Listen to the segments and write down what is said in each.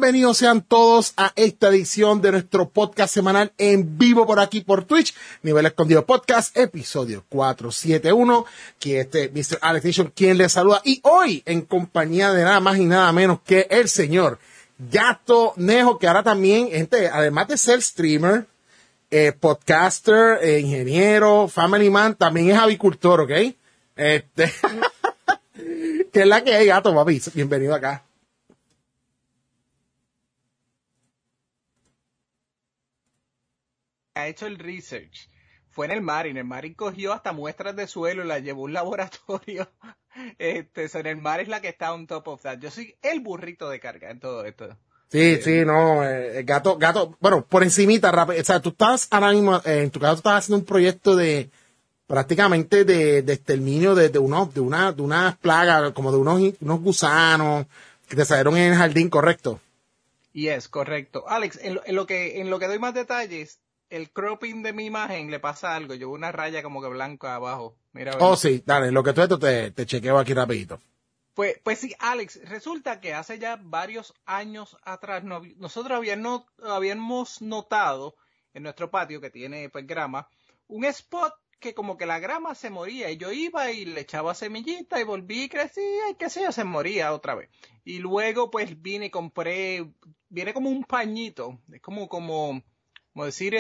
Bienvenidos sean todos a esta edición de nuestro podcast semanal en vivo por aquí por Twitch, Nivel Escondido Podcast, episodio 471, que Mr. Alex Nation, quien les saluda, y hoy en compañía de nada más y nada menos que el señor Gato Nejo, que ahora también, gente, además de ser streamer, podcaster, ingeniero, family man, también es avicultor, ¿ok? Que es la que hay, Gato, papi, bienvenido acá. Ha hecho el research. Fue en el Marín cogió hasta muestras de suelo y las llevó a un laboratorio. En el Mar es la que está on top of that. Yo soy el burrito de carga en todo esto. Sí, no, Gato, bueno, por encimita, rápido, o sea, tú estás ahora mismo, en tu caso, tú estás haciendo un proyecto de, prácticamente de exterminio de unas plagas, como de unos gusanos que te salieron en el jardín, ¿correcto? Y es correcto. Alex, en lo que doy más detalles, el cropping de mi imagen le pasa algo. Llevo una raya como que blanca abajo. Mira, Oh, sí, dale, lo que tú esto te chequeo aquí rapidito. Pues sí, Alex, resulta que hace ya varios años atrás nosotros habíamos notado en nuestro patio, que tiene pues grama, un spot que como que la grama se moría y yo iba y le echaba semillita y volví y crecía y qué sé yo, se moría otra vez. Y luego pues vine y compré, viene como un pañito, es como decir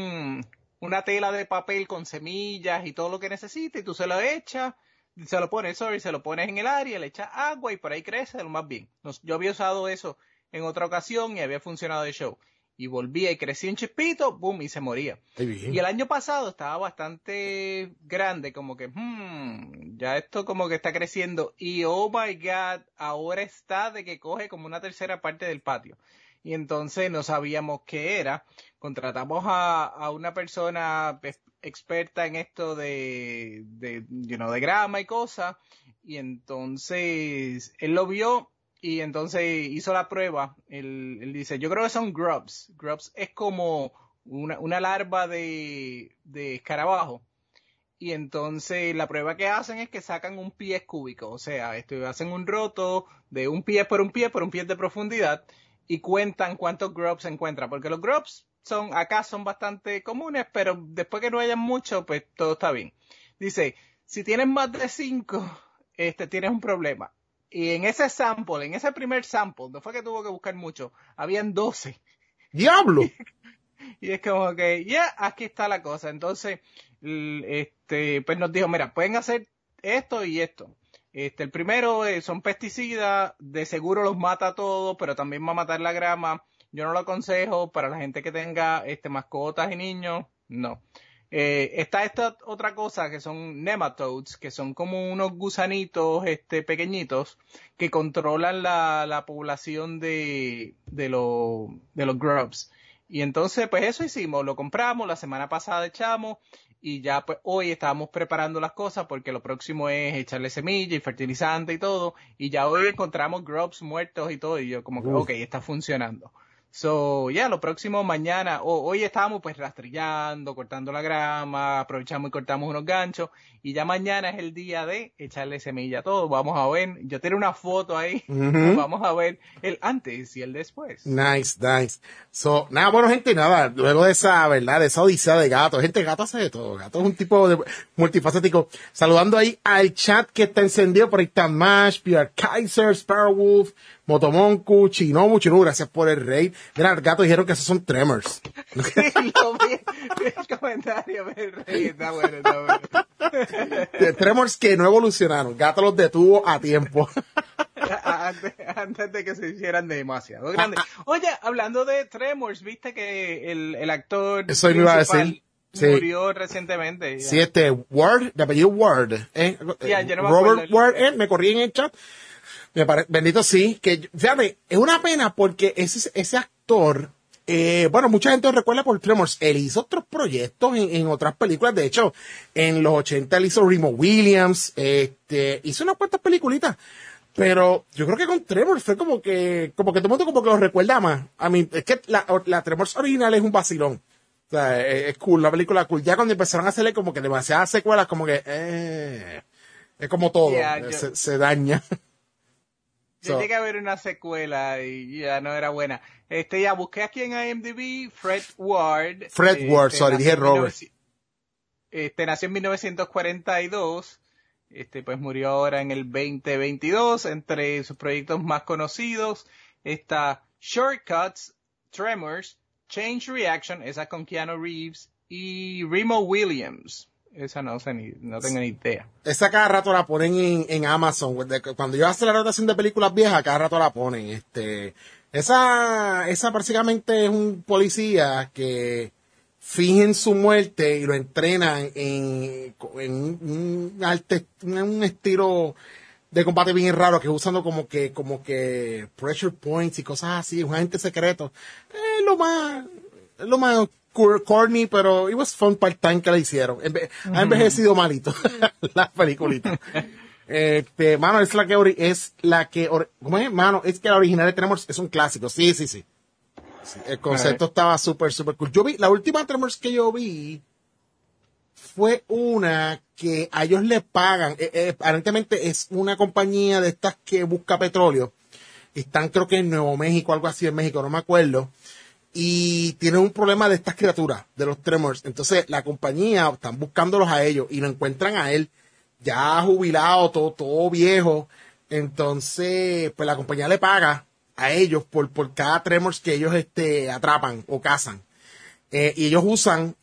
una tela de papel con semillas y todo lo que necesita y tú se lo echas. Se lo pones en el área, le echas agua y por ahí crece lo más bien. Yo había usado eso en otra ocasión y había funcionado de show. Y volvía y crecía un chispito, boom, y se moría. Y el año pasado estaba bastante grande, como que, ya esto como que está creciendo. Y oh my God, ahora está de que coge como una tercera parte del patio. Y entonces no sabíamos qué era. Contratamos a una persona experta en esto de grama y cosas. Y entonces él lo vio y entonces hizo la prueba. Él dice, yo creo que son grubs. Grubs es como una larva de escarabajo. Y entonces la prueba que hacen es que sacan un pie cúbico. O sea, hacen un roto de un pie por un pie de profundidad y cuentan cuántos grubs se encuentran. Porque los grubs acá son bastante comunes, pero después que no hayan mucho, pues todo está bien. Dice, si tienes más de 5, tienes un problema. Y en ese primer sample, no fue que tuvo que buscar mucho, habían 12. ¡Diablo! Y es como que, aquí está la cosa. Entonces, pues nos dijo, mira, pueden hacer esto y esto. El primero son pesticidas, de seguro los mata a todos, pero también va a matar la grama. Yo no lo aconsejo para la gente que tenga mascotas y niños, no. Está esta otra cosa que son nematodes, que son como unos gusanitos pequeñitos que controlan la población de los grubs. Y entonces, pues eso hicimos, lo compramos, la semana pasada echamos y ya pues hoy estábamos preparando las cosas porque lo próximo es echarle semilla y fertilizante y todo. Y ya hoy encontramos grubs muertos y todo y yo como que, ok, está funcionando. So, lo próximo mañana, hoy estábamos pues rastrillando, cortando la grama, aprovechamos y cortamos unos ganchos y ya mañana es el día de echarle semilla a todo. Vamos a ver, yo tengo una foto ahí, vamos a ver el antes y el después. Nice. So, nada, bueno, gente, nada, luego de esa, ¿verdad? De esa odisea de Gato. Gente, Gato hace de todo. Gato es un tipo multifacético. Saludando ahí al chat que está encendido. Por ahí está Mash, Pierre Kaiser, Sparrowwolf, Motomonku, Chinobu, gracias por el raid. Mira, Gato dijeron que esos son Tremors. Lo vi, el comentario me reí, está bueno. Tremors que no evolucionaron. Gato los detuvo a tiempo. Antes de que se hicieran demasiado grandes. Oye, hablando de Tremors, viste que el actor eso me iba a decir. Murió recientemente. Sí, Ward, de apellido Ward. Yo no me Robert acuerdo. Ward, me corrí en el chat. Bendito sí, que fíjate, es una pena porque ese actor, bueno, mucha gente lo recuerda por Tremors. Él hizo otros proyectos en otras películas. De hecho, en los 80 él hizo Remo Williams, hizo unas cuantas peliculitas. Pero yo creo que con Tremors fue como que todo el mundo como que lo recuerda más. A mí, es que la Tremors original es un vacilón. O sea, es cool, la película cool. Ya cuando empezaron a hacerle como que demasiadas secuelas, como que, es como todo, se daña. Yo llegué a ver una secuela y ya no era buena. Ya busqué aquí en IMDb Fred Ward. Dije Robert. Nació en 1942. Pues murió ahora en el 2022. Entre sus proyectos más conocidos está Shortcuts, Tremors, Change Reaction, esa con Keanu Reeves, y Remo Williams. Esa no tengo ni idea. Esa cada rato la ponen en Amazon. Cuando yo hago la rotación de películas viejas, cada rato la ponen. Esa básicamente es un policía que fingen su muerte y lo entrenan en un estilo de combate bien raro, que usando como que pressure points y cosas así, un agente secreto. Es lo más corny, pero it was fun part-time que la hicieron. Ha envejecido malito la peliculita. Mano, ¿cómo es? Mano, es que la original de Tremors es un clásico. Sí. El concepto estaba súper cool. La última Tremors que yo vi fue una que a ellos le pagan. Aparentemente es una compañía de estas que busca petróleo. Están creo que en Nuevo México, algo así en México, no me acuerdo. Y tienen un problema de estas criaturas, de los Tremors. Entonces, la compañía, están buscándolos a ellos y lo encuentran a él, ya jubilado, todo viejo. Entonces, pues la compañía le paga a ellos por cada Tremors que ellos atrapan o cazan. Y ellos usan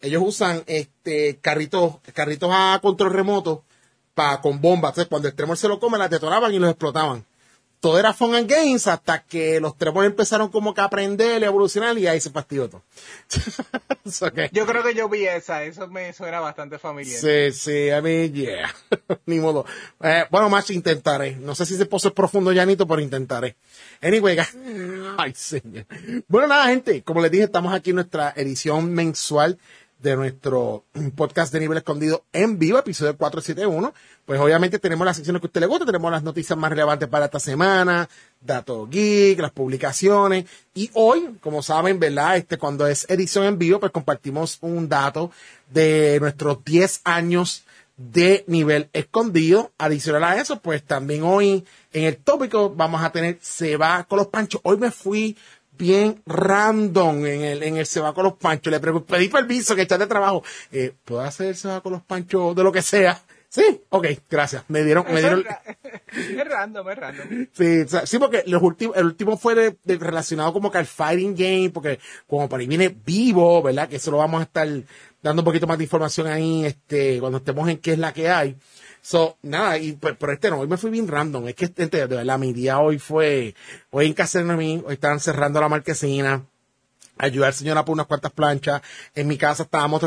carritos a control remoto con bombas. Entonces, cuando el Tremor se lo come, las detonaban y los explotaban. Todo era fun and games hasta que los Tremors empezaron como que a aprender y a evolucionar y ahí se fastidió todo. Okay. Yo creo que yo vi eso me suena bastante familiar. Sí, I mean, yeah. Ni modo. Bueno, más intentaré. No sé si se puede ser profundo, Janito, pero intentaré. Anyway, ay, señor. Bueno, nada, gente, como les dije, estamos aquí en nuestra edición mensual de nuestro podcast de Nivel Escondido en vivo, episodio 471. Pues obviamente tenemos las secciones que a usted le gusta, tenemos las noticias más relevantes para esta semana, Dato Geek, las publicaciones. Y hoy, como saben, ¿verdad? Cuando es edición en vivo, pues compartimos un dato de nuestros 10 años de Nivel Escondido. Adicional a eso, pues también hoy en el tópico vamos a tener Se va con los panchos. Hoy me fui bien random en el Se va con los panchos. Le pedí permiso que está de trabajo. ¿Puedo hacer el Se va con los panchos de lo que sea? Sí, ok, gracias. Me dieron. Es random. Sí, porque el último fue relacionado como que al fighting game, porque como para ahí viene Vivo, ¿verdad? Que eso lo vamos a estar dando un poquito más de información ahí, cuando estemos en qué es la que hay. Nada, pero no, hoy me fui bien random. Es que, de verdad, mi día hoy en casa de mí, hoy estaban cerrando la marquesina, ayudar al señor a poner unas cuantas planchas. En mi casa estábamos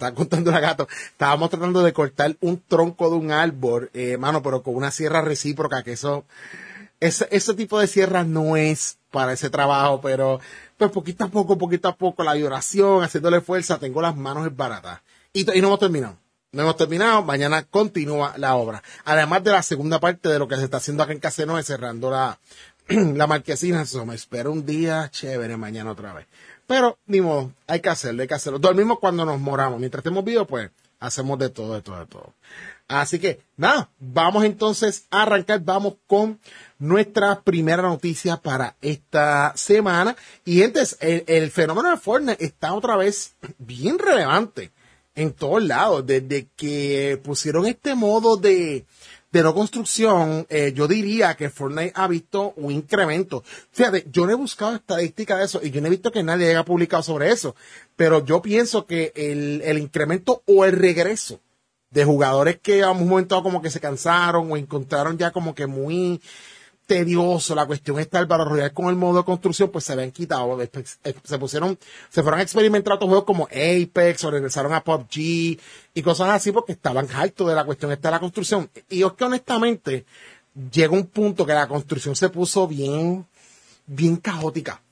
tratando de cortar un tronco de un árbol, mano, pero con una sierra recíproca, que ese tipo de sierra no es para ese trabajo, pero pues poquito a poco, la vibración, haciéndole fuerza, tengo las manos esbaratadas. Y no hemos terminado. No hemos terminado, mañana continúa la obra. Además de la segunda parte de lo que se está haciendo acá en Casenoe, cerrando la marquesina. Me espero un día chévere mañana otra vez. Pero, ni modo, hay que hacerlo. Dormimos cuando nos moramos. Mientras estemos vivos, pues, hacemos de todo. Así que, nada, vamos entonces a arrancar. Vamos con nuestra primera noticia para esta semana. Y entonces, el fenómeno de Fortnite está otra vez bien relevante en todos lados. Desde que pusieron este modo de no construcción, yo diría que Fortnite ha visto un incremento. Fíjate, yo no he buscado estadísticas de eso y yo no he visto que nadie haya publicado sobre eso, pero yo pienso que el incremento o el regreso de jugadores que a un momento dado como que se cansaron o encontraron ya como que muy tedioso la cuestión está el Battle Royale con el modo de construcción, pues se habían quitado, se fueron a experimentar otros juegos como Apex o regresaron a PUBG y cosas así porque estaban hartos de la cuestión esta de la construcción. Y es que honestamente llega un punto que la construcción se puso bien caótica.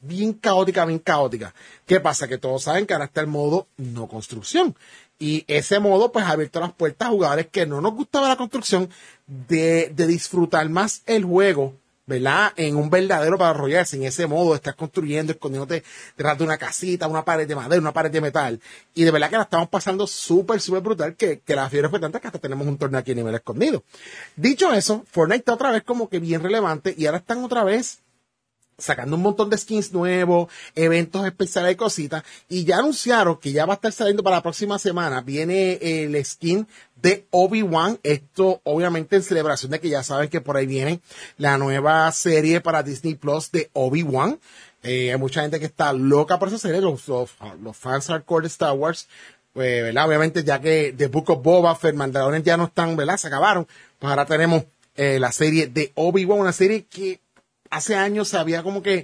¿Qué pasa? Que todos saben que ahora está el modo no construcción. Y ese modo pues ha abierto las puertas a jugadores que no nos gustaba la construcción de disfrutar más el juego ¿verdad? En un verdadero Battle Royale, en ese modo, estás construyendo, escondiéndote detrás de una casita, una pared de madera, una pared de metal. Y de verdad que la estamos pasando súper, súper brutal, que la fiebre fue tanta que hasta tenemos un torneo aquí a nivel escondido. Dicho eso, Fortnite está otra vez como que bien relevante y ahora están otra vez sacando un montón de skins nuevos, eventos especiales y cositas, y ya anunciaron que ya va a estar saliendo para la próxima semana, viene el skin de Obi-Wan, esto obviamente en celebración de que ya saben que por ahí viene la nueva serie para Disney Plus de Obi-Wan. Hay mucha gente que está loca por esa serie, los fans hardcore de Star Wars, pues, ¿verdad? Obviamente ya que The Book of Boba Fett, Mandalorian ya no están, ¿verdad? Se acabaron, pues ahora tenemos la serie de Obi-Wan, una serie que hace años había como que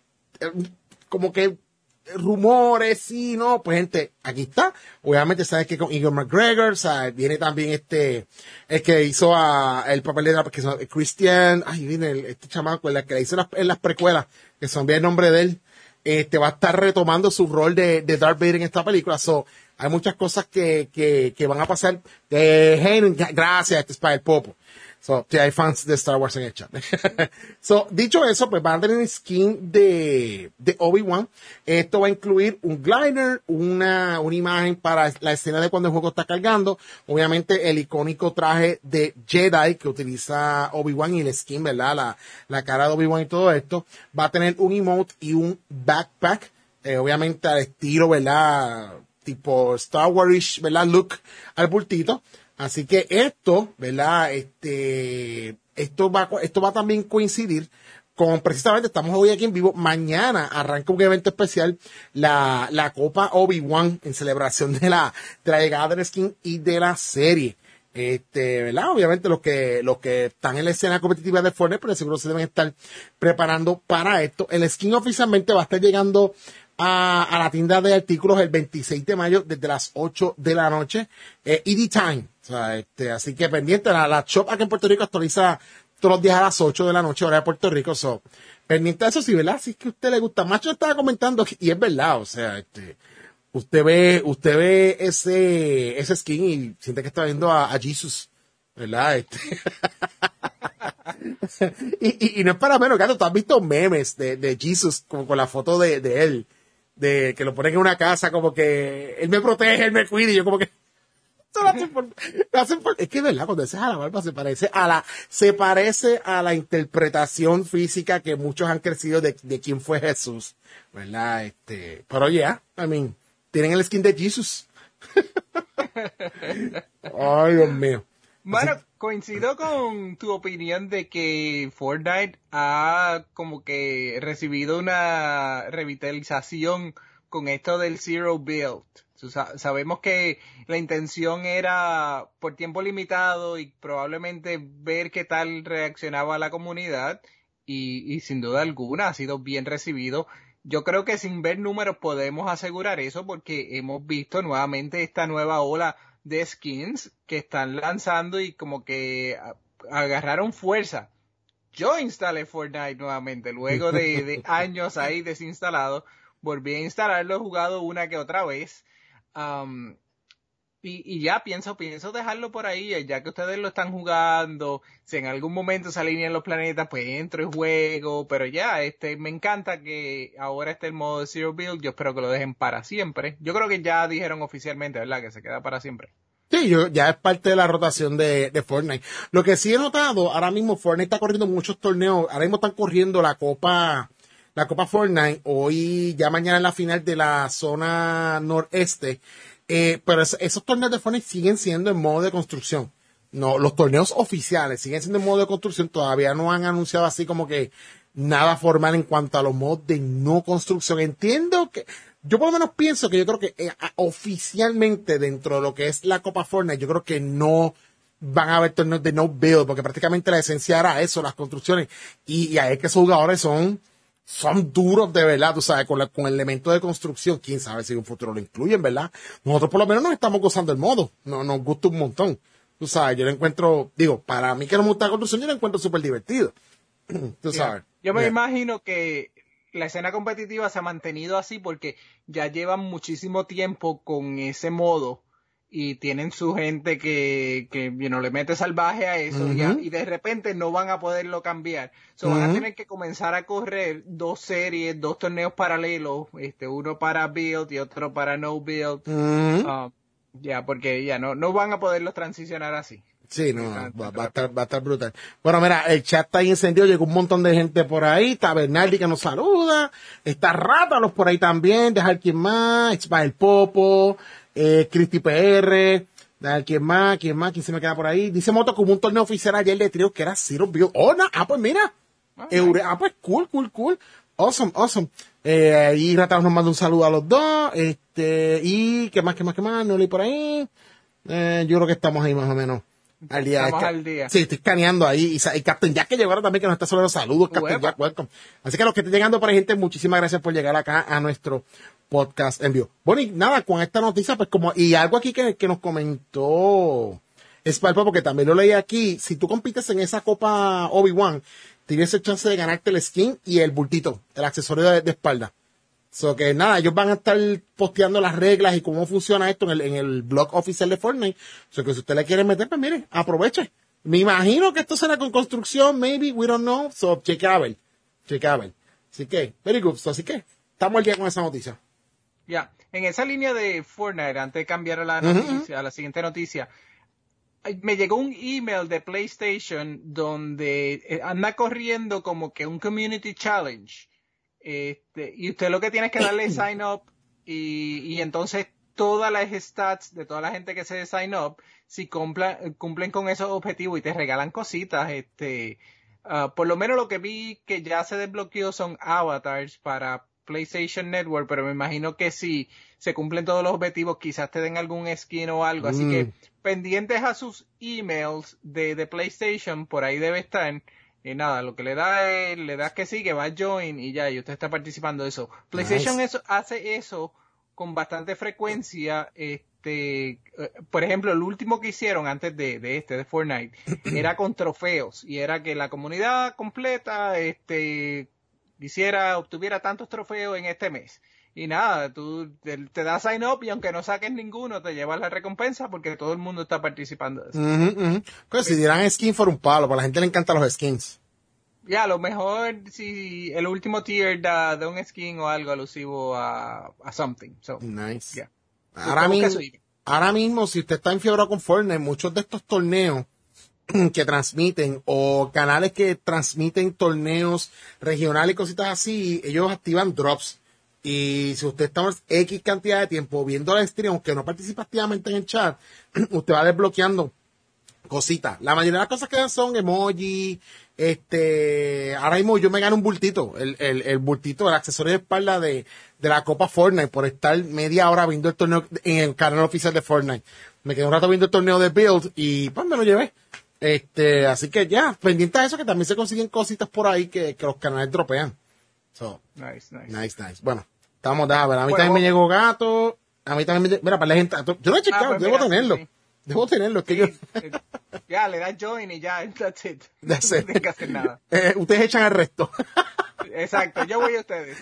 rumores, sí, no, pues gente, aquí está. Obviamente sabes que con Ewan McGregor, ¿sabes? Viene también el que hizo el papel de que son Christian, viene este chamaco, el que le hizo en las precuelas, que son bien el nombre de él, va a estar retomando su rol de Darth Vader en esta película. So, hay muchas cosas que van a pasar. Hey, gracias, este es para el Popo. So, hay fans de Star Wars en el chat. So, dicho eso, pues van a tener skin de Obi-Wan. Esto va a incluir un glider, una imagen para la escena de cuando el juego está cargando. Obviamente, el icónico traje de Jedi que utiliza Obi-Wan y el skin, ¿verdad? La cara de Obi-Wan y todo esto. Va a tener un emote y un backpack. Obviamente, al estilo, ¿verdad? Tipo Star Wars, ¿verdad? Look al bultito. Así que esto, ¿verdad? Esto va a también coincidir con, precisamente, estamos hoy aquí en vivo, mañana arranca un evento especial, la Copa Obi-Wan, en celebración de la llegada del skin y de la serie. ¿Verdad? Obviamente los que están en la escena competitiva de Fortnite, pero seguro se deben estar preparando para esto. El skin oficialmente va a estar llegando a la tienda de artículos el 26 de mayo desde las 8 de la noche, ED Time. O sea, así que pendiente, la shop aquí en Puerto Rico actualiza todos los días a las 8 de la noche, hora de Puerto Rico. So, pendiente de eso, sí, ¿verdad? Si es que a usted le gusta. Macho estaba comentando, y es verdad, o sea, usted ve ese skin y siente que está viendo a Jesus, ¿verdad? Y no es para menos, Gato, tú has visto memes de Jesus como con la foto de él, de que lo ponen en una casa como que él me protege, él me cuida, y yo como que es que es verdad, cuando dices a la barba se parece a la interpretación física que muchos han crecido de quién fue Jesús, ¿verdad? Pero tienen el skin de Jesus. Ay, Dios mío. Bueno, coincido con tu opinión de que Fortnite ha como que recibido una revitalización con esto del Zero Build. Sabemos que la intención era por tiempo limitado y probablemente ver qué tal reaccionaba la comunidad y sin duda alguna ha sido bien recibido. Yo creo que sin ver números podemos asegurar eso porque hemos visto nuevamente esta nueva ola de skins que están lanzando y como que agarraron fuerza. Yo instalé Fortnite nuevamente, luego de años ahí desinstalado, volví a instalarlo, he jugado una que otra vez, y ya pienso dejarlo por ahí, ya que ustedes lo están jugando, si en algún momento se alinean los planetas, pues entro y juego, pero ya, me encanta que ahora esté el modo de Zero Build, yo espero que lo dejen para siempre. Yo creo que ya dijeron oficialmente, ¿verdad? Que se queda para siempre. Sí, ya es parte de la rotación de Fortnite. Lo que sí he notado, ahora mismo Fortnite está corriendo muchos torneos, ahora mismo están corriendo la Copa Fortnite, hoy, ya mañana en la final de la zona noreste, pero esos torneos de Fortnite siguen siendo en modo de construcción. No, los torneos oficiales siguen siendo en modo de construcción, todavía no han anunciado así como que nada formal en cuanto a los modos de no construcción. Entiendo que, yo por lo menos pienso que yo creo que oficialmente dentro de lo que es la Copa Fortnite, yo creo que no van a haber torneos de no build, porque prácticamente la esencia era eso, las construcciones, y ahí es que esos jugadores son duros de verdad, tú sabes, con el elemento de construcción, quién sabe si en un futuro lo incluyen, ¿verdad? Nosotros por lo menos nos estamos gozando el modo, nos gusta un montón, tú sabes, yo lo encuentro, para mí que no me gusta la construcción, yo lo encuentro súper divertido, tú sabes. Yo me imagino que la escena competitiva se ha mantenido así porque ya llevan muchísimo tiempo con ese modo y tienen su gente que le mete salvaje a eso y de repente no van a poderlo cambiar. Van a tener que comenzar a correr 2 series, 2 torneos paralelos, uno para build y otro para no build. Porque no van a poderlos transicionar así. Sí, no, va a estar brutal. Bueno, mira, el chat está ahí encendido, llegó un montón de gente por ahí, está Bernardi que nos saluda, está Rátalos por ahí también, dejar quien más, el Popo, Cristi PR, dejar quien más, quién se me queda por ahí. Dice Moto como un torneo oficial ayer de trío que era Zero Build. Pues mira, pues cool. Awesome. Y Rátalos nos manda un saludo a los dos, y qué más, no leí por ahí. Yo creo que estamos ahí más o menos. Al día. Estamos al día. Sí, estoy escaneando ahí. Y Captain Jack que llegó ahora también, que nos está sobre los saludos. Captain Jack, welcome. Así que a los que estén llegando por ahí, gente, muchísimas gracias por llegar acá a nuestro podcast en vivo. Bueno, y nada, con esta noticia, pues y algo aquí que nos comentó Spalpa, porque también lo leí aquí, si tú compites en esa Copa Obi-Wan, tienes el chance de ganarte el skin y el bultito, el accesorio de espalda. So que nada, ellos van a estar posteando las reglas y cómo funciona esto en el blog oficial de Fortnite. So que si usted le quiere meter, pues mire, aproveche. Me imagino que esto será con construcción, maybe, we don't know. So, cheque a ver. Así que, very good. So, así que, estamos al día con esa noticia. En esa línea de Fortnite, antes de cambiar a la noticia, a la siguiente noticia, me llegó un email de PlayStation donde anda corriendo como que un community challenge. Y usted lo que tiene es que darle sign up y entonces todas las stats de toda la gente que se sign up, si cumplen con esos objetivos y te regalan cositas, por lo menos lo que vi que ya se desbloqueó son avatars para PlayStation Network, pero me imagino que si se cumplen todos los objetivos quizás te den algún skin o algo, así que pendientes a sus emails de PlayStation, por ahí debe estar. Y nada, lo que le das que sí, que va a join y ya, y usted está participando de eso. PlayStation hace eso con bastante frecuencia. Por ejemplo, el último que hicieron antes de Fortnite, era con trofeos. Y era que la comunidad completa, obtuviera tantos trofeos en este mes. Y nada, tú te das sign up y aunque no saques ninguno, te llevas la recompensa porque todo el mundo está participando de eso. Pues si dirán skin for un palo, para la gente le encantan los skins. A lo mejor si el último tier da un skin o algo alusivo a something. So, nice. Ahora mismo, si usted está enfiebrado con Fortnite, muchos de estos torneos que transmiten o canales que transmiten torneos regionales y cositas así, ellos activan drops. Y si usted está X cantidad de tiempo viendo la stream, aunque no participa activamente en el chat, usted va desbloqueando cositas. La mayoría de las cosas que dan son emoji. Ahora mismo yo me gano un bultito, el bultito, el accesorio de espalda de la Copa Fortnite por estar media hora viendo el torneo en el canal oficial de Fortnite. Me quedé un rato viendo el torneo de Build y pues me lo llevé. Así que ya, pendiente a eso que también se consiguen cositas por ahí que los canales dropean. So, nice. Bueno, estamos a ver. A mí también me llegó gato. A mí también mira, para la gente. Yo lo he checado, pues debo tenerlo. Sí. Debo tenerlo. Es que yo... Ya, le das join y ya, that's it. That's it. No tienes que hacer nada. Ustedes echan el resto. Exacto, yo voy a ustedes.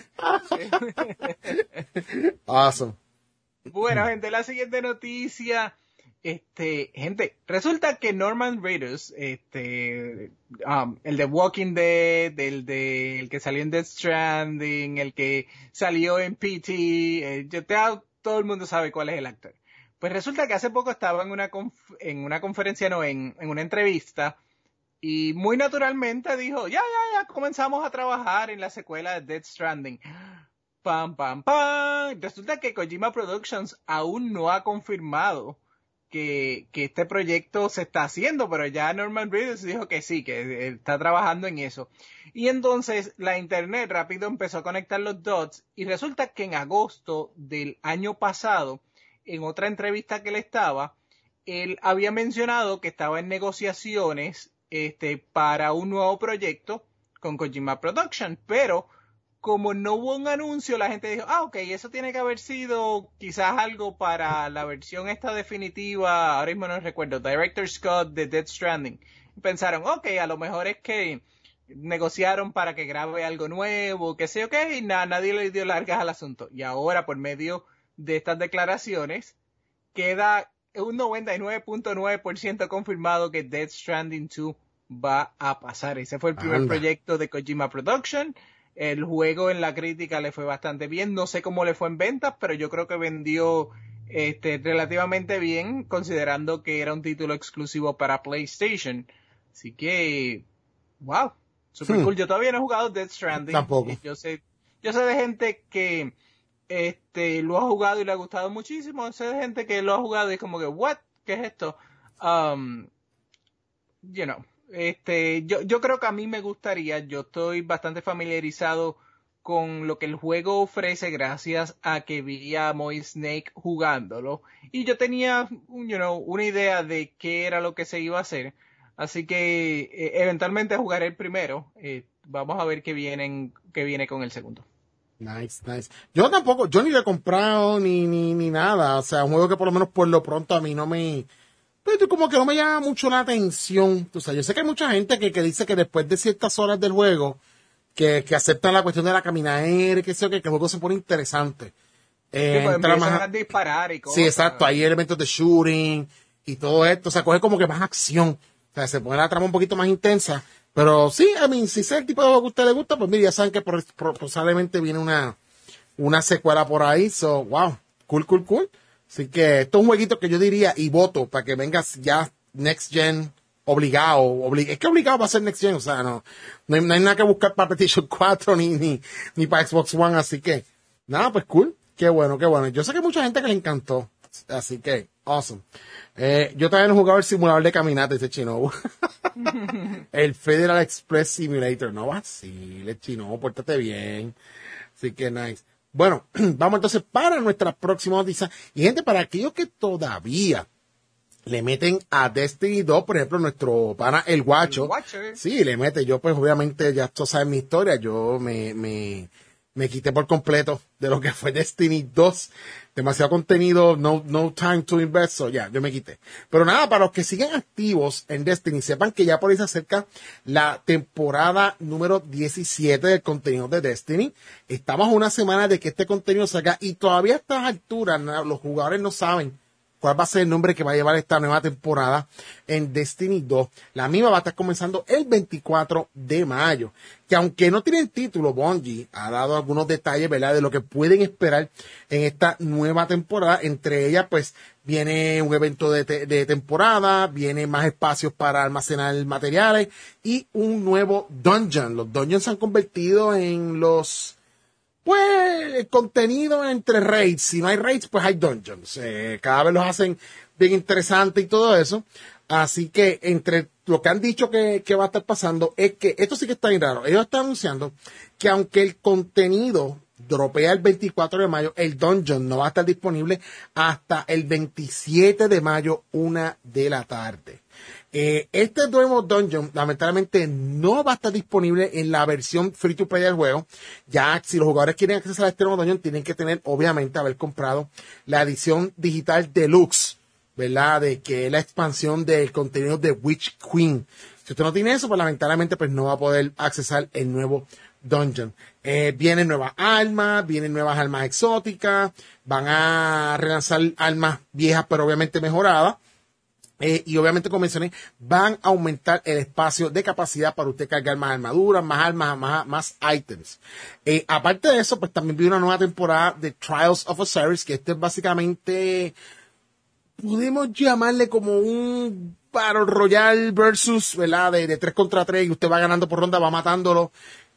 Awesome. Bueno, gente, la siguiente noticia. Gente, resulta que Norman Reedus, el de Walking Dead, el que salió en Death Stranding, el que salió en PT, todo el mundo sabe cuál es el actor. Pues resulta que hace poco estaba en una conferencia, en una entrevista, y muy naturalmente dijo, ya, comenzamos a trabajar en la secuela de Death Stranding. Pam. Resulta que Kojima Productions aún no ha confirmado que este proyecto se está haciendo, pero ya Norman Reedus dijo que sí, que está trabajando en eso. Y entonces la internet rápido empezó a conectar los dots y resulta que en agosto del año pasado, en otra entrevista que él había mencionado que estaba en negociaciones para un nuevo proyecto con Kojima Production, pero como no hubo un anuncio, la gente dijo, ok, eso tiene que haber sido quizás algo para la versión esta definitiva, ahora mismo no recuerdo, Director's Cut de Death Stranding. Y pensaron, ok, a lo mejor es que negociaron para que grabe algo nuevo, que sé, y nadie le dio largas al asunto. Y ahora, por medio de estas declaraciones, queda un 99.9% confirmado que Death Stranding 2 va a pasar. Ese fue el primer proyecto de Kojima Production. El juego en la crítica le fue bastante bien. No sé cómo le fue en ventas, pero yo creo que vendió relativamente bien, considerando que era un título exclusivo para PlayStation. Así que, wow, super cool. Yo todavía no he jugado Death Stranding. Tampoco. Yo sé de gente que lo ha jugado y le ha gustado muchísimo. Sé de gente que lo ha jugado y es como que, what? ¿Qué es esto? Yo creo que a mí me gustaría, yo estoy bastante familiarizado con lo que el juego ofrece gracias a que vi a Moy Snake jugándolo y yo tenía, una idea de qué era lo que se iba a hacer, así que eventualmente jugaré el primero, vamos a ver qué viene con el segundo. Nice. Yo ni lo he comprado ni nada, o sea, un juego que por lo menos por lo pronto a mí no me... Pero como que no me llama mucho la atención. O sea, yo sé que hay mucha gente que dice que después de ciertas horas del juego, que aceptan la cuestión de la caminadera y que sé yo, que el juego se pone interesante. Pues empiezan a disparar y cosas. Sí, exacto. Hay elementos de shooting y todo esto. O sea, coge como que más acción. O sea, se pone la trama un poquito más intensa. Pero sí, si es el tipo de juego que a usted le gusta, pues mire, ya saben que probablemente viene una secuela por ahí. So, wow. Cool. Así que esto es un jueguito que yo diría y voto para que vengas ya Next Gen obligado. Es que obligado va a ser Next Gen, o sea, no hay nada que buscar para PlayStation 4 ni para Xbox One, así que, nada, pues cool. Qué bueno. Yo sé que hay mucha gente que le encantó, así que, awesome. Yo también he jugado el simulador de caminata, ese Chino. El Federal Express Simulator, no vaciles, Chino, pórtate bien. Así que nice. Bueno, vamos entonces para nuestra próxima noticia. Y gente, para aquellos que todavía le meten a Destiny 2, por ejemplo, nuestro pana El Guacho. Sí, le mete. Yo pues obviamente ya tú sabes mi historia. Yo me quité por completo de lo que fue Destiny 2. Demasiado contenido, no time to invest, so ya, yo me quité. Pero nada, para los que siguen activos en Destiny, sepan que ya por ahí se acerca la temporada número 17 del contenido de Destiny. Estamos a una semana de que este contenido salga y todavía a estas alturas los jugadores no saben cuál va a ser el nombre que va a llevar esta nueva temporada en Destiny 2. La misma va a estar comenzando el 24 de mayo. Que aunque no tienen título, Bungie ha dado algunos detalles, ¿verdad?, de lo que pueden esperar en esta nueva temporada. Entre ellas, pues, viene un evento de temporada, viene más espacios para almacenar materiales y un nuevo dungeon. Los dungeons se han convertido en el contenido entre raids. Si no hay raids, pues hay dungeons. Cada vez los hacen bien interesantes y todo eso. Así que entre lo que han dicho que va a estar pasando es que, esto sí que está bien raro, ellos están anunciando que aunque el contenido dropea el 24 de mayo, el dungeon no va a estar disponible hasta el 27 de mayo, 1 de la tarde. Este nuevo dungeon lamentablemente no va a estar disponible en la versión free to play del juego. Ya si los jugadores quieren acceder a este nuevo dungeon, tienen que tener, obviamente, haber comprado la edición digital deluxe, ¿verdad?, de que es la expansión del contenido de Witch Queen. Si usted no tiene eso, pues lamentablemente pues no va a poder accesar el nuevo dungeon. Vienen nuevas armas exóticas, van a relanzar armas viejas pero obviamente mejoradas. Y obviamente, como mencioné, van a aumentar el espacio de capacidad para usted cargar más armaduras, más armas, más items. Aparte de eso, pues también viene una nueva temporada de Trials of Osiris, que este es básicamente, podemos llamarle como un Battle Royale versus, ¿verdad?, de 3 contra 3, y usted va ganando por ronda, va matándolo.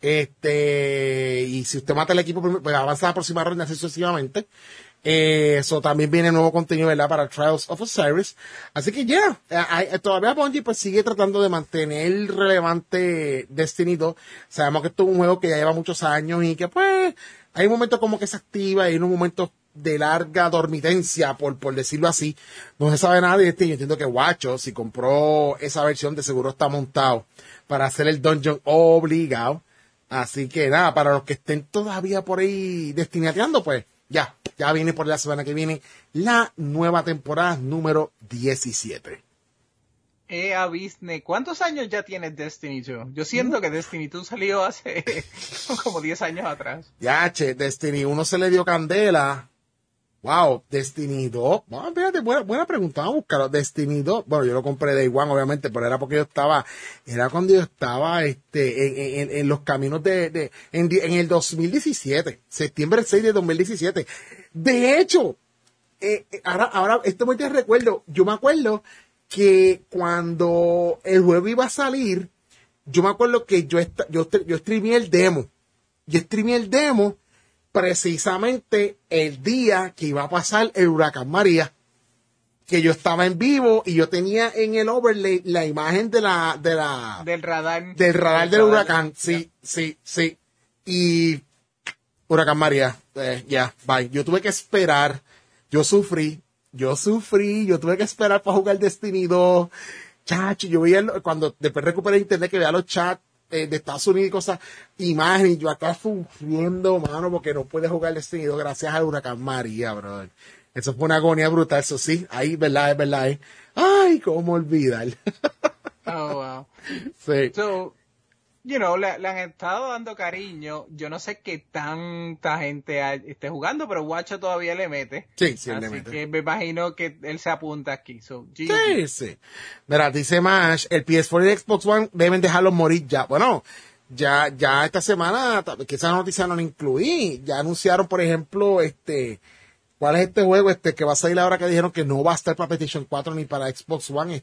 Y si usted mata al equipo, pues avanza a la próxima ronda, así sucesivamente. Eso también viene nuevo contenido, ¿verdad?, para Trials of Osiris. Así que ya, todavía Bungie pues sigue tratando de mantener relevante Destiny 2. Sabemos que esto es un juego que ya lleva muchos años y que pues hay un momento como que se activa y hay unos momentos de larga dormitencia, por decirlo así. No se sabe nada de este. Yo entiendo que Guacho, si compró esa versión, de seguro está montado para hacer el dungeon obligado. Así que nada, para los que estén todavía por ahí destinateando, pues ya viene por la semana que viene la nueva temporada número 17. Bisne, ¿cuántos años ya tiene Destiny 2? Yo siento que Destiny 2 salió hace como 10 años atrás. Destiny 1 se le dio candela. Wow, Destiny 2. Bueno, fíjate, buena pregunta, vamos a buscarlo. Destiny 2, bueno, yo lo compré Day One, obviamente, pero era porque era cuando yo estaba, en los caminos en el 2017, septiembre 6 de 2017. De hecho, ahora, esto me te recuerdo, yo me acuerdo que cuando el juego iba a salir, yo me acuerdo que yo streameé el demo. Yo streameé el demo precisamente el día que iba a pasar el huracán María, que yo estaba en vivo y yo tenía en el overlay la imagen del radar del huracán. Sí, sí, sí. Y huracán María, ya, bye. Yo tuve que esperar, yo sufrí, yo tuve que esperar para jugar Destiny 2. Chacho, yo veía cuando después recuperé internet que veía los chats de Estados Unidos y cosas, imágenes, y yo acá sufriendo, mano, porque no pude jugar Destiny 2 gracias al huracán María, brother. Eso fue una agonía brutal, eso sí, ahí, verdad, es verdad, Ay, cómo olvidar. Oh, wow. Sí. So, le han estado dando cariño. Yo no sé qué tanta gente esté jugando, pero Guacho todavía le mete. Sí, sí, así le mete. que me imagino que él se apunta aquí. So, sí, sí. Mira, dice Mash, el PS4 y el Xbox One deben dejarlos morir ya. Bueno, ya esta semana, que esa noticia no la incluí, ya anunciaron, por ejemplo, ¿cuál es este juego? Que va a salir ahora, que dijeron que no va a estar para PlayStation 4 ni para Xbox One,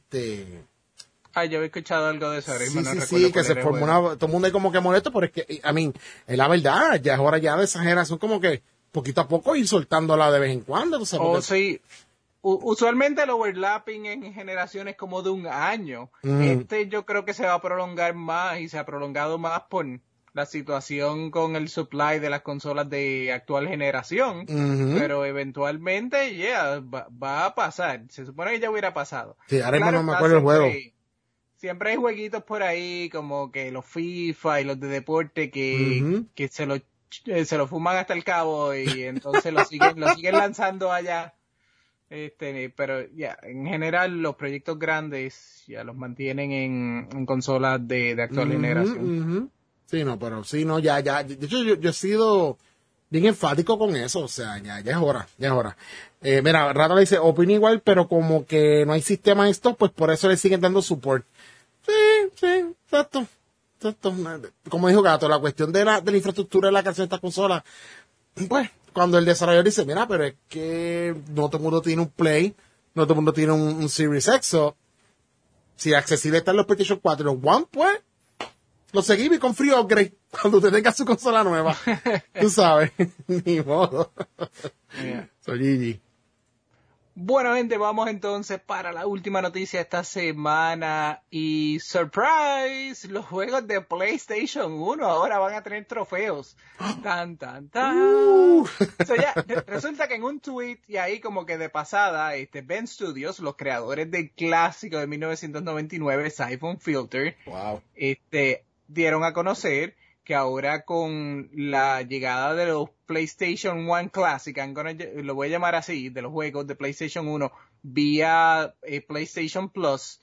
yo había escuchado algo de eso. Sí, que se formó todo el mundo ahí como que molesto, pero es que, es la verdad, ya es hora ya de esa generación como que poquito a poco ir soltándola de vez en cuando. ¿Tú sabes? Sí. Usualmente el overlapping en generaciones como de un año. Yo creo que se va a prolongar más y se ha prolongado más por la situación con el supply de las consolas de actual generación. Pero eventualmente, va a pasar. Se supone que ya hubiera pasado. Sí, ahora mismo no me acuerdo el juego. Siempre hay jueguitos por ahí como que los FIFA y los de deporte que se lo fuman hasta el cabo y entonces lo siguen lanzando allá. Pero en general los proyectos grandes ya los mantienen en consolas de actual generación. Sí, no, pero sí, no, ya. De hecho, yo he sido bien enfático con eso, o sea, ya es hora. Mira, Rata le dice, opina igual, pero como que no hay sistema en esto, pues por eso le siguen dando support. Sí, exacto. Como dijo Gato, la cuestión de la infraestructura de la canción de estas consolas, pues, cuando el desarrollador dice, mira, pero es que no todo el mundo tiene un Play, no todo el mundo tiene un Series X, so, si accesible están los PlayStation 4 y los One, pues, lo seguimos y con free upgrade cuando usted tenga su consola nueva. Tú sabes, ni modo. Soy Gigi. Bueno, gente, vamos entonces para la última noticia de esta semana. Y surprise, los juegos de PlayStation 1 ahora van a tener trofeos. Tan. Resulta que en un tweet, y ahí como que de pasada, Ben Studios, los creadores del clásico de 1999, Siphon Filter, wow, dieron a conocer que ahora con la llegada de los PlayStation 1 Classic, lo voy a llamar así, de los juegos de PlayStation 1 vía PlayStation Plus,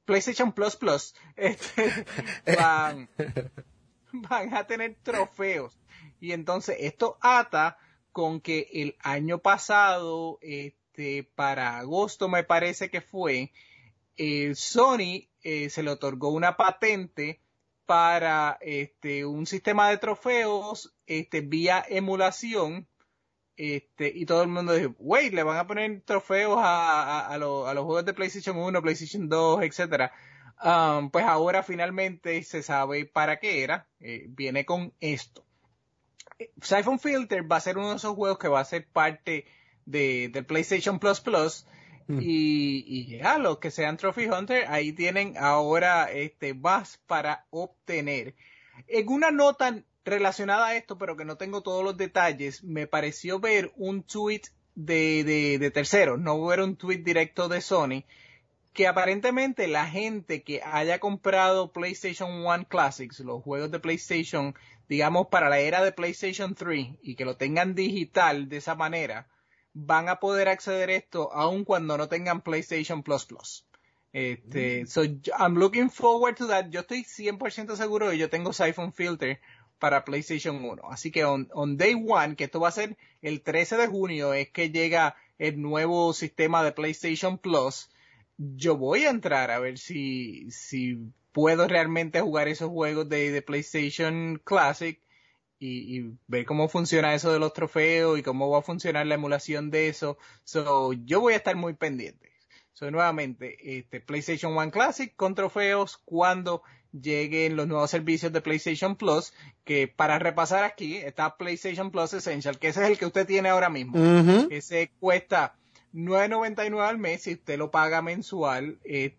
van a tener trofeos. Y entonces esto ata con que el año pasado, para agosto me parece que fue, Sony se le otorgó una patente para un sistema de trofeos vía emulación, y todo el mundo dijo, wait, le van a poner trofeos a los juegos de PlayStation 1, PlayStation 2, etcétera. Pues ahora finalmente se sabe para qué era, viene con esto. Siphon Filter va a ser uno de esos juegos que va a ser parte del PlayStation Plus Plus. Y ya, los que sean Trophy Hunter, ahí tienen ahora más para obtener. En una nota relacionada a esto, pero que no tengo todos los detalles, me pareció ver un tweet de terceros, no ver un tweet directo de Sony, que aparentemente la gente que haya comprado PlayStation 1 Classics, los juegos de PlayStation, digamos para la era de PlayStation 3, y que lo tengan digital de esa manera, van a poder acceder a esto aun cuando no tengan PlayStation Plus Plus. So I'm looking forward to that. Yo estoy 100% seguro que yo tengo Siphon Filter para PlayStation 1. Así que on Day One, que esto va a ser el 13 de junio, es que llega el nuevo sistema de PlayStation Plus. Yo voy a entrar a ver si puedo realmente jugar esos juegos de PlayStation Classic y ver cómo funciona eso de los trofeos y cómo va a funcionar la emulación de eso. So, yo voy a estar muy pendiente. So, nuevamente, PlayStation 1 Classic con trofeos cuando lleguen los nuevos servicios de PlayStation Plus, que para repasar aquí está PlayStation Plus Essential, que ese es el que usted tiene ahora mismo. Ese cuesta $9.99 al mes si usted lo paga mensual,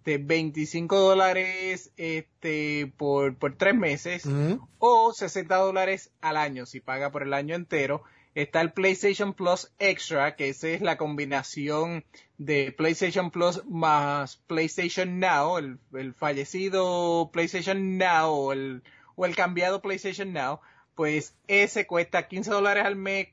$25 por 3 meses, o $60 al año si paga por el año entero. Está el PlayStation Plus Extra, que esa es la combinación de PlayStation Plus más PlayStation Now, el fallecido PlayStation Now o el cambiado PlayStation Now. Pues ese cuesta $15 al mes,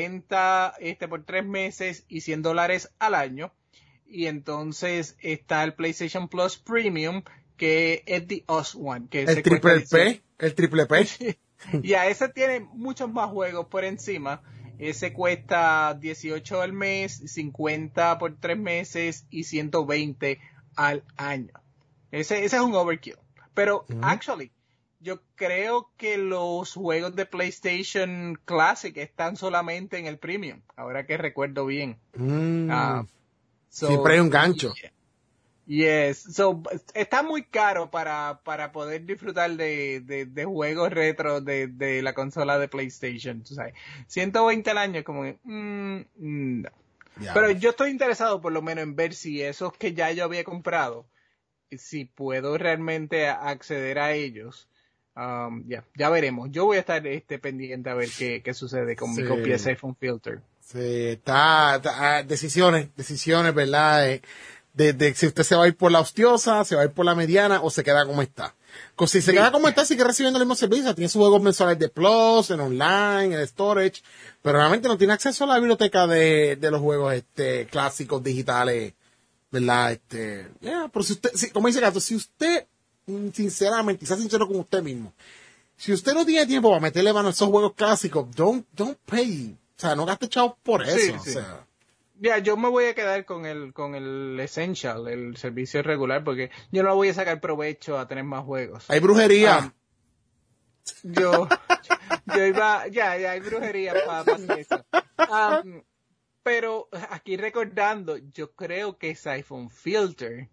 40 por 3 meses y $100 al año. Y entonces está el PlayStation Plus Premium, que es the Us One, que el triple P. Y a ese tiene muchos más juegos por encima. Ese cuesta $18 al mes, 50 por 3 meses y 120 al año. Ese es un overkill. Pero, actually, yo creo que los juegos de PlayStation Classic están solamente en el Premium, ahora que recuerdo bien. Siempre hay un gancho. Yes, so está muy caro para poder disfrutar de juegos retro de la consola de PlayStation, tú sabes. 120 al año es como que, no. Yeah. Pero yo estoy interesado por lo menos en ver si esos que ya yo había comprado, si puedo realmente acceder a ellos. Ya veremos. Yo voy a estar pendiente a ver qué sucede con mi copia de iPhone Filter. Sí, está decisiones, ¿verdad? De si usted se va a ir por la hostiosa, se va a ir por la mediana o se queda como está. Si se queda como está, sigue recibiendo el mismo servicio. Tiene sus juegos mensuales de Plus, en online, en storage, pero realmente no tiene acceso a la biblioteca de los juegos clásicos digitales, ¿verdad? Pero si usted, como dice Gato, si usted, sinceramente, y sea sincero con usted mismo, si usted no tiene tiempo para meterle mano a esos juegos clásicos, don't pay. O sea, no gaste chavos por eso. Sí. O sea. Ya, yo me voy a quedar con el Essential, el servicio regular, porque yo no voy a sacar provecho a tener más juegos. Hay brujería. Hay brujería para hacer eso. Pero aquí recordando, yo creo que ese iPhone Filter,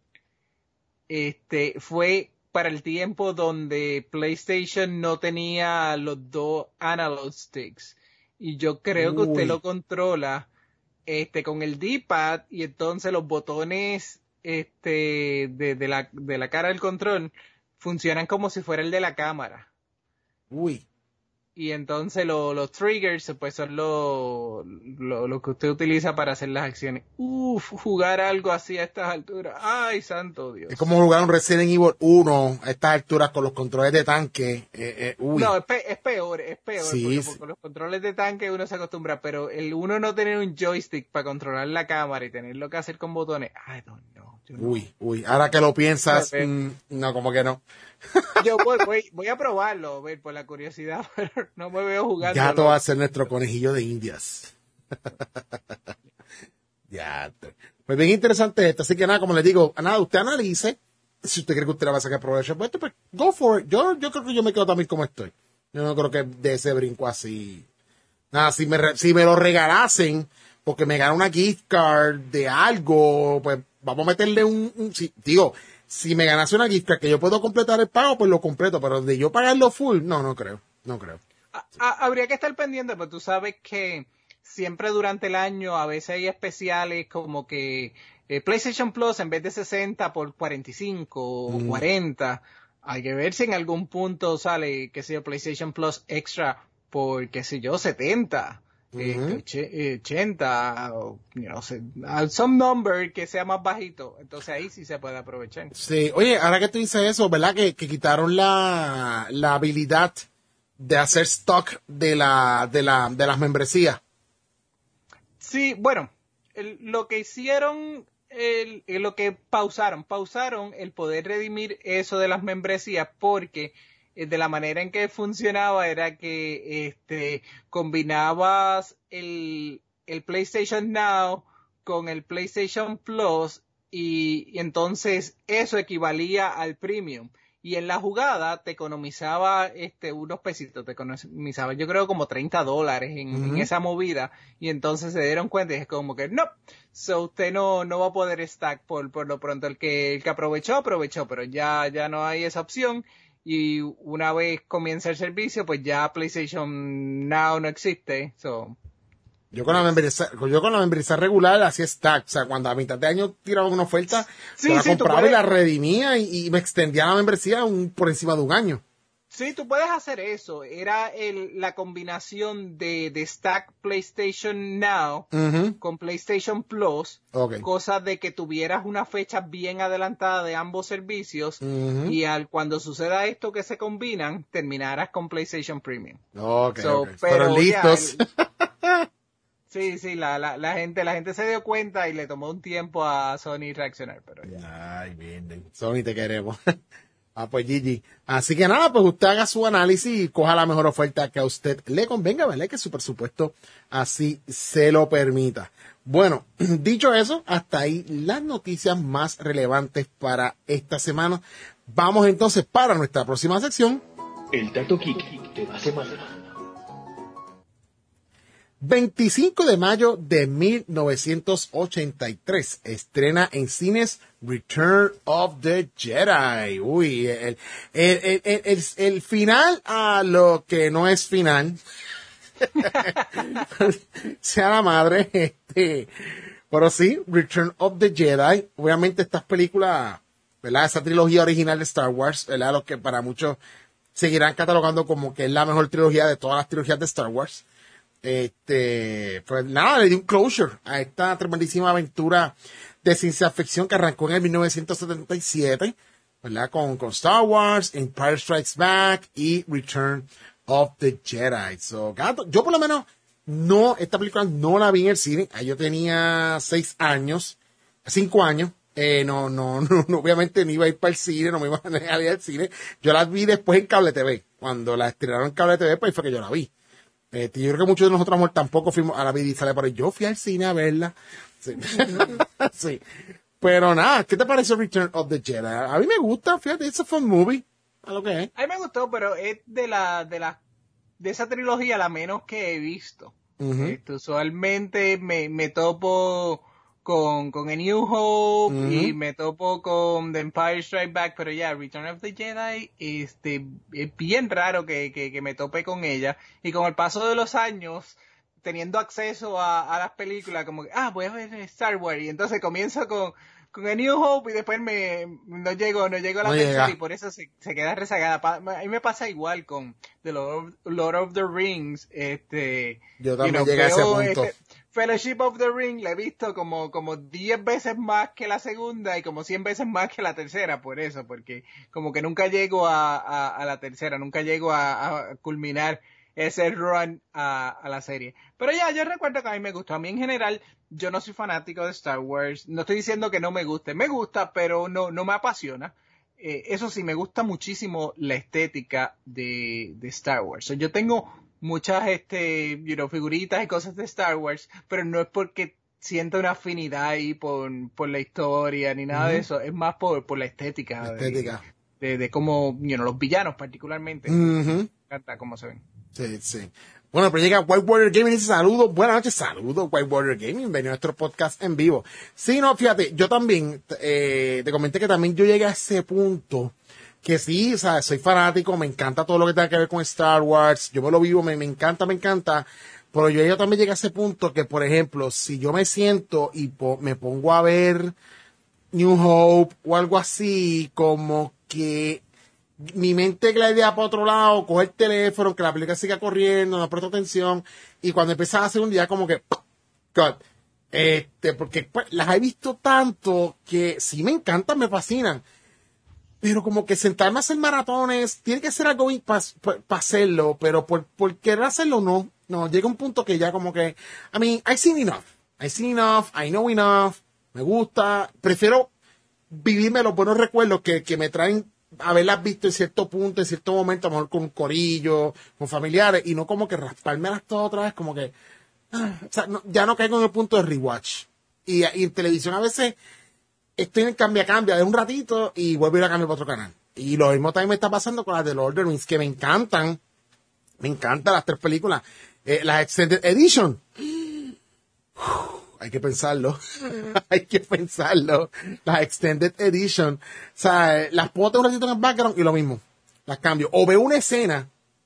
fue para el tiempo donde PlayStation no tenía los 2 analog sticks. Y yo creo que usted lo controla con el D-pad y entonces los botones de la cara del control funcionan como si fuera el de la cámara. Uy. Y entonces los triggers pues son lo que usted utiliza para hacer las acciones. Jugar algo así a estas alturas. Ay, santo Dios. Es como jugar un Resident Evil 1 a estas alturas con los controles de tanque. Uy. No, es peor. Sí, porque con los controles de tanque uno se acostumbra, pero el uno no tener un joystick para controlar la cámara y tenerlo que hacer con botones. I don't know. Uy. Ahora que lo piensas, no, como que no. Yo voy a probarlo, ver por la curiosidad, pero no me veo jugando. Gato va a ser nuestro conejillo de indias. Ya. Pues bien interesante esto. Así que nada, como les digo, usted analice. Si usted cree que usted le va a sacar provecho, pues go for it. Yo creo que yo me quedo también como estoy. Yo no creo que de ese brinco así. Nada, si me lo regalasen, porque me gana una gift card de algo, pues vamos a meterle si me ganase una gift card que yo puedo completar el pago, pues lo completo, pero de yo pagarlo full, no creo. Habría que estar pendiente, pero tú sabes que siempre durante el año a veces hay especiales como que PlayStation Plus en vez de 60 por 45 o 40. Hay que ver si en algún punto sale, qué sé yo, PlayStation Plus Extra por, qué sé yo, 70. 80, no sé, some number que sea más bajito, entonces ahí sí se puede aprovechar. Sí, oye, ahora que tú dices eso, ¿verdad? Que quitaron la habilidad de hacer stock de las membresías. Sí, bueno, lo que hicieron, lo que pausaron el poder redimir eso de las membresías porque de la manera en que funcionaba era que combinabas el PlayStation Now con el PlayStation Plus y entonces eso equivalía al Premium. Y en la jugada te economizaba unos pesitos, te economizaba yo creo como $30 en esa movida. Y entonces se dieron cuenta y es como que no, so usted no va a poder stack por lo pronto. El que aprovechó, pero ya no hay esa opción. Y una vez comienza el servicio, pues ya PlayStation Now no existe. So, yo con la membresía regular hacía stack. O sea, cuando a mitad de año tiraban una oferta, la compraba y la redimía y me extendía la membresía por encima de un año. Sí, tú puedes hacer eso. Era la combinación de stack PlayStation Now con PlayStation Plus. Okay. Cosa de que tuvieras una fecha bien adelantada de ambos servicios. Y cuando suceda esto que se combinan, terminarás con PlayStation Premium. Okay. Pero listos. Sí, la gente se dio cuenta y le tomó un tiempo a Sony reaccionar, pero ya. Ay, bien, Sony te queremos. Pues GG. Así que nada, pues usted haga su análisis y coja la mejor oferta que a usted le convenga, ¿verdad? Que su presupuesto así se lo permita. Bueno, dicho eso, hasta ahí las noticias más relevantes para esta semana. Vamos entonces para nuestra próxima sección. El Dato Geek de la semana. 25 de mayo de 1983 estrena en cines Return of the Jedi. Uy, el final a lo que no es final. Sea la madre. Pero sí, Return of the Jedi. Obviamente estas películas, ¿verdad? Esa trilogía original de Star Wars, ¿verdad? Lo que para muchos seguirán catalogando como que es la mejor trilogía de todas las trilogías de Star Wars. Pues nada, le di un closure a esta tremendísima aventura de ciencia ficción que arrancó en el 1977, ¿verdad? Con Star Wars, Empire Strikes Back y Return of the Jedi. So, yo por lo menos esta película no la vi en el cine. Yo tenía 5 años. Obviamente no iba a ir para el cine, no me iba a ir al cine. Yo la vi después en Cable TV. Cuando la estrenaron en Cable TV, pues fue que yo la vi. Yo creo que muchos de nosotros tampoco fuimos a la vida y sale por ahí. Yo fui al cine a verla. Sí. Sí. Pero nada, ¿qué te parece Return of the Jedi? A mí me gusta, fíjate, it's a fun movie. A lo que es. A mí me gustó, pero es de esa trilogía la menos que he visto. Usualmente me topo con A New Hope y me topo con The Empire Strikes Back, pero ya Return of the Jedi es bien raro que me tope con ella, y con el paso de los años teniendo acceso a las películas como que voy a ver Star Wars, y entonces comienzo con A New Hope y después no llego a la tercera y por eso se queda rezagada. A mí me pasa igual con The Lord of the Rings. Yo también llegué a ese punto. Fellowship of the Ring la he visto como 10 veces más que la segunda y como 100 veces más que la tercera, por eso, porque como que nunca llego a la tercera, nunca llego a culminar ese run a la serie. Pero yo recuerdo que a mí me gustó. A mí en general, yo no soy fanático de Star Wars. No estoy diciendo que no me guste. Me gusta, pero no me apasiona. Eso sí, me gusta muchísimo la estética de Star Wars. Yo tengo muchas figuritas y cosas de Star Wars, pero no es porque sienta una afinidad ahí por la historia ni nada de eso. Es más por la estética. La estética. De cómo, los villanos particularmente. Me encanta cómo se ven. Sí. Bueno, pero llega White Warrior Gaming y dice saludos, buenas noches, saludos White Warrior Gaming, bienvenido a nuestro podcast en vivo. Sí, no, fíjate, yo también, te comenté que también yo llegué a ese punto, que sí, o sea, soy fanático, me encanta todo lo que tenga que ver con Star Wars, yo me lo vivo, me encanta, pero yo también llegué a ese punto que, por ejemplo, si yo me siento y me pongo a ver New Hope o algo así, como que mi mente glidea para otro lado, coge el teléfono, que la película siga corriendo, no presto atención, y cuando empieza a hacer un día como que, God, porque pues, las he visto tanto que sí me encantan, me fascinan, pero como que sentarme a hacer maratones, tiene que ser algo para hacerlo, pero por querer hacerlo no, llega un punto que ya como que, I've seen enough, I know enough, me gusta, prefiero vivirme los buenos recuerdos que me traen haberlas visto en cierto punto, en cierto momento, a lo mejor con un corillo, con familiares, y no como que raspármelas todas otra vez, como que, o sea, ya no caigo en el punto de rewatch. Y en televisión a veces estoy en cambia de un ratito y vuelvo a ir a cambiar para otro canal. Y lo mismo también me está pasando con las de Lord of the Rings, que me encantan las 3 películas. Las Extended Edition. Hay que pensarlo. Hay que pensarlo. Las Extended Edition. O sea, las puedo tener un ratito en el background y lo mismo. Las cambio. O veo una escena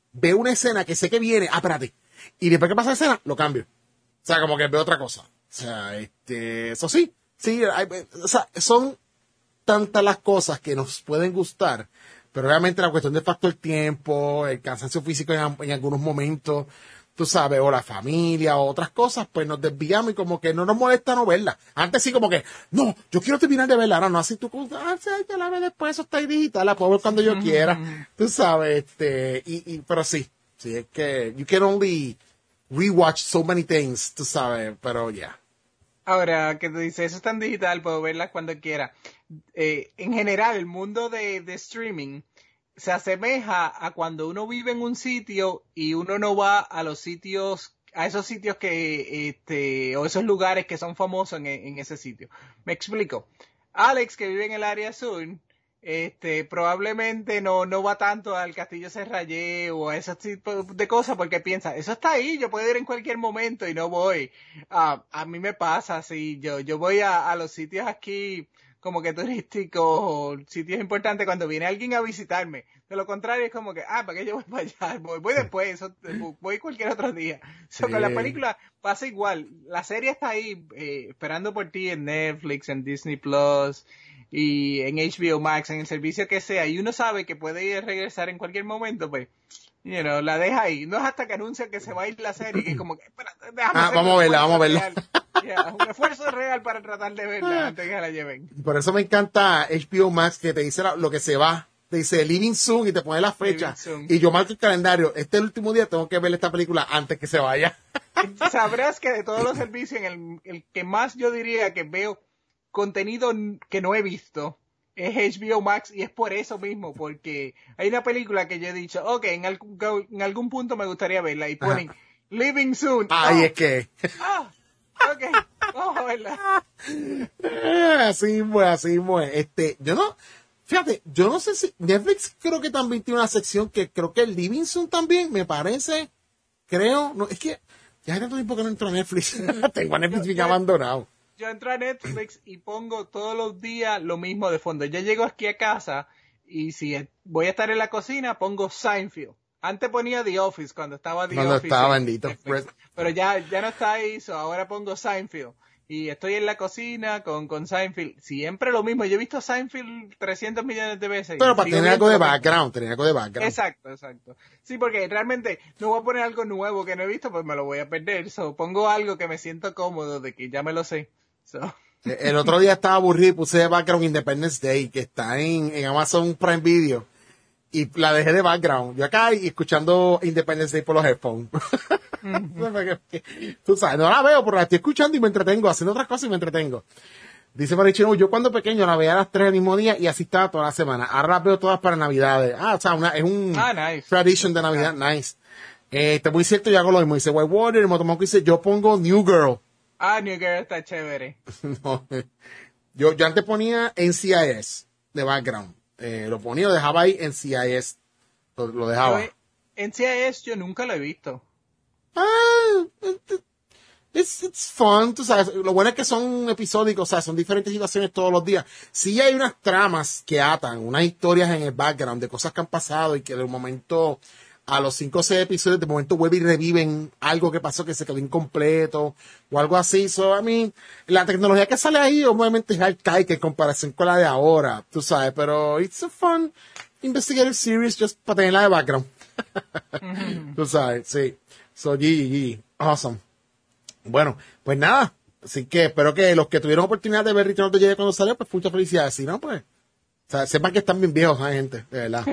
que sé que viene. Ah, espérate. Y después que pasa la escena, lo cambio. O sea, como que veo otra cosa. O sea, eso sí. Sí, o sea, son tantas las cosas que nos pueden gustar. Pero obviamente la cuestión del factor tiempo, el cansancio físico en algunos momentos, tú sabes, o la familia, o otras cosas, pues nos desviamos y como que no nos molesta no verla. Antes sí como que, no, yo quiero terminar de verla, ahora no, así tú, sí, ya la ve después, eso está ahí digital, la puedo ver cuando yo quiera, tú sabes, pero sí, es que you can only rewatch so many things, tú sabes, pero ya. Yeah. Ahora, que te dice, eso está en digital, puedo verlas cuando quiera. En general, el mundo de streaming se asemeja a cuando uno vive en un sitio y uno no va a esos sitios que, o esos lugares que son famosos en ese sitio. Me explico. Alex, que vive en el área sur, probablemente no va tanto al Castillo Serrallé o a ese tipo de cosas porque piensa, eso está ahí, yo puedo ir en cualquier momento y no voy. A mí me pasa así, yo voy a los sitios aquí como que turísticos o sitios importantes cuando viene alguien a visitarme. De lo contrario es como que, ¿para qué yo voy para allá? Voy después, voy cualquier otro día. Sí. Con la película pasa igual, la serie está ahí esperando por ti en Netflix, en Disney Plus y en HBO Max, en el servicio que sea, y uno sabe que puede ir a regresar en cualquier momento, pues, la deja ahí. No es hasta que anuncian que se va a ir la serie, que es como que, espérate, vamos a verla. Un esfuerzo real para tratar de verla antes que la lleven. Por eso me encanta HBO Max, que te dice lo que se va. Te dice Living Soon y te pone la fecha. Y yo marco el calendario. Este es el último día, tengo que ver esta película antes que se vaya. Sabrás que de todos los servicios, en el que más yo diría que veo contenido que no he visto es HBO Max, y es por eso mismo, porque hay una película que yo he dicho, ok, en algún punto me gustaría verla, y ponen Living Soon. Ay, es que... ok, vamos a verla. Así fue. Yo no sé si Netflix creo que también tiene una sección que creo que el Living Soon también, me parece, no, es que ya hace tanto tiempo que no entro a Netflix. Tengo a Netflix bien abandonado. Yo entro a Netflix y pongo todos los días lo mismo de fondo. Yo llego aquí a casa y si voy a estar en la cocina, pongo Seinfeld. Antes ponía The Office cuando estaba The Office. Cuando estaba bendito. Pero ya no está ahí, ahora pongo Seinfeld. Y estoy en la cocina con Seinfeld. Siempre lo mismo. Yo he visto Seinfeld 300 millones de veces. Pero para tener algo de background, Exacto. Sí, porque realmente no voy a poner algo nuevo que no he visto, pues me lo voy a perder. Pongo algo que me siento cómodo, de que ya me lo sé. El otro día estaba aburrido y puse de background Independence Day, que está en Amazon Prime Video. Y la dejé de background. Yo acá escuchando Independence Day por los headphones. Tú sabes, no la veo, pero la estoy escuchando y me entretengo, haciendo otras cosas y me entretengo. Dice Marichino, yo cuando pequeño la veía a las 3 del mismo día y así estaba toda la semana. Ahora las veo todas para Navidades. O sea, es un nice. tradition de Navidad, nice. Muy cierto, yo hago lo mismo. Dice Whitewater, el Motomoco dice, yo pongo New Girl. New Girl está chévere. No, yo antes ponía NCIS de background. Lo ponía, lo dejaba ahí en NCIS. Lo dejaba. NCIS yo nunca lo he visto. It's fun, tú sabes, lo bueno es que son episódicos, o sea, son diferentes situaciones todos los días. Sí hay unas tramas que atan, unas historias en el background de cosas que han pasado y que de un momento, a los 5 o 6 episodios, de momento vuelven y reviven algo que pasó que se quedó incompleto o algo así. La tecnología que sale ahí obviamente es arcaica en comparación con la de ahora, tú sabes, pero it's a fun investigative series just para tenerla de background. Tú sabes, sí. GG. Awesome. Bueno, pues nada. Así que espero que los que tuvieron oportunidad de ver Return of the Jedi cuando salió, pues muchas felicidades. Si no, pues, o sea, sepan que están bien viejos, gente, de verdad.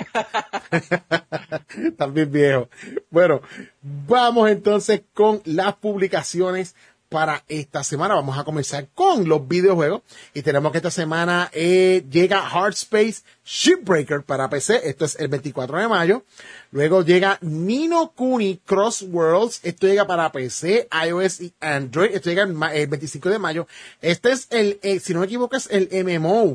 Están bien viejos. Bueno, vamos entonces con las publicaciones para esta semana. Vamos a comenzar con los videojuegos y tenemos que esta semana llega Hard Space Shipbreaker para PC, esto es el 24 de mayo. Luego llega Ni no Kuni Cross Worlds, esto llega para PC, iOS y Android, esto llega el 25 de mayo. Este es si no me equivoco, es el MMO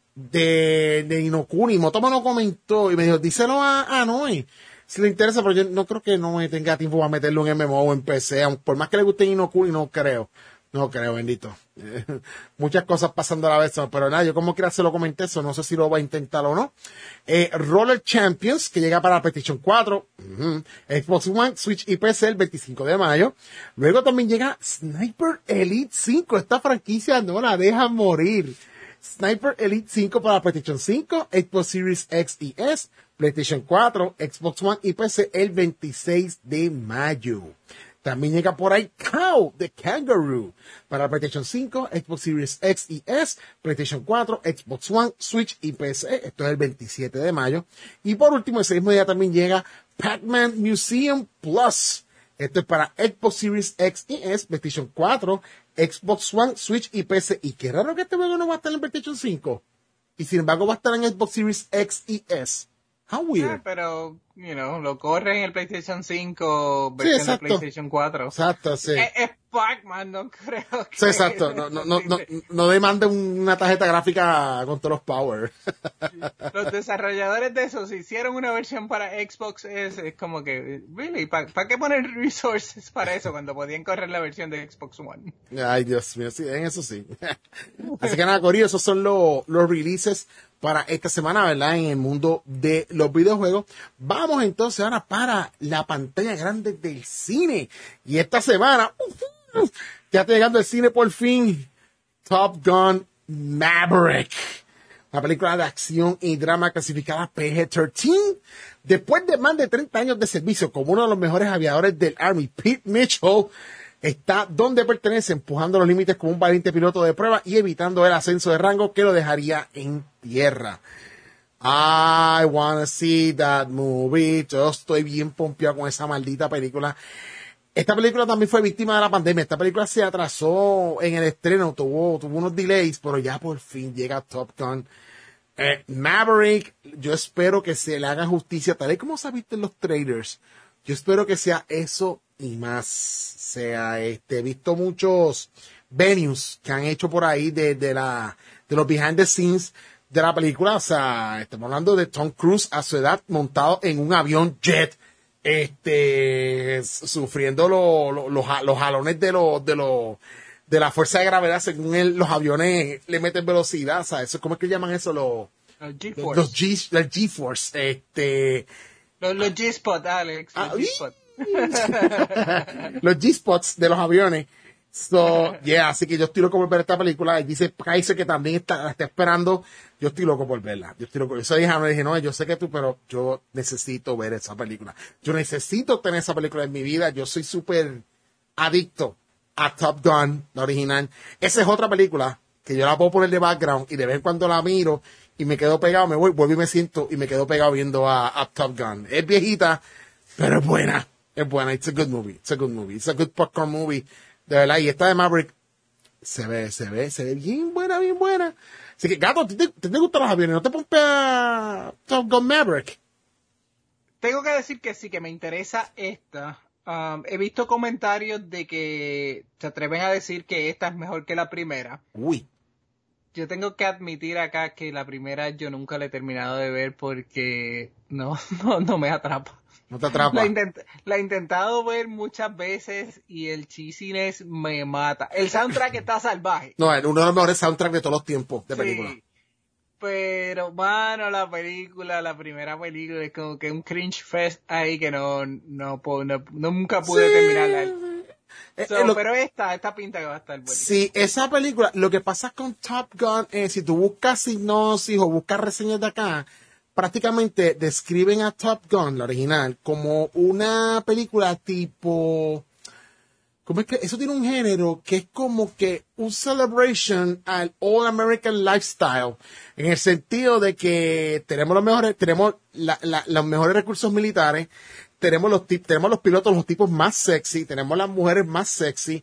de Ni no Kuni. Motomo lo comentó y me dijo, díselo a Noe si le interesa, pero yo no creo que Noe tenga tiempo para meterle un MMO en PC, por más que le guste Ni no Kuni, no creo, bendito. Muchas cosas pasando a la vez, pero nada, yo como quiera se lo comenté, eso no sé si lo va a intentar o no. Roller Champions, que llega para PlayStation 4, Xbox One, Switch y PC el 25 de mayo. Luego también llega Sniper Elite 5, esta franquicia no la dejan morir. Sniper Elite 5 para PlayStation 5, Xbox Series X y S, PlayStation 4, Xbox One y PC el 26 de mayo. También llega por ahí Cow the Kangaroo para PlayStation 5, Xbox Series X y S, PlayStation 4, Xbox One, Switch y PC. Esto es el 27 de mayo. Y por último, ese mismo día también llega Pac-Man Museum Plus. Esto es para Xbox Series X y S, PlayStation 4, Xbox One, Switch y PC. Y qué raro que este juego no va a estar en PlayStation 5. Y sin embargo va a estar en Xbox Series X y S. How weird. Pero, lo corre en el PlayStation 5 versión de PlayStation 4. Exacto, sí. Es Pac-Man, no creo que... Sí, exacto. No demande una tarjeta gráfica con todos los power. Los desarrolladores de esos hicieron una versión para Xbox S. Es como que, really, ¿para qué poner resources para eso cuando podían correr la versión de Xbox One? Ay, Dios mío, sí, en eso sí. Así que nada, Corillo, esos son los releases para esta semana, ¿verdad? En el mundo de los videojuegos. Vamos entonces ahora para la pantalla grande del cine. Y esta semana, ya está llegando el cine por fin. Top Gun Maverick. Una película de acción y drama clasificada PG-13. Después de más de 30 años de servicio como uno de los mejores aviadores del Army, Pete Mitchell está donde pertenece, empujando los límites como un valiente piloto de prueba y evitando el ascenso de rango que lo dejaría en tierra. I wanna see that movie. Yo estoy bien pompeado con esa maldita película. Esta película también fue víctima de la pandemia. Esta película se atrasó en el estreno, tuvo unos delays, pero ya por fin llega Top Gun Maverick. Yo espero que se le haga justicia, tal y como se ha visto en los trailers. Yo espero que sea eso y más. He visto muchos venues que han hecho por ahí de los behind the scenes de la película. O sea, estamos hablando de Tom Cruise a su edad montado en un avión jet, sufriendo los jalones de la fuerza de gravedad según los aviones le meten velocidad. O sea, eso, ¿cómo es que llaman eso? Los G-Force. Los G-Spot, Alex. Los G-Spot. Los G-Spots de los aviones. Así que yo estoy loco por ver esta película. Y dice Kaiser que también la está esperando. Yo estoy loco por verla. Yo dije, no, yo sé que tú, pero yo necesito ver esa película. Yo necesito tener esa película en mi vida. Yo soy súper adicto a Top Gun, la original. Esa es otra película que yo la puedo poner de background y de vez en cuando la miro y me quedo pegado, vuelvo y me siento y me quedo pegado viendo a Top Gun. Es viejita, pero es buena. Es buena. It's a good movie. It's a good popcorn movie. De verdad. Y esta de Maverick se ve bien buena. Así que, Gato, ¿te gustan los aviones? ¿No te pompea Top Gun Maverick? Tengo que decir que sí, que me interesa esta. He visto comentarios de que se atreven a decir que esta es mejor que la primera. Uy. Yo tengo que admitir acá que la primera yo nunca la he terminado de ver porque no me atrapa. No te atrapa. La he intentado ver muchas veces y el cheesiness me mata. El soundtrack está salvaje. No, es uno de los mejores soundtracks de todos los tiempos de película. Pero, mano, la primera película es como que un cringe fest ahí que nunca pude terminarla. Pero esta pinta que va a estar buena. Sí, esa película, lo que pasa con Top Gun es, si tú buscas sinopsis o buscas reseñas de acá, prácticamente describen a Top Gun, la original, como una película tipo... ¿Cómo es que? Eso tiene un género que es como que un celebration al All American Lifestyle, en el sentido de que tenemos los mejores recursos militares, tenemos los pilotos, los tipos más sexy, tenemos las mujeres más sexy,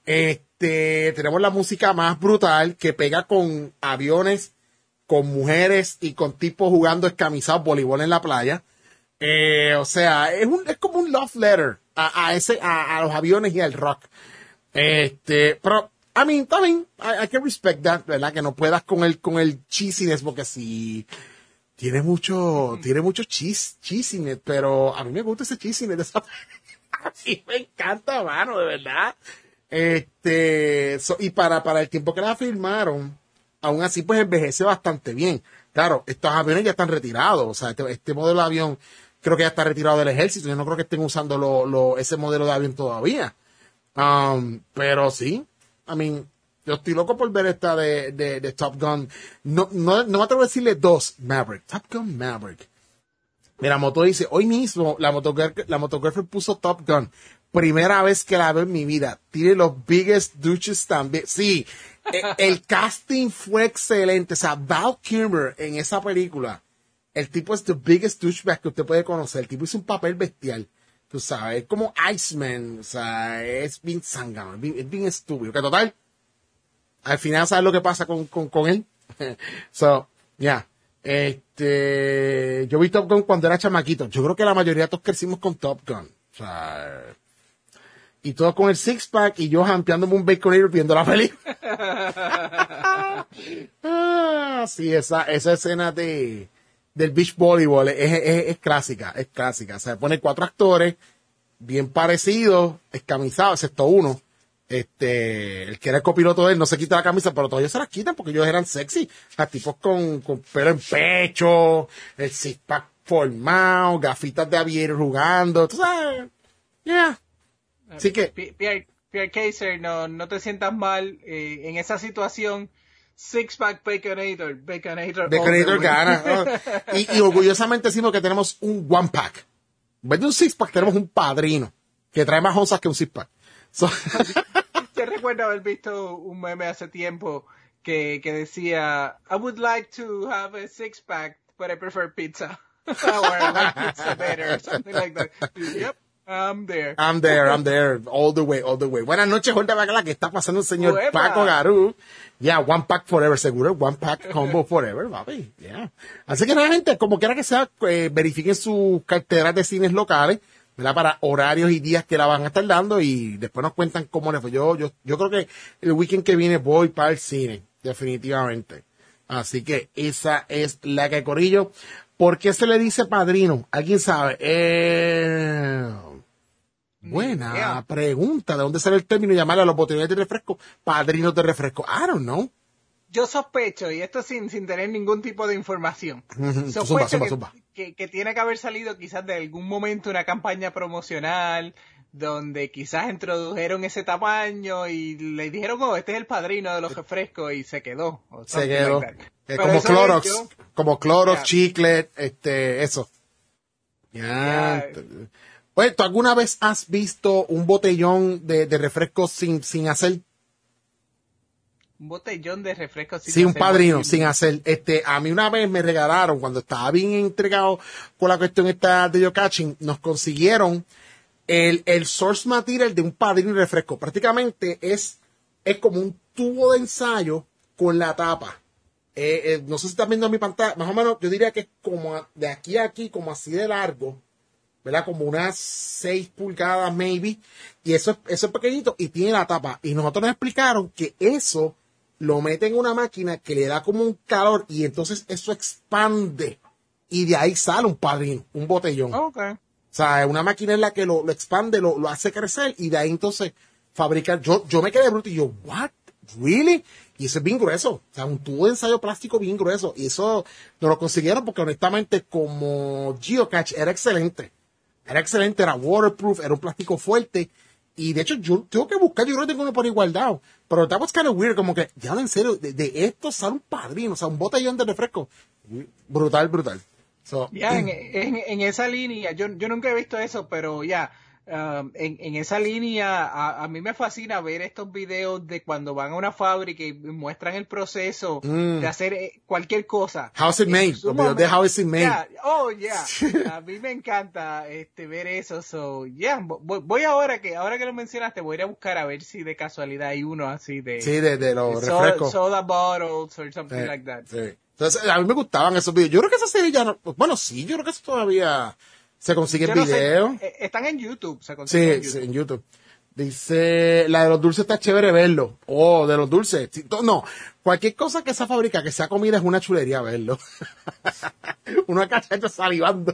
Tenemos la música más brutal que pega con aviones, con mujeres y con tipos jugando escamisados voleibol en la playa. O sea, es como un love letter a los aviones y al rock. Pero, también, I can respect that, ¿verdad? Que no puedas con el cheesiness, porque sí, tiene mucho cheesiness, pero a mí me gusta ese cheesiness de esa. Sí, me encanta, mano, de verdad. Y para el tiempo que la filmaron, aún así, pues envejece bastante bien. Claro, estos aviones ya están retirados, o sea, este modelo de avión creo que ya está retirado del ejército, yo no creo que estén usando ese modelo de avión todavía. Pero sí, yo estoy loco por ver esta de Top Gun. No me atrevo a decirle dos, Maverick, Top Gun Maverick. Mira, Moto dice, hoy mismo la motographer puso Top Gun. Primera vez que la veo en mi vida. Tiene los biggest douches también. Sí, el casting fue excelente. O sea, Val Kilmer en esa película, el tipo es the biggest douchebag que usted puede conocer. El tipo hizo un papel bestial. Tú sabes, es como Iceman. O sea, es bien zángano, es bien estúpido. Que total, al final, ¿sabes lo que pasa con él? So, yeah. Yo vi Top Gun cuando era chamaquito. Yo creo que la mayoría de todos crecimos con Top Gun. O sea, y todo con el six pack y yo jampeándome un Baconator viendo la película. Sí, esa escena del beach volleyball es clásica, es clásica. O sea, pone 4 actores bien parecidos, escamisados, excepto uno. El que era el copiloto de él no se quita la camisa, pero todos ellos se la quitan porque ellos eran sexy. O sea, tipos con pelo en pecho, el six pack formado, gafitas de aviero jugando, tú sabes. Yeah. Así que Pierre Kaiser, no te sientas mal en esa situación. Six-pack Baconator gana, ¿no? y orgullosamente decimos que tenemos un one-pack. En vez de un six-pack tenemos un padrino que trae más onzas que un six-pack. Yo recuerdo haber visto un meme hace tiempo que decía, I would like to have a six-pack, but I prefer pizza. Or I like pizza better, or something like that. Yep. I'm there, all the way. Buenas noches, Jorge Bacala, que está pasando el señor Uepa. Paco Garú. Yeah, one pack forever, seguro, one pack combo forever, papi. Yeah. Así que nada, gente, como quiera que sea, verifiquen sus carteras de cines locales, ¿verdad? Para horarios y días que la van a estar dando y después nos cuentan cómo les fue. Yo creo que el weekend que viene voy para el cine, definitivamente. Así que esa es la que corillo. ¿Por qué se le dice padrino? ¿Alguien sabe? Buena pregunta. ¿De dónde sale el término llamarle a los botellones de refresco padrinos de refresco? I don't know. Yo sospecho, y esto sin tener ningún tipo de información, Zumba. Que tiene que haber salido quizás de algún momento una campaña promocional donde quizás introdujeron ese tamaño y le dijeron, este es el padrino de los refrescos y se quedó. Se quedó. Like como Clorox, chicle, eso. Oye, ¿tú alguna vez has visto un botellón de refresco sin hacer? Un botellón de refresco sin Sí, un hacer padrino, botellón. sin hacer. A mí una vez me regalaron, cuando estaba bien entregado con la cuestión esta de geocaching, nos consiguieron el source material de un padrino de refresco. Prácticamente es como un tubo de ensayo con la tapa. No sé si están viendo en mi pantalla, más o menos yo diría que es como de aquí a aquí, como así de largo, ¿verdad? Como unas 6 pulgadas maybe, y eso es pequeñito y tiene la tapa. Y nosotros nos explicaron que eso lo meten en una máquina que le da como un calor y entonces eso expande y de ahí sale un padrino, un botellón. Okay. O sea, una máquina en la que lo expande, lo hace crecer y de ahí entonces fabricar. Yo me quedé bruto y yo, what? Really? Y eso es bien grueso. O sea, un tubo de ensayo plástico bien grueso. Y eso nos lo consiguieron porque honestamente como geocache era excelente. Era waterproof, era un plástico fuerte. Y de hecho yo tengo que buscar, yo creo que tengo uno por igualdad. Pero that was kind of weird, como que, ya en serio, de esto sale un padrino, o sea, un botellón de refresco. Brutal. So, Ya, en esa línea, yo nunca he visto eso, pero ya, en esa línea, a mí me fascina ver estos videos de cuando van a una fábrica y muestran el proceso de hacer cualquier cosa. How is it made, los videos de How is it made. A mí me encanta ver eso. So, voy ahora que lo mencionaste, voy a ir a buscar a ver si de casualidad hay uno así de los refrescos. Soda bottles or something like that. Sí. Entonces, a mí me gustaban esos videos. Yo creo que esa serie ya no, bueno, sí, yo creo que eso todavía se consigue en video. Están en YouTube, se consiguen en YouTube. Sí, en YouTube. Dice, la de los dulces está chévere verlo. Oh, de los dulces. Sí, no, cualquier cosa que esa fábrica, que sea comida, es una chulería verlo. Uno acá está salivando.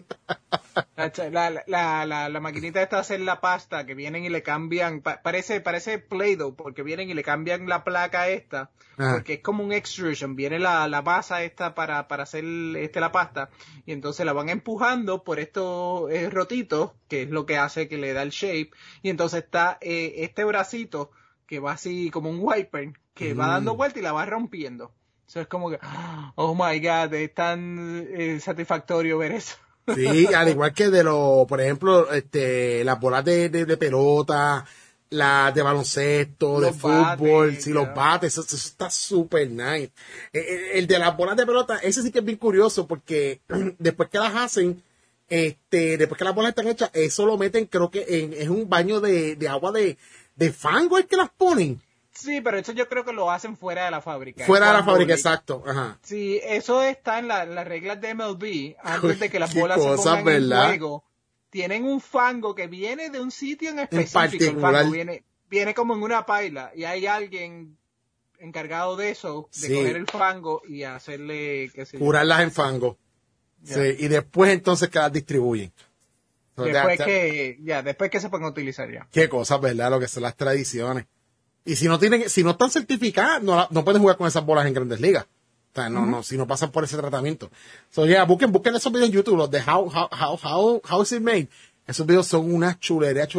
La maquinita esta de hacer la pasta, que vienen y le cambian, parece Play-Doh, porque vienen y le cambian la placa esta, porque es como un extrusion, viene la masa esta para hacer la pasta, y entonces la van empujando por estos rotitos, que es lo que hace que le da el shape, y entonces está este bracito, que va así como un wiper, que va dando vuelta y la va rompiendo. Eso es como que, oh my God, es tan satisfactorio ver eso. Sí, al igual que por ejemplo, las bolas de pelota, las de baloncesto, de fútbol, sí, los bates, eso está súper nice. El de las bolas de pelota, ese sí que es bien curioso, porque después que las hacen, después que las bolas están hechas, eso lo meten, creo que es un baño de agua de fango, es que las ponen. Sí, pero eso yo creo que lo hacen fuera de la fábrica. Fuera de la fábrica, exacto. Ajá. Sí, eso está en las reglas de MLB, antes de que las bolas se pongan en juego. Tienen un fango que viene de un sitio en específico. El fango viene como en una paila, y hay alguien encargado de eso, de coger el fango y hacerle... curarlas en fango. Yeah. Sí, y después entonces que las distribuyen. Después que se pueden utilizar ya. Qué cosas, ¿verdad? Lo que son las tradiciones. Y si no están certificadas, no pueden jugar con esas bolas en Grandes Ligas. O sea, si no pasan por ese tratamiento. So, busquen esos videos en YouTube, los de How is it made. Esos videos son una chulería.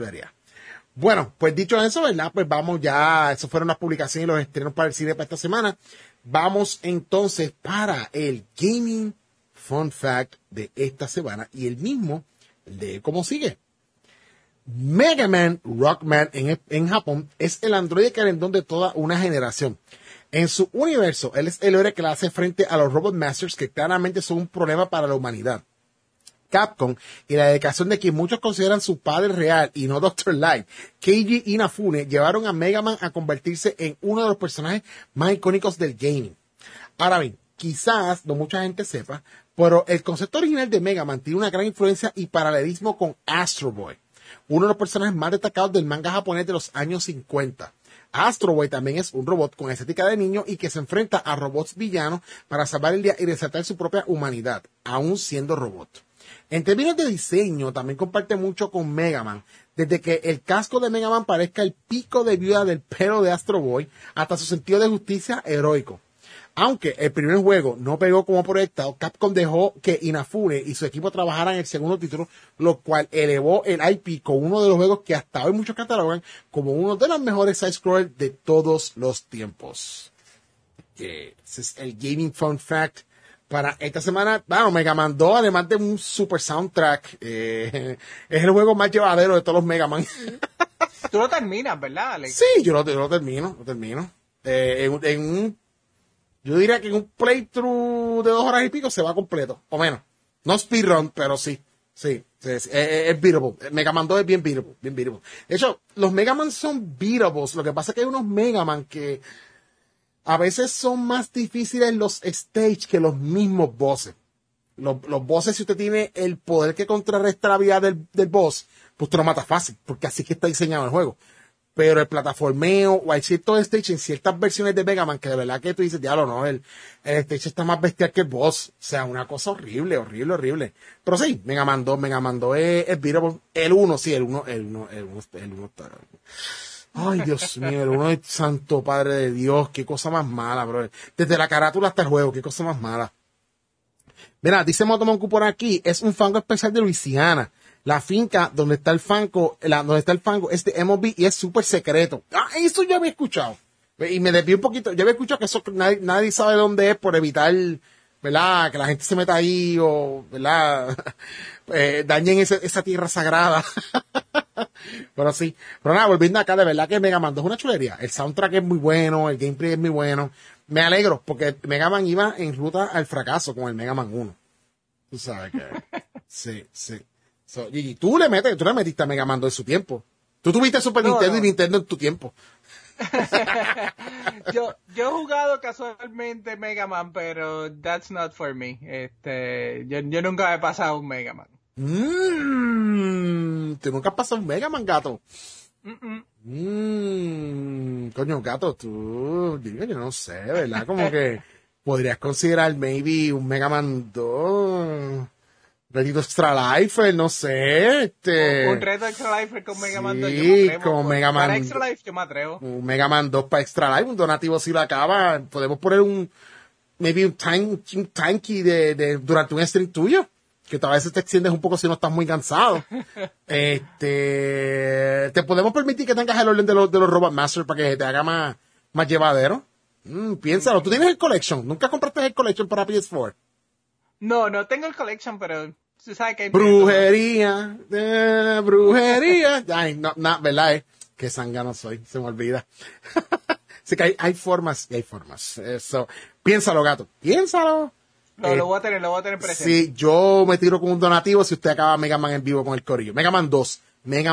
Bueno, pues dicho eso, ¿verdad? Pues vamos ya, eso fueron las publicaciones y los estrenos para el cine para esta semana. Vamos entonces para el Gaming Fun Fact de esta semana. Y el mismo, de cómo sigue. Mega Man Rockman en Japón es el androide querendón de toda una generación. En su universo, él es el héroe que le hace frente a los Robot Masters, que claramente son un problema para la humanidad. Capcom y la dedicación de quien muchos consideran su padre real y no Dr. Light, Keiji Inafune, llevaron a Mega Man a convertirse en uno de los personajes más icónicos del gaming. Ahora bien, quizás no mucha gente sepa, pero el concepto original de Mega Man tiene una gran influencia y paralelismo con Astro Boy, uno de los personajes más destacados del manga japonés de los años 50. Astro Boy también es un robot con estética de niño y que se enfrenta a robots villanos para salvar el día y resaltar su propia humanidad, aún siendo robot. En términos de diseño, también comparte mucho con Mega Man, desde que el casco de Mega Man parezca el pico de viuda del pelo de Astro Boy, hasta su sentido de justicia heroico. Aunque el primer juego no pegó como proyectado, Capcom dejó que Inafune y su equipo trabajaran en el segundo título, lo cual elevó el IP con uno de los juegos que hasta hoy muchos catalogan como uno de los mejores side-scrollers de todos los tiempos. Ese es el Gaming Fun Fact para esta semana. Bueno, Mega Man 2, además de un super soundtrack, es el juego más llevadero de todos los Mega Man. Tú lo terminas, ¿verdad, Alex? Sí, yo lo termino. Yo diría que en un playthrough de 2 horas y pico se va completo, o menos. No speedrun, pero sí. Es beatable. Mega Man 2 es bien beatable. De hecho, los Mega Man son beatables. Lo que pasa es que hay unos Mega Man que a veces son más difíciles los stage que los mismos bosses. Los bosses, si usted tiene el poder que contrarresta la vida del boss, pues usted lo mata fácil, porque así que está diseñado el juego. Pero el plataformeo, o hay ciertos stages en ciertas versiones de Mega Man que de verdad que tú dices, diablo, no, el stage está más bestial que el boss. O sea, una cosa horrible. Pero sí, Mega Man 2 es beatable. El 1 está... Ay, Dios mío, el 1 es santo padre de Dios, qué cosa más mala, bro. Desde la carátula hasta el juego, qué cosa más mala. Mira, dice Motomonku por aquí, es un fango especial de Luisiana. La finca donde está el fango es de MLB y es súper secreto. Eso yo había escuchado. Y me desvié un poquito. Yo había escuchado que eso nadie sabe dónde es por evitar, ¿verdad? Que la gente se meta ahí o, ¿verdad? Dañen esa tierra sagrada. Pero sí. Pero nada, volviendo acá, de verdad que Mega Man 2 es una chulería. El soundtrack es muy bueno, el gameplay es muy bueno. Me alegro, porque Mega Man iba en ruta al fracaso con el Mega Man 1. Tú sabes que... Sí, sí. So, y tú le metiste a Mega Man 2 en su tiempo. Tú tuviste Super Nintendo y Nintendo en tu tiempo. yo he jugado casualmente Mega Man, pero that's not for me. Yo nunca he pasado un Mega Man. ¿Tú nunca has pasado un Mega Man, gato? Coño, gato, digo, yo no sé, ¿verdad? Como que podrías considerar maybe un Mega Man 2... Reto Extra Life, no sé, Un reto Extra Life con Mega Man 2, yo me Sí, atrevo. con Mega Man. Para Extra Life yo me atrevo. Un Mega Man 2 para Extra Life, un donativo si lo acaba. Podemos poner maybe un time key durante un stream tuyo. Que tal vez te extiendes un poco si no estás muy cansado. Te podemos permitir que tengas el orden de los Robot Masters para que te haga más llevadero. Piénsalo, tú tienes el Collection. ¿Nunca compraste el Collection para PS4? No tengo el Collection, pero tú sabes que hay... Brujería. Ay, no, ¿verdad? Qué zángano soy, se me olvida. Así que hay formas y hay formas. Eso. Piénsalo, gato. Piénsalo. Lo voy a tener presente. Sí, yo me tiro con un donativo si usted acaba Mega Man en vivo con el corillo. Mega Man 2.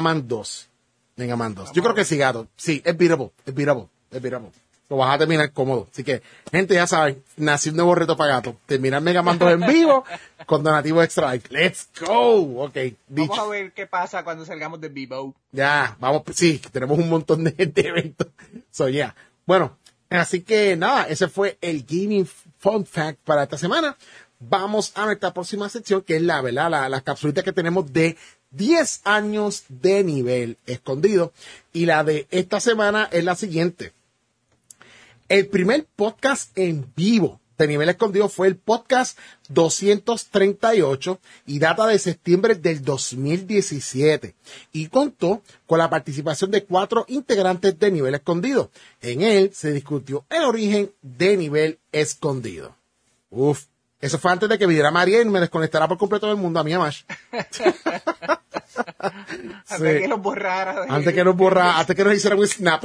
Yo creo que sí, gato. Sí, es beatable. Lo vas a terminar cómodo. Así que, gente, ya saben, nació un nuevo reto para gato. Terminar Mega Man 2 en vivo con donativo extra life. ¡Let's go! Ok, dicho. Vamos a ver qué pasa cuando salgamos de Vivo. Ya, vamos, sí, tenemos un montón de eventos. So, yeah. Bueno, así que nada, ese fue el Gaming Fun Fact para esta semana. Vamos a nuestra próxima sección, que es la capsulita que tenemos de 10 años de nivel escondido. Y la de esta semana es la siguiente. El primer podcast en vivo de Nivel Escondido fue el podcast 238 y data de septiembre del 2017 y contó con la participación de 4 integrantes de Nivel Escondido. En él se discutió el origen de Nivel Escondido. Uf, eso fue antes de que viniera María y me desconectara por completo del mundo a mí, Amash. Antes que nos borrara. Antes que nos hiciera un snap.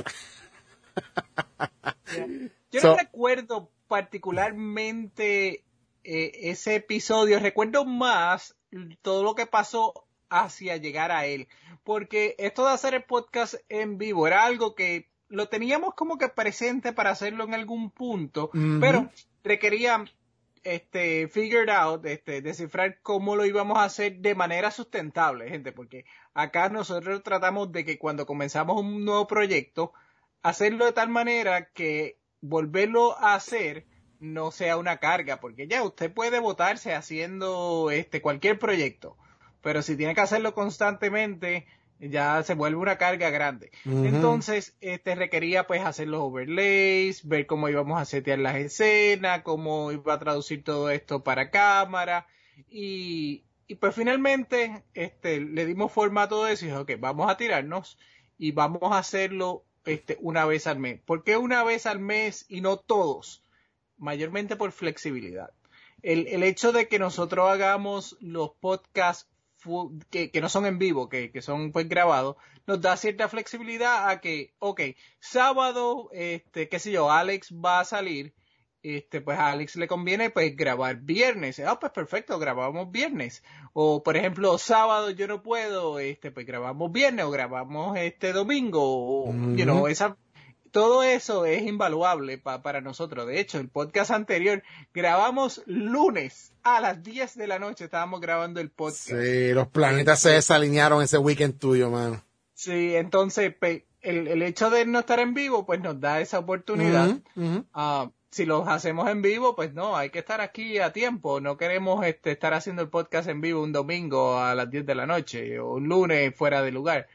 Yo no recuerdo particularmente ese episodio, recuerdo más todo lo que pasó hacia llegar a él, porque esto de hacer el podcast en vivo era algo que lo teníamos como que presente para hacerlo en algún punto, pero requería figured out, descifrar cómo lo íbamos a hacer de manera sustentable, gente, porque acá nosotros tratamos de que cuando comenzamos un nuevo proyecto, hacerlo de tal manera que volverlo a hacer no sea una carga, porque ya usted puede botarse haciendo cualquier proyecto, pero si tiene que hacerlo constantemente, ya se vuelve una carga grande. Entonces, requería pues hacer los overlays, ver cómo íbamos a setear las escenas, cómo iba a traducir todo esto para cámara, y pues finalmente le dimos forma a todo eso y dije, ok, vamos a tirarnos y vamos a hacerlo una vez al mes. ¿Por qué una vez al mes y no todos? Mayormente por flexibilidad. El hecho de que nosotros hagamos los podcasts que no son en vivo, que son pues grabados, nos da cierta flexibilidad a que, ok, sábado, qué sé yo, Alex va a salir, pues a Alex le conviene pues grabar viernes. Pues perfecto, grabamos viernes. O por ejemplo, sábado yo no puedo, pues grabamos viernes o grabamos domingo. O, todo eso es invaluable para nosotros. De hecho, el podcast anterior grabamos lunes a las 10 de la noche, estábamos grabando el podcast. Sí, los planetas se desalinearon ese weekend tuyo, mano. Sí, entonces el hecho de no estar en vivo, pues nos da esa oportunidad. Si los hacemos en vivo, pues no, hay que estar aquí a tiempo. No queremos estar haciendo el podcast en vivo un domingo a las 10 de la noche o un lunes fuera de lugar.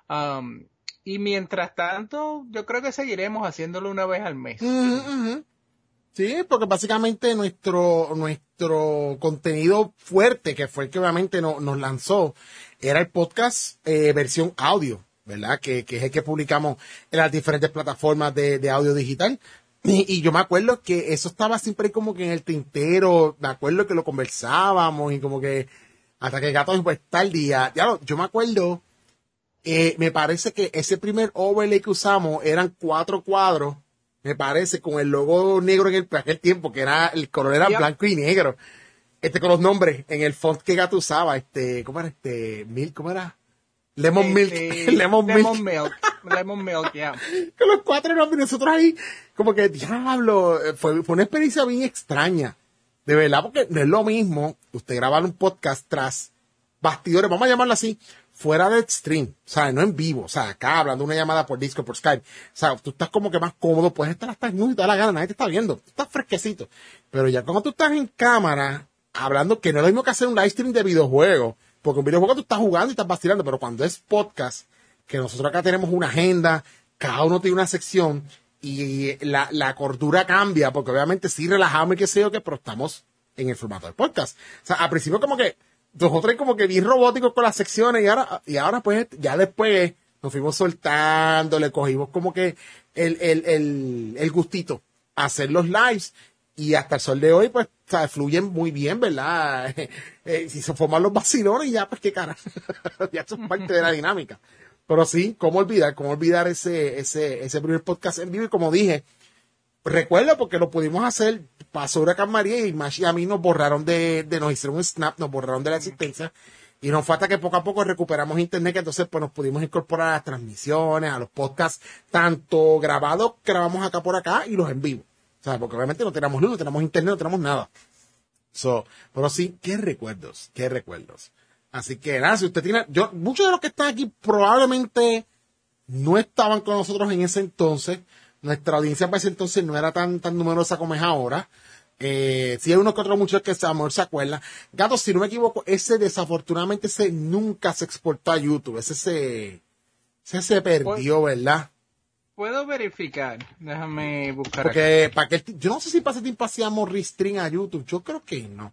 Y mientras tanto, yo creo que seguiremos haciéndolo una vez al mes. Sí, porque básicamente nuestro contenido fuerte, que fue el que obviamente nos lanzó, era el podcast versión audio, ¿verdad? Que es el que publicamos en las diferentes plataformas de audio digital. Y yo me acuerdo que eso estaba siempre como que en el tintero, me acuerdo que lo conversábamos y como que hasta que el gato pues tal día, yo me acuerdo Me parece que ese primer overlay que usamos eran 4 cuadros, me parece, con el logo negro en aquel tiempo, que era, el color era blanco y negro. Con los nombres, en el font que Gato usaba, ¿cómo era? ¿Cómo era? Lemon Milk. Lemon Milk. Lemon Milk, ya. Con los 4 nombres, nosotros ahí, como que, diablo, fue una experiencia bien extraña. De verdad, porque no es lo mismo usted grabar un podcast tras bastidores, vamos a llamarlo así, fuera del stream, o sea, no en vivo, o sea, acá hablando una llamada por Discord, por Skype, o sea, tú estás como que más cómodo, puedes estar hasta desnudo y te da la gana, nadie te está viendo, tú estás fresquecito. Pero ya cuando tú estás en cámara, hablando, que no es lo mismo que hacer un live stream de videojuegos, porque un videojuego tú estás jugando y estás vacilando, pero cuando es podcast, que nosotros acá tenemos una agenda, cada uno tiene una sección, y la cordura cambia, porque obviamente sí relajamos y qué sé yo qué, pero estamos en el formato de podcast. O sea, al principio como que nosotros como que bien robóticos con las secciones, y ahora pues ya después nos fuimos soltando, le cogimos como que el gustito a hacer los lives, y hasta el sol de hoy pues, o sea, fluyen muy bien, ¿verdad? Si se forman los vacilones, ya pues qué cara, ya eso es parte de la dinámica. Pero sí, ¿cómo olvidar ese primer podcast en vivo? Y como dije, recuerdo porque lo pudimos hacer, pasó Huracán María y Mash y a mí nos borraron nos hicieron un snap, nos borraron de la existencia, y nos falta que poco a poco recuperamos internet, que entonces pues nos pudimos incorporar a las transmisiones, a los podcasts, tanto grabados que grabamos acá por acá y los en vivo. O sea, porque obviamente no tenemos luz, no tenemos internet, no tenemos nada. Pero sí, qué recuerdos. Así que nada, si usted tiene, muchos de los que están aquí probablemente no estaban con nosotros en ese entonces. Nuestra audiencia para ese entonces no era tan numerosa como es ahora. Sí hay uno que otro muchos que a lo mejor se acuerdan. Gato, si no me equivoco, desafortunadamente nunca se exportó a YouTube. Ese se perdió, ¿verdad? Puedo verificar. Déjame buscar. Porque yo no sé si para ese tiempo hacíamos restring a YouTube. Yo creo que no.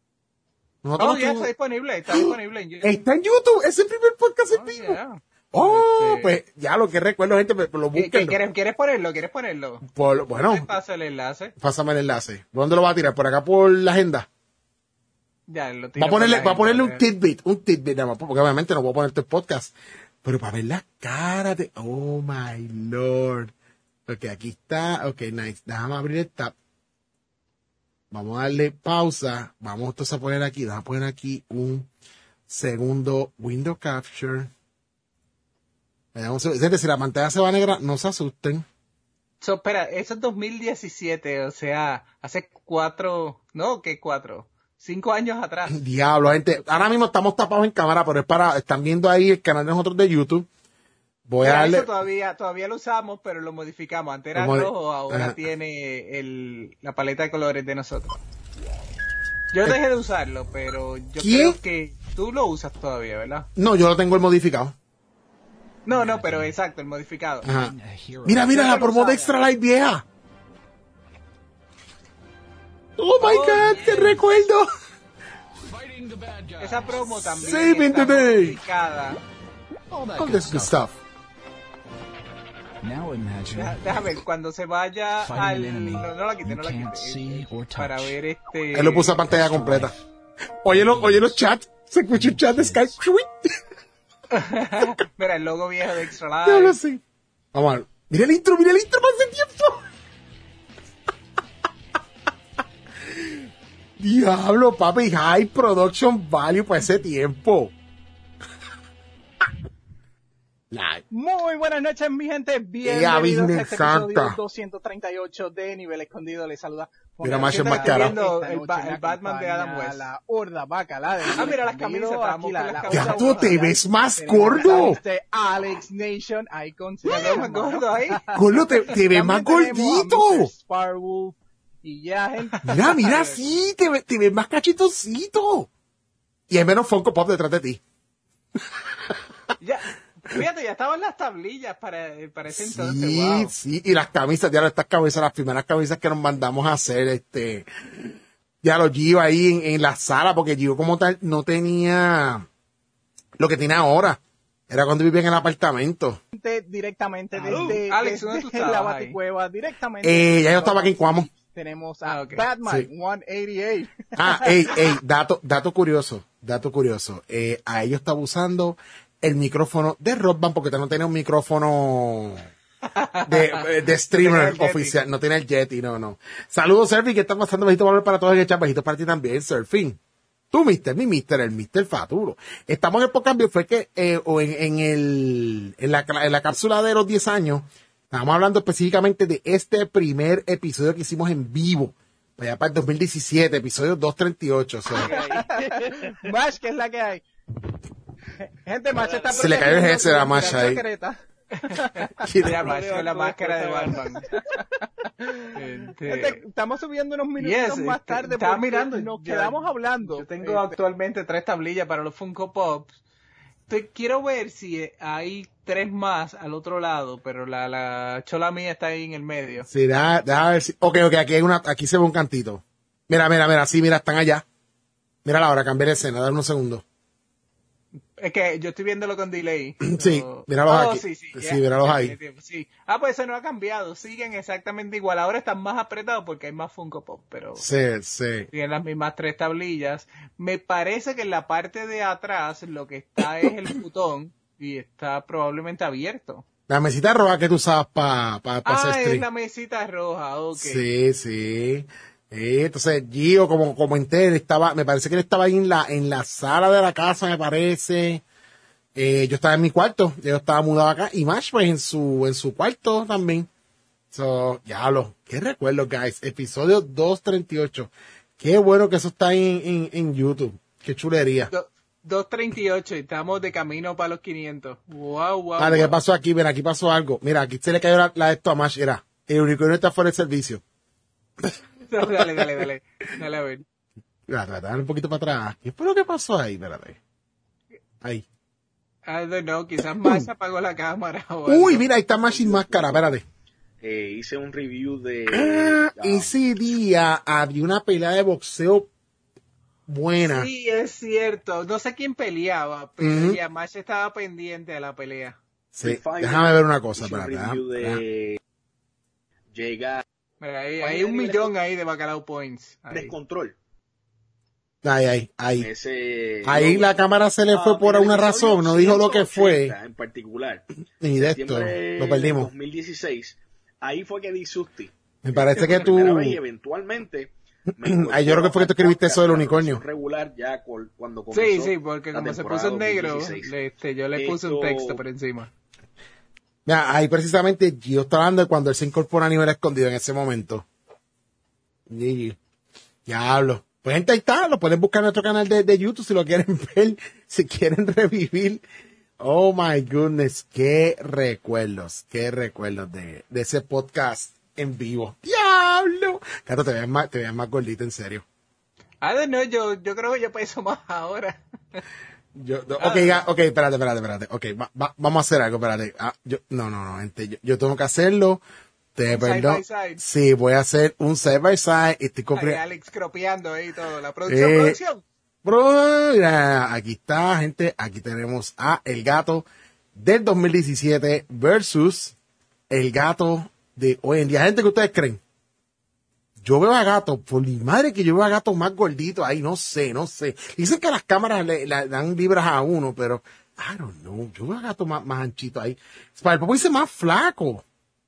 Ya está disponible en YouTube. Está en YouTube, es el primer podcast en vivo. Yeah. Pues ya lo que recuerdo, gente, pero lo busquen. ¿Quieres ponerlo? Bueno. Pásame el enlace. Pásame el enlace. ¿Dónde lo va a tirar? ¿Por acá por la agenda? Ya, lo tiro. Va a ponerle un tidbit nada más, porque obviamente no puedo poner tu podcast. Pero para ver la cara de... Oh, my Lord. Ok, aquí está. Ok, nice. Déjame abrir el tab. Vamos a darle pausa. Vamos entonces a poner aquí. Vamos a poner aquí un segundo window capture. Si la pantalla se va negra, no se asusten. Espera, eso es 2017, o sea, hace 4 5 años atrás. Diablo, gente. Ahora mismo estamos tapados en cámara, pero están viendo ahí el canal de nosotros de YouTube. Voy a darle. Eso todavía lo usamos, pero lo modificamos. Antes era rojo, ahora tiene la paleta de colores de nosotros. Yo dejé de usarlo, pero yo creo que tú lo usas todavía, ¿verdad? No, yo lo tengo el modificado. No, pero exacto, el modificado. Ajá. Mira la promo de Extra Life vieja. Oh my God, qué recuerdo. Esa promo también Saving está the day. modificada. All this good stuff. Déjame ver, cuando se vaya al... No la quite. Para ver Él lo puso a pantalla completa. Oye los chats. Se escucha un chat de Skype. Mira, el logo viejo de Extra Life. Yo lo sé. Vamos a ver. Mira el intro para ese tiempo. Diablo, papi, high production value para ese tiempo. Muy buenas noches, mi gente. Bienvenidos a este episodio Santa. 238 de Nivel Escondido. Les saluda. Mira, macho enmascarado. El Batman de Adam West. La horda bacala. Mira las camisas. Aquí Gato, te ves más gordo. Alex Nation, ahí con gordo ahí. Gordo, te ves más gordito. Sparwolf y ya, gente. Mira, sí, te ves más cachitosito. Y hay menos Funko Pop detrás de ti. Ya. Fíjate, ya estaban las tablillas para ese entonces. Wow. Sí, y las camisas, ya estas camisas, las primeras camisas que nos mandamos a hacer, ya lo Gio ahí en la sala, porque Gio como tal no tenía lo que tiene ahora. Era cuando vivía en el apartamento. Directamente desde Alex, la Baticueva, directamente. Ya yo estaba aquí en Cuamo. Tenemos a Batman, Sí. 188. Dato curioso. A ellos estaba usando el micrófono de Rock Band, porque no tiene un micrófono de streamer oficial, no tiene el Yeti, no. Saludos, Surfing, ¿qué está pasando? Besitos para todos en el chat, besitos para ti también, Surfing. Tú, mi mister, el Mister Faturo. Estamos en el cambio, fue que en la cápsula de los 10 años, estábamos hablando específicamente de este primer episodio que hicimos en vivo, para allá para el 2017, episodio 238. Mash, ¿qué es la que hay? Gente, Mash está se le cayó el jefe a Mash ahí. La máscara de Batman. Estamos subiendo unos minutos más tarde porque mirando, nos quedamos hablando. Yo tengo actualmente 3 tablillas para los Funko Pops. Quiero ver si hay 3 más al otro lado, pero la chola mía está ahí en el medio. Sí, déjame ver si... Ok, aquí se ve un cantito. Mira, sí, mira, están allá. Mira la hora, cambié de escena, dame unos segundos. Es que yo estoy viéndolo con delay. Sí, míralos aquí. Sí, míralos ahí. Sí. Pues eso no ha cambiado. Siguen exactamente igual. Ahora están más apretados porque hay más Funko Pop, pero sí. Siguen las mismas 3 tablillas. Me parece que en la parte de atrás lo que está es el botón y está probablemente abierto. La mesita roja que tú usabas para hacer stream. Es la mesita roja, ok. Sí. Entonces Gio como entero me parece que él estaba ahí en la sala de la casa, me parece. Yo estaba en mi cuarto, yo estaba mudado acá, y Mash pues en su cuarto también. Qué recuerdo, guys. Episodio 238. Qué bueno que eso está en YouTube. Qué chulería. 238 y estamos de camino para los 500. Wow. Vale, ¿qué pasó aquí? Mira, aquí pasó algo. Mira, aquí se le cayó la esto a Mash. Era, el unicornio está fuera de servicio. No, dale a ver. Dale un poquito para atrás. ¿Qué fue lo que pasó ahí? Espérate. Ahí. I don't know, quizás Mash apagó la cámara o Uy, algo. mira, ahí está Mash sin máscara, espérate. Hice un review de... Ese día había una pelea de boxeo buena. Sí, es cierto. No sé quién peleaba, pero ya Mash estaba pendiente de la pelea. Sí, déjame ver una cosa, hice un review de... Llega... Mira, hay 1 millón ahí de Bacalao Points. Ahí. Descontrol. Ahí. Ahí no, la cámara se le fue por una razón, no dijo lo que fue. En particular. Ni de esto, lo perdimos. 2016. Ahí fue que di Susti. Me parece que tú... Y eventualmente... Yo creo que fue que tú escribiste eso del unicornio. Regular ya cuando comenzó. Sí, porque como se puso en negro, yo le puse un texto por encima. Mira, ahí precisamente Gio está hablando de cuando él se incorpora a nivel escondido en ese momento. Gigi. Diablo. Pues gente, ahí está, lo pueden buscar en nuestro canal de YouTube si lo quieren ver, si quieren revivir. Oh my goodness, qué recuerdos de ese podcast en vivo. ¡Diablo! Gato, te veas más gordito, en serio. I don't know, yo creo que yo peso más ahora. Ok, espérate. Ok, vamos a hacer algo, espérate. No, gente, yo tengo que hacerlo. Perdón. Side by side. Sí, voy a hacer un side by side. Alex cropeando ahí todo. La producción. Mira, aquí está, gente. Aquí tenemos a el gato del 2017 versus el gato de hoy en día. Gente, ¿qué ustedes creen? Yo veo a Gato, por mi madre que yo veo a Gato más gordito ahí, no sé. Dicen que las cámaras le dan vibras a uno, pero I don't know. Yo veo a Gato más anchito ahí. Para el popo dice más flaco.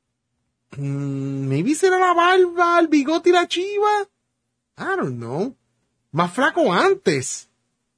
Maybe será la barba, el bigote y la chiva. I don't know. Más flaco antes.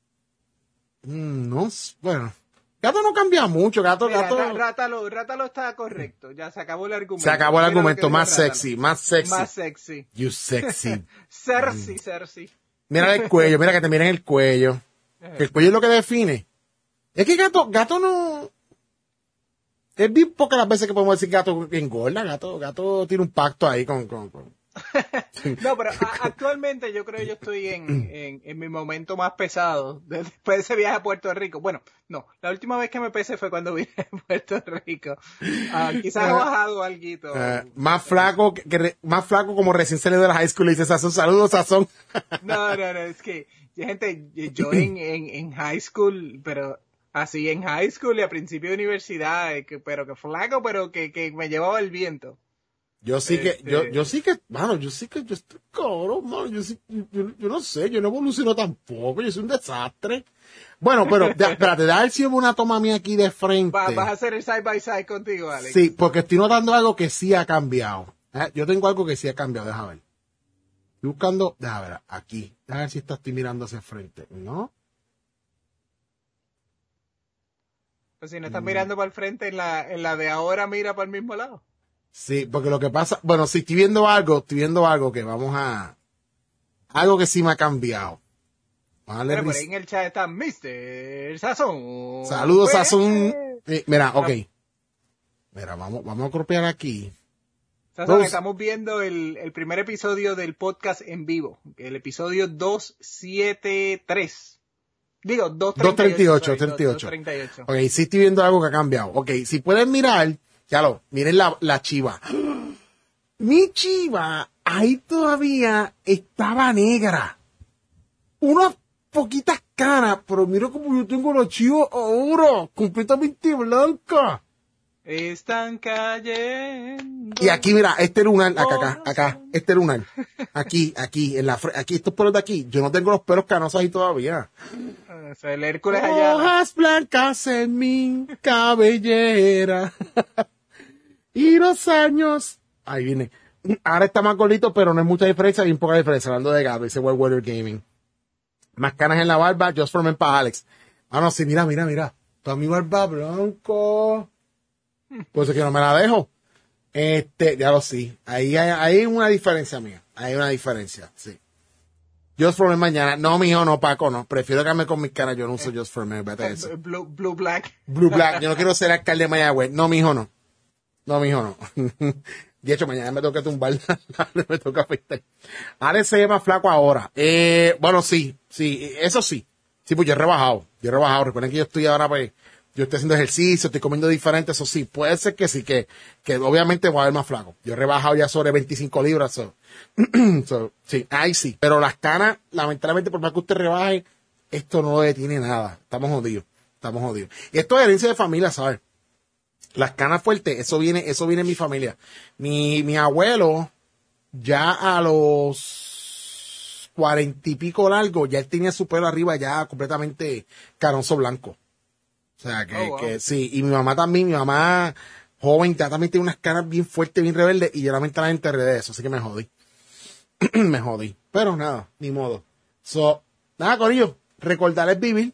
No, bueno. Gato no cambia mucho, Gato. Rátalo está correcto. Ya se acabó el argumento. Se acabó el argumento. Más sexy. You sexy. Cersei. Mira el cuello, mira que te miren el cuello. El cuello es lo que define. Es que Gato no... Es bien pocas las veces que podemos decir Gato engorda. Gato tiene un pacto ahí con... No, pero actualmente yo creo que yo estoy en mi momento más pesado después de ese viaje a Puerto Rico. Bueno, no, la última vez que me pesé fue cuando vine a Puerto Rico. Quizás he bajado alguito. Más flaco como recién salido de la high school y dice Sazón, saludos Sazón. No, es que, gente, yo en high school, pero así en high school y a principio de universidad, pero que flaco, pero que me llevaba el viento. Yo sí que, yo sí que, mano, yo estoy cabrón, mano, yo no sé, yo no evoluciono tampoco, yo soy un desastre. Bueno, pero, espérate, da ver si hubo una toma mía aquí de frente. Vas a hacer el side by side contigo, Alex. Sí, porque estoy notando algo que sí ha cambiado. Yo tengo algo que sí ha cambiado, déjame ver. Estoy buscando, déjame ver, aquí. Déjame ver si estoy mirando hacia el frente, ¿no? Pues si no estás mirando para el frente, en la de ahora mira para el mismo lado. Sí, porque lo que pasa, bueno, sí, estoy viendo algo que vamos a, algo que sí me ha cambiado. Pero por ahí en el chat está Mr. Sazón. Saludos, Pues, Sazón. Mira, ok. Mira, vamos a copiar aquí. Sazón, estamos viendo el primer episodio del podcast en vivo. El episodio 273. Digo, 238. 238. Ok, sí estoy viendo algo que ha cambiado. Ok, si pueden mirar, miren la chiva. Mi chiva, ahí todavía estaba negra. Unas poquitas canas, pero mira como yo tengo los chivos ahora, completamente blanca. Están cayendo. Y aquí, mira, este lunar, acá, este lunar. Aquí, aquí, estos pelos de aquí. Yo no tengo los pelos canosos ahí todavía. O sea, el Hércules allá. Hojas blancas en mi cabellera. Y los años. Ahí viene. Ahora está más gordito, pero no hay mucha diferencia, bien poca diferencia. Hablando de Gaby, dice World Weather Gaming. Más canas en la barba, Just for Men para Alex. Ah, no, sí, mira. Toda mi barba blanco. Pues es que no me la dejo. Ya lo sí. Ahí hay una diferencia mía. Hay una diferencia, sí. Just for Men mañana. No, mijo, no, Paco, no. Prefiero quedarme con mis canas. Yo no uso Just for Men, vete eso. Blue Black. Blue Black. Yo no quiero ser alcalde de Mayagüez. No, mijo, no. No, mijo, no. De hecho, mañana me toca tumbar. Me toca afeitar. Alex se ve más flaco ahora. Bueno, sí, eso sí. Sí, pues yo he rebajado. Recuerden que yo estoy ahora, pues, yo estoy haciendo ejercicio, estoy comiendo diferente, eso sí. Puede ser que sí, que obviamente voy a ver más flaco. Yo he rebajado ya sobre 25 libras, sí, ahí sí. Pero las canas, lamentablemente, por más que usted rebaje, esto no lo detiene nada. Estamos jodidos. Y esto es herencia de familia, ¿sabes? Las canas fuertes, eso viene en mi familia. Mi abuelo, ya a los 40 y pico largo, ya él tenía su pelo arriba ya completamente canoso blanco. O sea, que sí. Y mi mamá también, joven, ya también tiene unas canas bien fuertes, bien rebeldes, y yo lamentablemente heredé eso, así que me jodí. Me jodí. Pero nada, ni modo. Nada, corillo, recordarles vivir.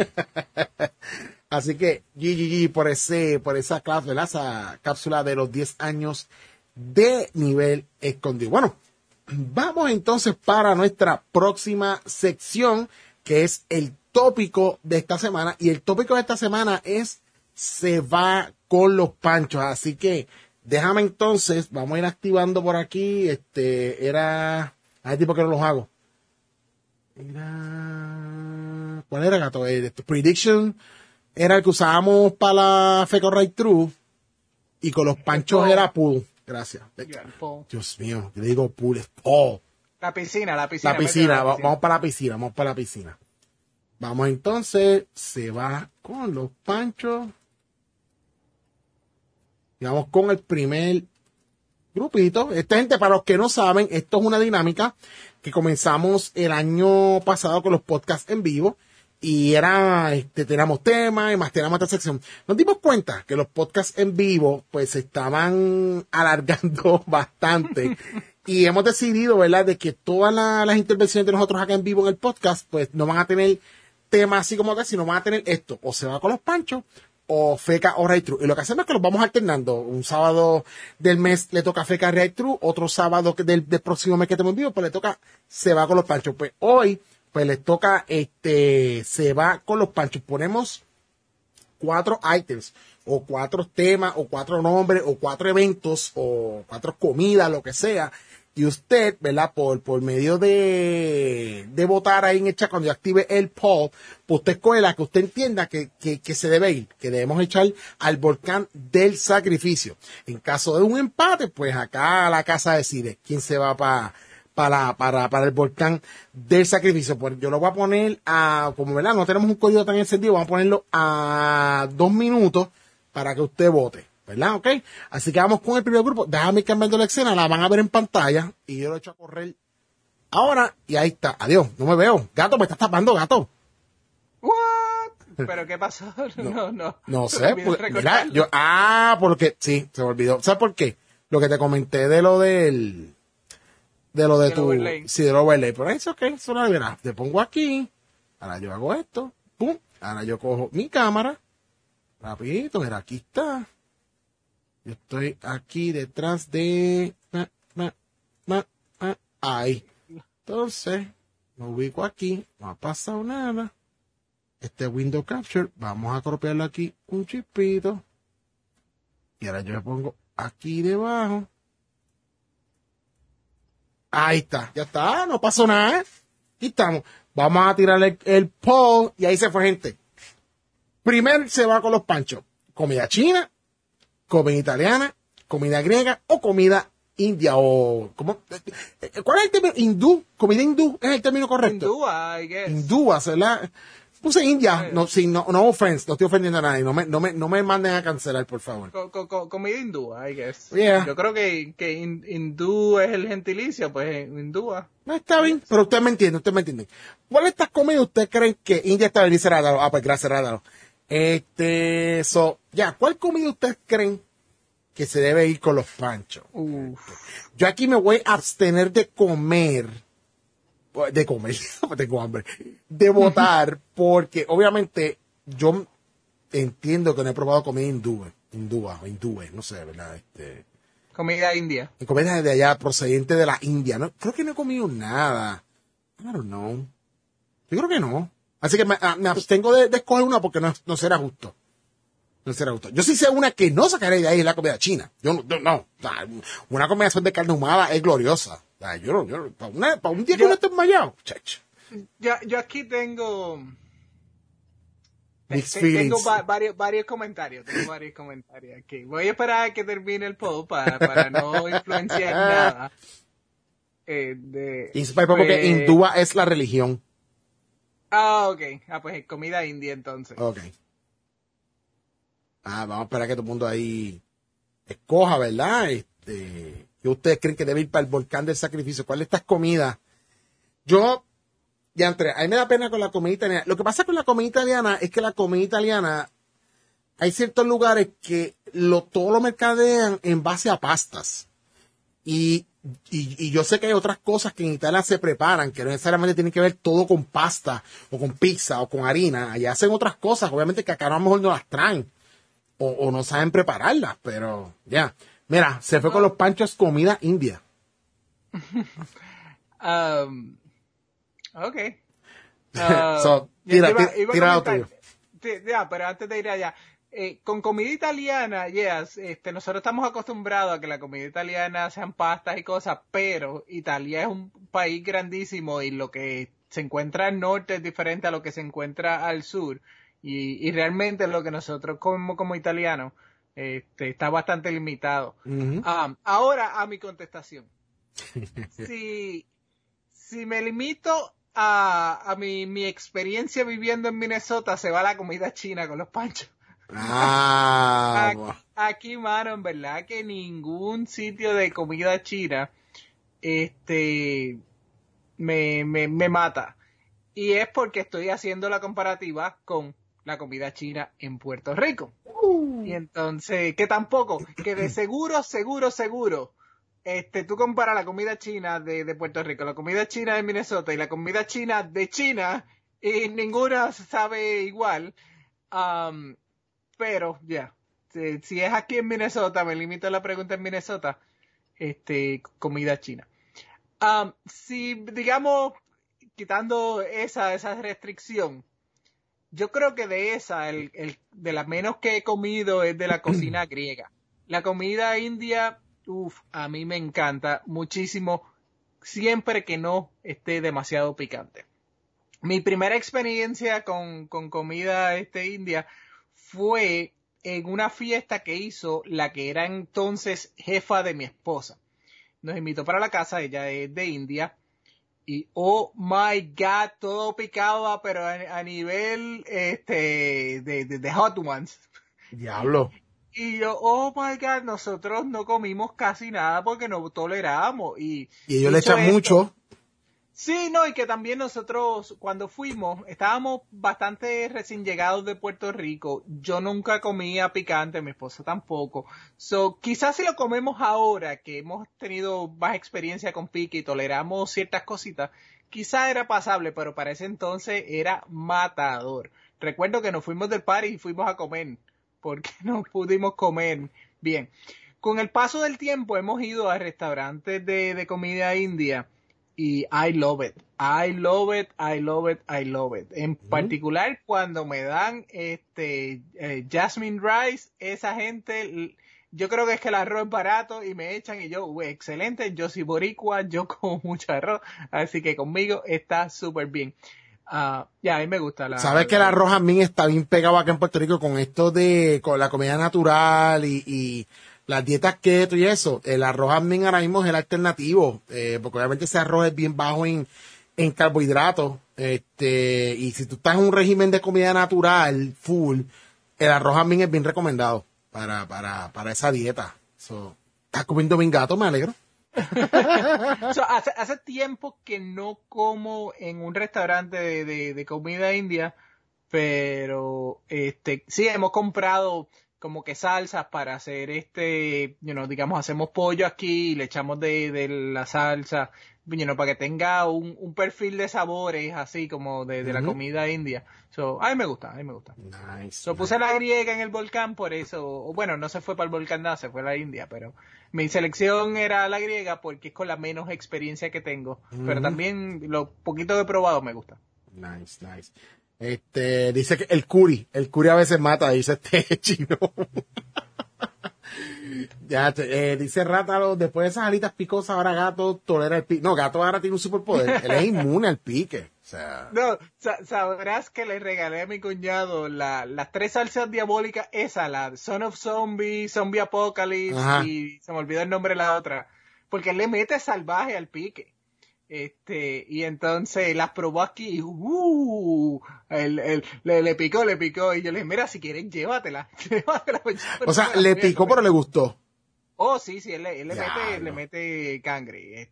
Así que, GGG por esa clase, ¿verdad? Esa cápsula de los 10 años de nivel escondido. Bueno, vamos entonces para nuestra próxima sección, que es el tópico de esta semana. Y el tópico de esta semana es se va con los panchos. Así que, déjame entonces, vamos a ir activando por aquí. Hay tipo que no los hago. ¿Cuál era, gato? Prediction era el que usábamos para la Feco Right True, y con los panchos era pool. Gracias. Dios mío, yo le digo pool, es pool. La piscina. Vamos para la piscina. Vamos entonces, se va con los panchos. Y vamos con el primer grupito. Esta gente, para los que no saben, esto es una dinámica que comenzamos el año pasado con los podcasts en vivo. Y teníamos temas y más teníamos esta sección. Nos dimos cuenta que los podcasts en vivo, pues, se estaban alargando bastante. Y hemos decidido, ¿verdad?, de que todas las intervenciones de nosotros acá en vivo en el podcast, pues, no van a tener temas así como acá, sino van a tener esto. O se va con los panchos, o Feca o Right True. Y lo que hacemos es que los vamos alternando. Un sábado del mes le toca Feca Right True, otro sábado del próximo mes que tenemos en vivo, pues le toca se va con los panchos. Pues hoy, pues les toca se va con los panchos. Ponemos 4 items, o 4 temas, o 4 nombres, o 4 eventos, o 4 comidas, lo que sea. Y usted, ¿verdad? Por medio de votar ahí en el chat, cuando yo active el poll, pues usted escoge la que usted entienda que se debe ir, que debemos echar al volcán del sacrificio. En caso de un empate, pues acá la casa decide quién se va para el volcán del sacrificio. Pues yo lo voy a poner como verdad, no tenemos un código tan encendido, vamos a ponerlo a 2 minutos para que usted vote. ¿verdad? ¿Ok? Así que vamos con el primer grupo. Déjame ir cambiando la escena, la van a ver en pantalla y yo lo echo a correr ahora y ahí está. Adiós, no me veo. Gato, me estás tapando, gato. ¿What? ¿Pero qué pasó? No. No Se sé, me olvidó pues, mira, recortarlo. porque, sí, se me olvidó. ¿Sabes por qué? Lo que te comenté de lo de Del tu, overlay. sí, del overlay. Pero eso, ok, eso no verás. Te pongo aquí, ahora yo hago esto, pum, ahora yo cojo mi cámara, rapidito, mira, aquí está. Yo estoy aquí detrás de, ahí. Entonces, me ubico aquí, no ha pasado nada. Este window capture, vamos a copiarlo aquí un chispito. Y ahora yo me pongo aquí debajo. Ahí está, ya está, no pasó nada. Aquí estamos. Vamos a tirar el poll y ahí se fue, gente. Primero se va con los panchos. Comida china, comida italiana, comida griega o comida india o ¿cómo? ¿Cuál es el término? Hindú, comida hindú es el término correcto. Hindúa, I guess. Hindúa, ¿verdad? Puse India, no, sí, no offense, no estoy ofendiendo a nadie, no me manden a cancelar, por favor. Comida hindúa, I guess. Yeah. Yo creo que hindú es el gentilicio, pues hindúa. No, está bien, pero usted me entiende. ¿Cuál de estas comidas usted creen que India está bien cerrada? Ah, pues gracias, Rádalo. ¿Cuál comida ustedes creen que se debe ir con los panchos? Uf. Yo aquí me voy a abstener de comer, tengo hambre, de votar, porque obviamente yo entiendo que no he probado comida hindúe, no sé, ¿verdad? Comida india. Comida de allá, procedente de la India, ¿no? Creo que no he comido nada. I don't know. Yo creo que no. Así que me abstengo de escoger una porque no será justo. No será justo. Yo sí sé una que no sacaré de ahí, es la comida china. No. Una combinación de carne humada es gloriosa. Para un día que uno esté enmayado, chacho. Yo aquí tengo Mixed tengo feelings. varios comentarios. Aquí. Voy a esperar a que termine el poll para no influenciar nada. Porque hindúa es la religión. Ok. Pues comida india entonces. Ok. Vamos a esperar que todo el mundo ahí escoja, ¿verdad? ¿Qué ustedes creen que debe ir para el volcán del sacrificio? ¿Cuál de estas comidas? A mí me da pena con la comida italiana. Lo que pasa con la comida italiana es que la comida italiana, hay ciertos lugares que todo lo mercadean en base a pastas. Y yo sé que hay otras cosas que en Italia se preparan, que no necesariamente tienen que ver todo con pasta, o con pizza, o con harina. Allá hacen otras cosas, obviamente que acá a lo mejor no las traen, o no saben prepararlas, pero ya. Mira, se fue con los panchos comida india. Ok. Tira iba lo tuyo. pero antes de ir allá, con comida italiana, nosotros estamos acostumbrados a que la comida italiana sean pastas y cosas, pero Italia es un país grandísimo y lo que se encuentra al norte es diferente a lo que se encuentra al sur. Y realmente lo que nosotros comemos como italianos está bastante limitado. Uh-huh. Ahora a mi contestación. Si me limito a mi experiencia viviendo en Minnesota, se va la comida china con los panchos. Aquí, mano, en verdad que ningún sitio de comida china me mata. Y es porque estoy haciendo la comparativa con la comida china en Puerto Rico. Y entonces, que de seguro, tú comparas la comida china de Puerto Rico, la comida china de Minnesota y la comida china de China, y ninguna sabe igual. Pero si es aquí en Minnesota, me limito a la pregunta en Minnesota, comida china. Si, digamos, quitando esa restricción, yo creo que de la menos que he comido es de la cocina griega. La comida india, a mí me encanta muchísimo, siempre que no esté demasiado picante. Mi primera experiencia con comida india fue en una fiesta que hizo la que era entonces jefa de mi esposa. Nos invitó para la casa, ella es de India, y oh my God, todo picaba, pero a nivel de Hot Ones. Diablo. Y yo, oh my God, nosotros no comimos casi nada porque no tolerábamos. Y ellos le dicho echan esto, mucho. Sí, no, y que también nosotros cuando fuimos estábamos bastante recién llegados de Puerto Rico. Yo nunca comía picante, mi esposa tampoco. So, quizás si lo comemos ahora, que hemos tenido más experiencia con pique y toleramos ciertas cositas, quizás era pasable, pero para ese entonces era matador. Recuerdo que nos fuimos del party y fuimos a comer, porque no pudimos comer bien. Con el paso del tiempo hemos ido a restaurantes de comida india. Y I love it, I love it, I love it, I love it. En particular cuando me dan jasmine rice, esa gente, yo creo que es que el arroz es barato y me echan y yo, excelente, yo soy boricua, yo como mucho arroz, así que conmigo está súper bien. Ya, a mí me gusta Sabes que el arroz también está bien pegado acá en Puerto Rico con esto con la comida natural y las dietas keto y eso. El arroz también ahora mismo es el alternativo, porque obviamente ese arroz es bien bajo en carbohidratos, y si tú estás en un régimen de comida natural full, el arroz también es bien recomendado para esa dieta. ¿Estás comiendo bien gato? Me alegro. Hace tiempo que no como en un restaurante de comida india, pero sí hemos comprado como que salsas para hacer digamos, hacemos pollo aquí y le echamos de la salsa, para que tenga un perfil de sabores así como de la comida india. A mí me gusta. Nice. Puse la griega en el volcán por eso, o bueno, no se fue para el volcán, no, se fue a la India, pero mi selección era la griega porque es con la menos experiencia que tengo, pero también lo poquito que he probado me gusta. Nice. Dice que el curi a veces mata, dice chino. Ya, dice Rátalo, después de esas alitas picosas, ahora Gato tolera el pique. No, Gato ahora tiene un superpoder, él es inmune al pique. O sea... No, sabrás que le regalé a mi cuñado las 3 salsas diabólicas, la Son of Zombie, Zombie Apocalypse, Ajá. y se me olvidó el nombre de la otra, porque él le mete salvaje al pique. Y entonces las probó aquí, le picó, y yo le dije, mira, si quieren, llévatela. O sea, le picó, pero le gustó. Oh, sí, él le mete cangre,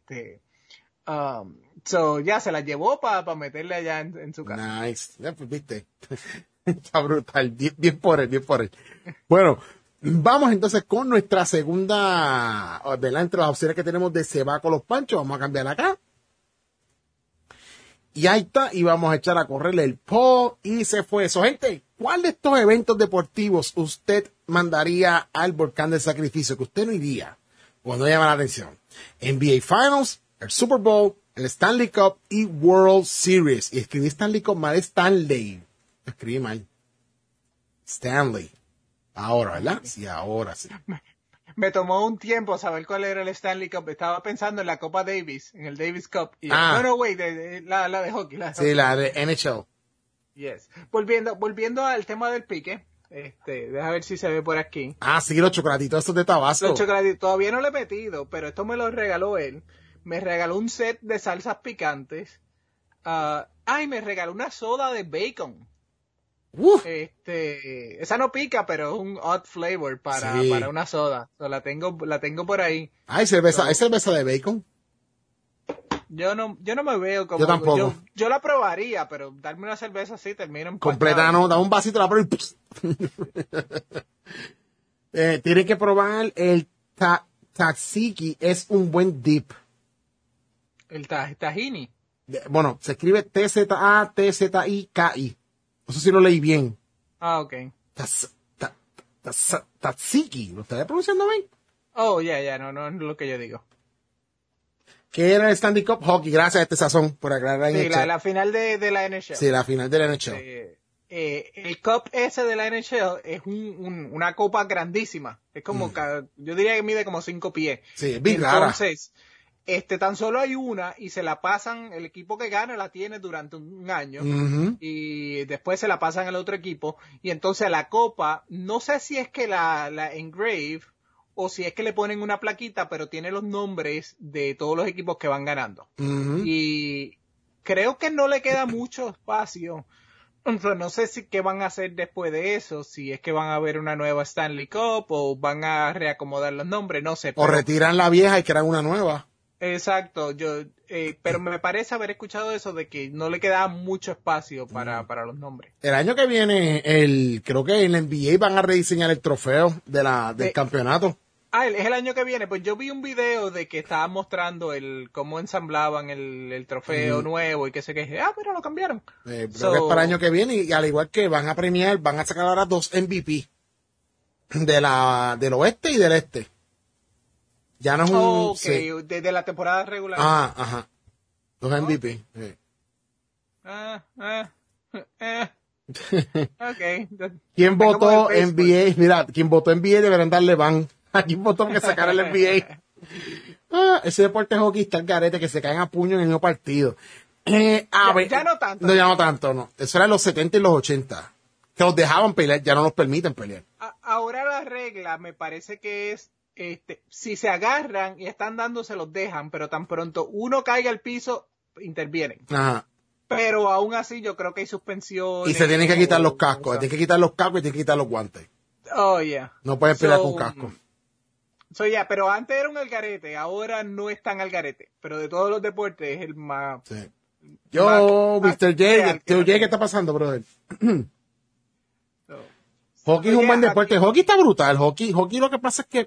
ya se la llevó para meterle allá en su casa. Nice. Ya, pues, viste. Está brutal. Bien por él. Bueno, vamos entonces con nuestra segunda, ¿verdad? Entre las opciones que tenemos de ceba con los panchos, vamos a cambiar acá. Y ahí está, y vamos a echar a correrle el poll y se fue eso. Gente, ¿cuál de estos eventos deportivos usted mandaría al volcán del sacrificio que usted no iría o no llama la atención? NBA Finals, el Super Bowl, el Stanley Cup y World Series. Y escribí Stanley Cup mal, Stanley. Escribí mal. Stanley. Ahora, ¿verdad? Sí, ahora sí. Me tomó un tiempo saber cuál era el Stanley Cup. Estaba pensando en la Copa Davis, en el Davis Cup. Y la de hockey. Sí, la de NHL. Yes. Volviendo al tema del pique, deja ver si se ve por aquí. Sí, los chocolatitos estos de Tabasco. Los chocolatitos, todavía no lo he metido, pero esto me lo regaló él. Me regaló un set de salsas picantes. Y me regaló una soda de bacon. Esa no pica, pero es un odd flavor para una soda. La tengo por ahí. ¿Hay cerveza de bacon? Yo no me veo como... Yo tampoco. Yo la probaría, pero darme una cerveza así termino en completa, no, da un vasito la prueba y tienen que probar el tzatziki, es un buen dip. El tahini. Bueno, se escribe Tzatzik. Eso sí lo leí bien. Ok. Tzatziki, ¿lo estaré pronunciando bien? Oh, ya, no es lo que yo digo. Que era el Stanley Cup Hockey, gracias a este sazón por aclarar Sí, la final de la NHL. Sí, la final de la NHL. El Cup ese de la NHL es una copa grandísima. Es como, yo diría que mide como 5 pies. Sí, es bien rara. Entonces, tan solo hay una y se la pasan, el equipo que gana la tiene durante un año y después se la pasan al otro equipo y entonces la copa, no sé si es que la engrave o si es que le ponen una plaquita, pero tiene los nombres de todos los equipos que van ganando. Y creo que no le queda mucho espacio Entonces, no sé qué van a hacer después de eso, si es que van a ver una nueva Stanley Cup o van a reacomodar los nombres, no sé. O Pero, retiran la vieja y crean una nueva. exacto, pero me parece haber escuchado eso de que no le quedaba mucho espacio para los nombres. El año que viene, creo que en la NBA van a rediseñar el trofeo del campeonato. Es el año que viene. Pues yo vi un video de que estaban mostrando cómo ensamblaban el trofeo nuevo y que sé qué. Pero lo cambiaron. Creo que es para el año que viene y al igual que van a sacar ahora 2 MVP del oeste y del este. Ya no es un... Sí. Desde la temporada regular. Ajá. 2 MVP. Sí. Ok. ¿Quién votó NBA? Mira, quien votó NBA deberán darle ban. ¿A quién votó que sacara el NBA? Ese deporte hockey está el garete, que se caen a puño en el mismo partido. Ya no tanto. No, ya no tanto, no. Eso era en los 70 y los 80. Que los dejaban pelear, ya no los permiten pelear. Ahora la regla me parece que es, si se agarran y están dándose los dejan, pero tan pronto uno caiga al piso, intervienen. Ajá. Pero aún así yo creo que hay suspensiones. Y se tienen que quitar los cascos, tienen que quitar los cascos y tienen que quitar los guantes. Oh, yeah. No pueden pelear con casco. Pero antes era un algarete, ahora no es tan algarete. Pero de todos los deportes es el más... Sí. Mr. J, ¿qué está pasando, brother? Hockey es un buen deporte. Hockey está brutal. Hockey lo que pasa es que...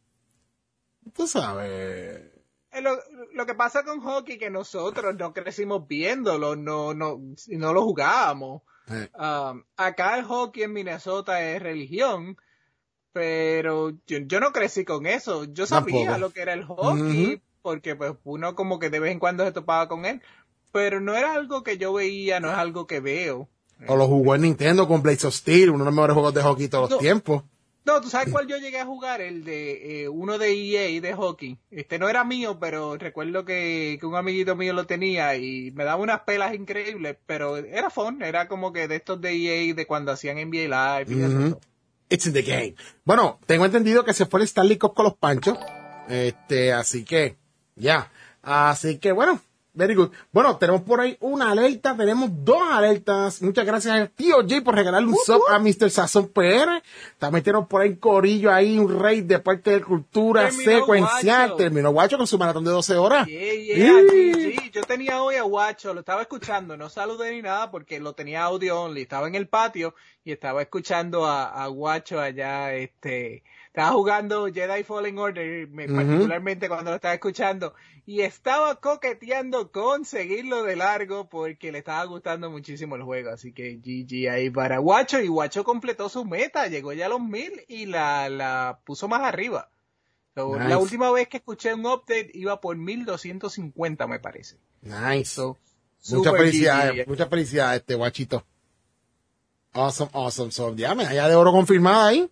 Tú sabes... Lo que pasa con hockey que nosotros no crecimos viéndolo, no lo jugábamos. Acá el hockey en Minnesota es religión, pero yo no crecí con eso. Yo sabía Tampoco lo que era el hockey, porque pues uno como que de vez en cuando se topaba con él, pero no era algo que yo veía, no es algo que veo. O lo jugó en Nintendo con Blades of Steel, uno de los mejores juegos de hockey de todos los tiempos. No, ¿tú sabes cuál yo llegué a jugar? El de uno de EA de hockey. No era mío, pero recuerdo que un amiguito mío lo tenía y me daba unas pelas increíbles, pero era fun, era como que de estos de EA de cuando hacían NBA Live y eso. It's in the game. Bueno, tengo entendido que se fue el Stanley Cup con los Panchos. Así que, ya. Así que, bueno, very good. Bueno, tenemos por ahí una alerta, tenemos 2 alertas. Muchas gracias a Tío J por regalarle un sub a Mr. Sazón PR. También tenemos por ahí corrillo ahí, un raid de parte de cultura secuencial. Terminó Guacho con su maratón de 12 horas. Sí. Yo tenía hoy a Guacho, lo estaba escuchando, no saludé ni nada porque lo tenía audio only. Estaba en el patio y estaba escuchando a Guacho allá, estaba jugando Jedi Fallen Order, particularmente cuando lo estaba escuchando, y estaba coqueteando con seguirlo de largo porque le estaba gustando muchísimo el juego, así que GG ahí para Guacho, y Guacho completó su meta, llegó ya a los 1000 y la puso más arriba. Nice. La última vez que escuché un update iba por 1250, me parece. Nice. Muchas felicidades, Guachito. Awesome. So, ya, medalla de oro confirmada ahí.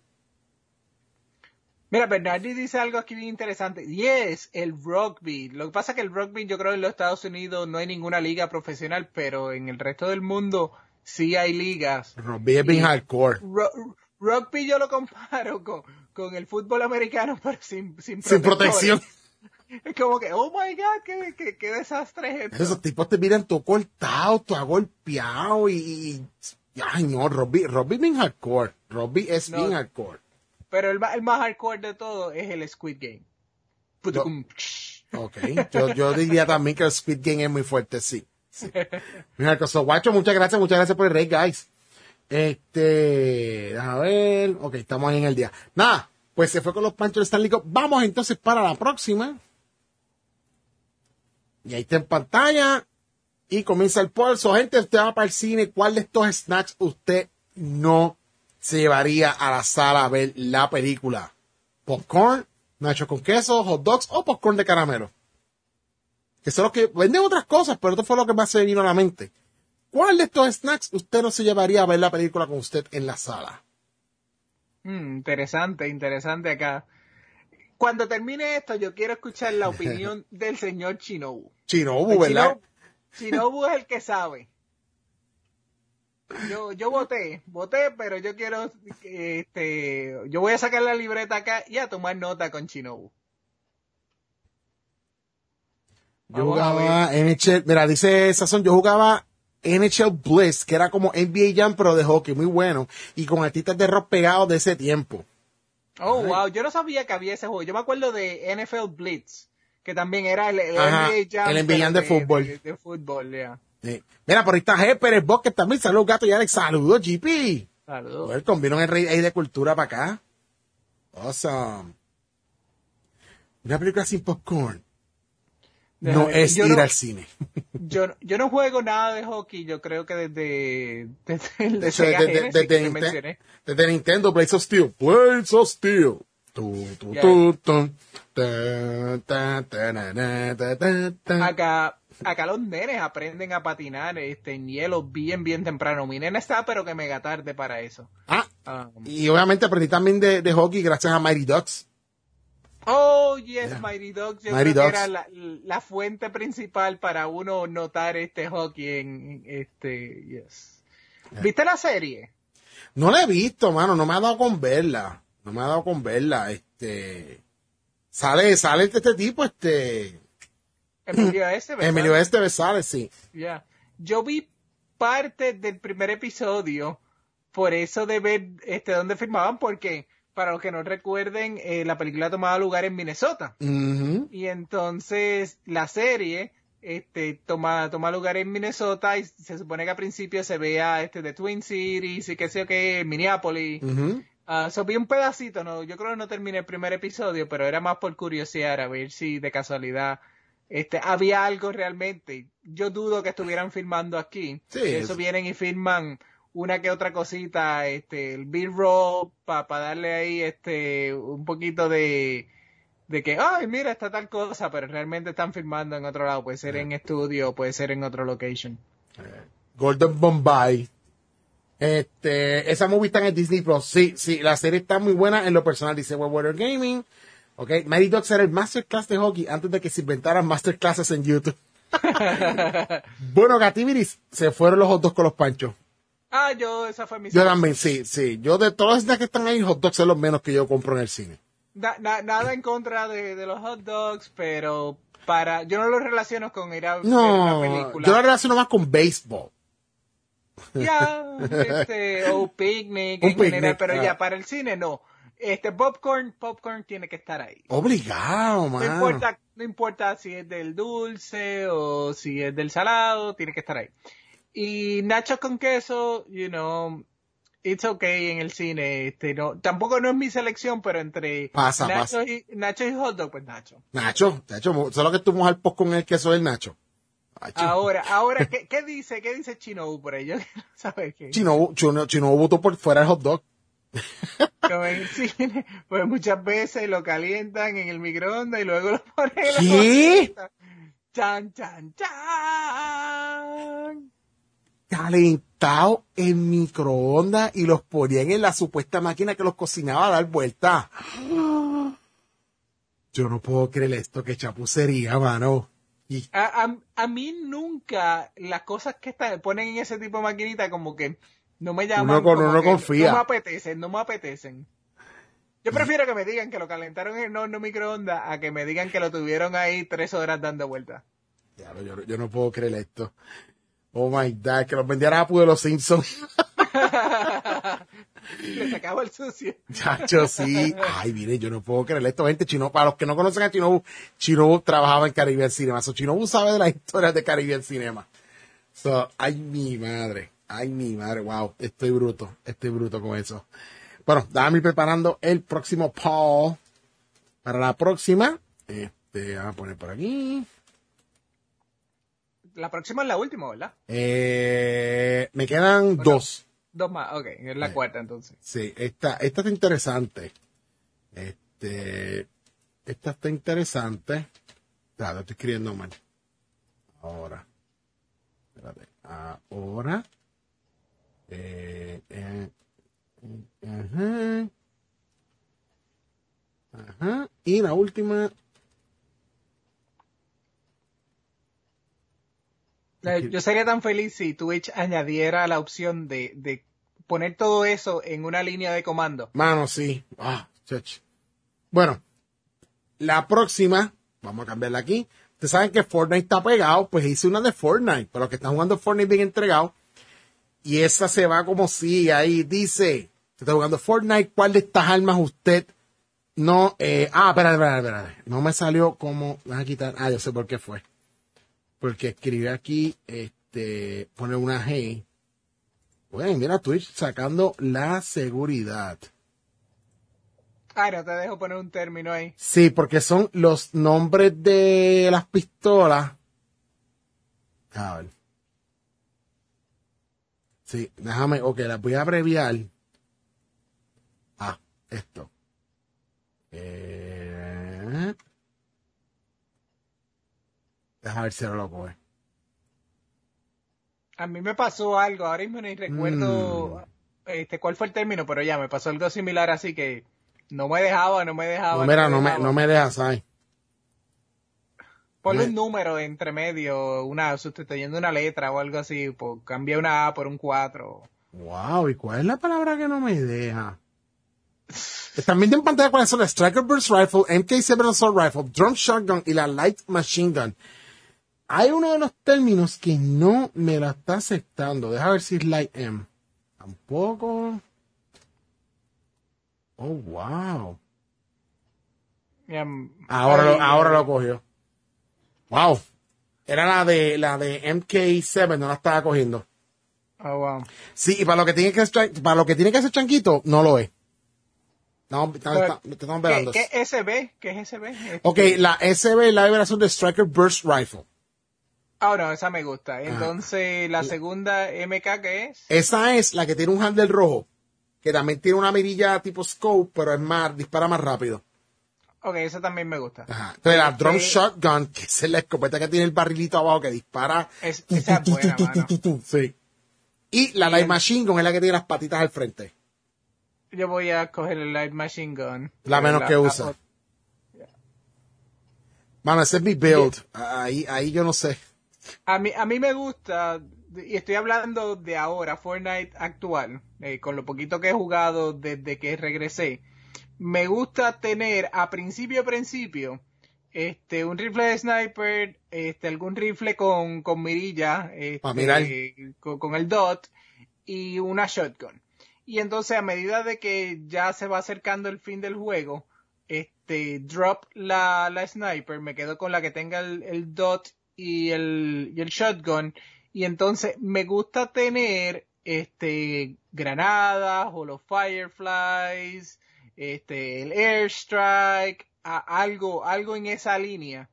Mira, Bernardi dice algo aquí bien interesante. Y es el rugby. Lo que pasa es que el rugby, yo creo, en los Estados Unidos no hay ninguna liga profesional, pero en el resto del mundo sí hay ligas. Rugby es bien hardcore. Rugby yo lo comparo con el fútbol americano, pero sin protección. Es como que, oh my God, qué desastre es esto. Esos tipos te miran todo cortado, todo golpeado y... Ay, no, rugby es bien hardcore. Rugby es bien hardcore. Pero el más hardcore de todo es el Squid Game. Yo diría también que el Squid Game es muy fuerte, sí. Mira, Guacho, muchas gracias por el rey, guys. Déjame ver. Ok, estamos ahí en el día. Nada, pues se fue con los Panchos de Stanley Cup. Vamos entonces para la próxima. Y ahí está en pantalla. Y comienza el pulso. Gente, usted va para el cine. ¿Cuál de estos snacks usted no se llevaría a la sala a ver la película? Popcorn, nachos con queso, hot dogs o popcorn de caramelo. Que son los que venden otras cosas, pero esto fue lo que más se vino a la mente. ¿Cuál de estos snacks usted no se llevaría a ver la película con usted en la sala? Interesante acá. Cuando termine esto, yo quiero escuchar la opinión del señor Shinobu. Shinobu, ¿verdad? Shinobu es el que sabe. Yo voté, pero yo quiero, yo voy a sacar la libreta acá y a tomar nota con Shinobu. Yo jugaba NHL, mira, dice Sazón, yo jugaba NHL Bliss, que era como NBA Jam, pero de hockey, muy bueno. Y con artistas de rock pegados de ese tiempo. Oh, wow, yo no sabía que había ese juego. Yo me acuerdo de NFL Blitz, que también era el Ajá, NBA Jam. el NBA Jam de fútbol. De fútbol, ya. Sí. Mira, por ahí está G. Pérez Bosque también. Saludos, gato y Alex. Saludos, GP. Saludos. Welcome. Vino el rey ahí de cultura para acá. Awesome. Una película sin popcorn no es ir al cine. Yo no juego nada de hockey. Yo creo que desde el de Sega Genesis que mencioné. Desde Nintendo, Blades of Steel. Blades of Steel. Acá los nenes aprenden a patinar en hielo bien temprano. Mi nena está, pero que mega tarde para eso. Y obviamente aprendí también de hockey gracias a Mighty Ducks. Oh, yes, yeah. Mighty Ducks. Yo Mighty creo Ducks. que era la fuente principal para uno notar hockey en yes. ¿Viste la serie? No la he visto, mano. No me ha dado con verla. Sale este tipo, Emilio Estevez. Emilio Estevez sale, sí. Yeah. Yo vi parte del primer episodio por eso de ver dónde filmaban, porque para los que no recuerden, la película tomaba lugar en Minnesota. Uh-huh. Y entonces la serie toma lugar en Minnesota y se supone que al principio se vea de Twin Cities y qué sé yo qué, Minneapolis. Uh-huh. Vi un pedacito, no, yo creo que no terminé el primer episodio, pero era más por curiosidad, a ver si de casualidad había algo realmente. Yo dudo que estuvieran filmando aquí. Sí, eso vienen y filman una que otra cosita, el B-roll, para darle ahí un poquito de que, ay, mira, está tal cosa, pero realmente están filmando en otro lado. Puede ser en estudio, puede ser en otro location. Golden Bombay. Esa movie está en el Disney Plus. Sí, la serie está muy buena en lo personal, dice Weather Gaming. Ok, Mighty Ducks era el masterclass de hockey antes de que se inventaran masterclasses en YouTube. Bueno, Gativiris, se fueron los hot dogs con los panchos. Esa fue mi Yo también, sí. Yo de todas las que están ahí, hot dogs son los menos que yo compro en el cine. Nada en contra de los hot dogs, pero yo no lo relaciono con ir a ver una película. Yo lo relaciono más con béisbol. O picnic, Un en general, picnic, pero ya para el cine no. Popcorn tiene que estar ahí. Obligado, man. No importa si es del dulce o si es del salado, tiene que estar ahí. Y nachos con queso, it's okay en el cine. Tampoco no es mi selección, pero entre pasa. Nacho y hot dog, pues Nacho. Nacho, solo que tú mojas el con el queso del Nacho. Ahora, ¿qué dice Chinobu por ahí? Yo quiero saber qué. Chinobu votó por fuera el hot dog. Como en el cine, pues muchas veces lo calientan en el microondas y luego lo ponen en la ¿Qué? bolsita. ¡Chan, chan, chan! Calentado en microondas y los ponían en la supuesta máquina que los cocinaba a dar vuelta. Yo no puedo creer esto, que chapucería, mano. A mí nunca las cosas que ponen en ese tipo de maquinita como que no me llaman. Uno confía. No me apetecen. Yo prefiero que me digan que lo calentaron en el horno microondas a que me digan que lo tuvieron ahí 3 horas dando vueltas. Yo no puedo creer esto. Oh my God, que los vendieran a Apu de los Simpsons. Le sacaba el sucio. Chacho, sí. Ay, mire, yo no puedo creer esto. Gente, para los que no conocen a Chinobu trabajaba en Caribbean Cinema. Chinobu sabe de las historias de Caribbean Cinema. Ay, mi madre, wow, estoy bruto con eso. Bueno, déjame ir preparando el próximo poll para la próxima. Vamos a poner por aquí. La próxima es la última, ¿verdad? Me quedan dos. Dos más, ok, es la cuarta entonces. Sí, esta está interesante. Esta está interesante. Lo estoy escribiendo mal. Ahora. Espérate. Ahora. Ajá. Y la última. Yo sería tan feliz si Twitch añadiera la opción de poner todo eso en una línea de comando. Mano, sí. Bueno, la próxima, vamos a cambiarla aquí. Ustedes saben que Fortnite está pegado, pues hice una de Fortnite, para los que están jugando Fortnite bien entregado. Y esa se va como sigue ahí. Dice, usted está jugando Fortnite, ¿cuál de estas armas usted no... espera. No me salió como... Van a quitar... yo sé por qué fue. Porque escribí aquí, poner una G. Bueno, mira Twitch sacando la seguridad. No te dejo poner un término ahí. Sí, porque son los nombres de las pistolas. A ver. Sí, déjame, las voy a abreviar. Esto. Déjame ver si lo loco. A mí me pasó algo, ahora mismo ni recuerdo cuál fue el término, pero ya me pasó algo similar, así que no me dejaba. No, mira, no me dejas, ¿sabes? Ponle un número entre medio, sustituyendo una letra o algo así, pues cambia una A por un 4. Wow, ¿y cuál es la palabra que no me deja? Están viendo en pantalla cuáles son la Striker Burst Rifle, MK7 Assault Rifle, Drum Shotgun y la Light Machine Gun. Hay uno de los términos que no me la está aceptando. Deja ver si es Light M. Tampoco. Oh, wow. Ahora lo cogió. Wow. Era la de MK7, no la estaba cogiendo. Oh, wow. Sí, y para lo que tiene que ser chanquito, no lo es. No, estamos velando. ¿Qué es SB? ¿Qué es SB? Ok, la SB es la vibración de Striker Burst Rifle. No, esa me gusta. Entonces, la segunda MK, ¿qué es? Esa es la que tiene un handle rojo, que también tiene una mirilla tipo scope, pero dispara más rápido. Ok, esa también me gusta. Ajá. Entonces, la Drum Shotgun, que es la escopeta que tiene el barrilito abajo que dispara. Esa es buena, mano. Sí. Y la Light Machine Gun es la que tiene las patitas al frente. Yo voy a coger el Light Machine Gun. La menos que usa. Mano, ese es mi build. Ahí yo no sé. A mí me gusta, y estoy hablando de ahora, Fortnite actual, con lo poquito que he jugado desde que regresé. Me gusta tener a principio, un rifle de sniper, algún rifle con mirilla, con el dot, y una shotgun. Y entonces, a medida de que ya se va acercando el fin del juego, drop la sniper, me quedo con la que tenga el dot y el shotgun, y entonces me gusta tener granadas o los fireflies, el airstrike, algo en esa línea,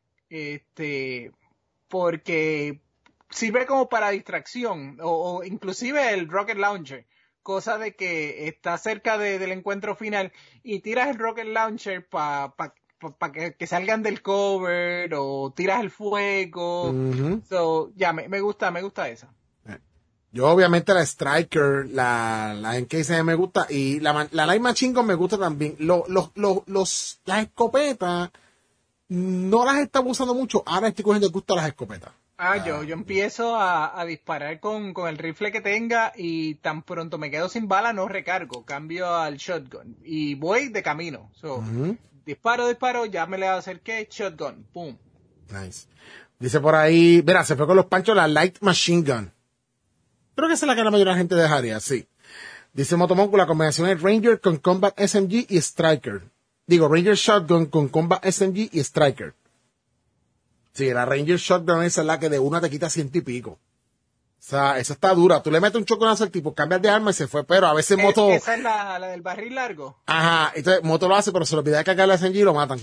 porque sirve como para distracción, o inclusive el rocket launcher, cosa de que está cerca del encuentro final y tiras el rocket launcher para que salgan del cover, o tiras el fuego. So, me gusta esa. Yo obviamente la Striker, la MK7 me gusta, y la Light Machine Gun me gusta también. Las escopetas no las estaba usando mucho, ahora estoy cogiendo gusto a las escopetas. Yo empiezo a disparar con el rifle que tenga, y tan pronto me quedo sin bala no recargo, cambio al shotgun y voy de camino. So, disparo, ya me le acerqué, shotgun, pum. Nice. Dice por ahí, mira, se fue con los panchos la Light Machine Gun. Creo que esa es la que la mayoría de la gente dejaría, sí. Dice Motomonku, la combinación es Ranger con Combat SMG y Striker. Digo, Ranger Shotgun con Combat SMG y Striker. Sí, la Ranger Shotgun esa es la que de una te quita 100 y pico. O sea, esa está dura. Tú le metes un choconazo al tipo, cambias de arma y se fue, pero a veces Moto... Esa es la del barril largo. Ajá, entonces Moto lo hace, pero se le olvida de cargar la SMG y lo matan.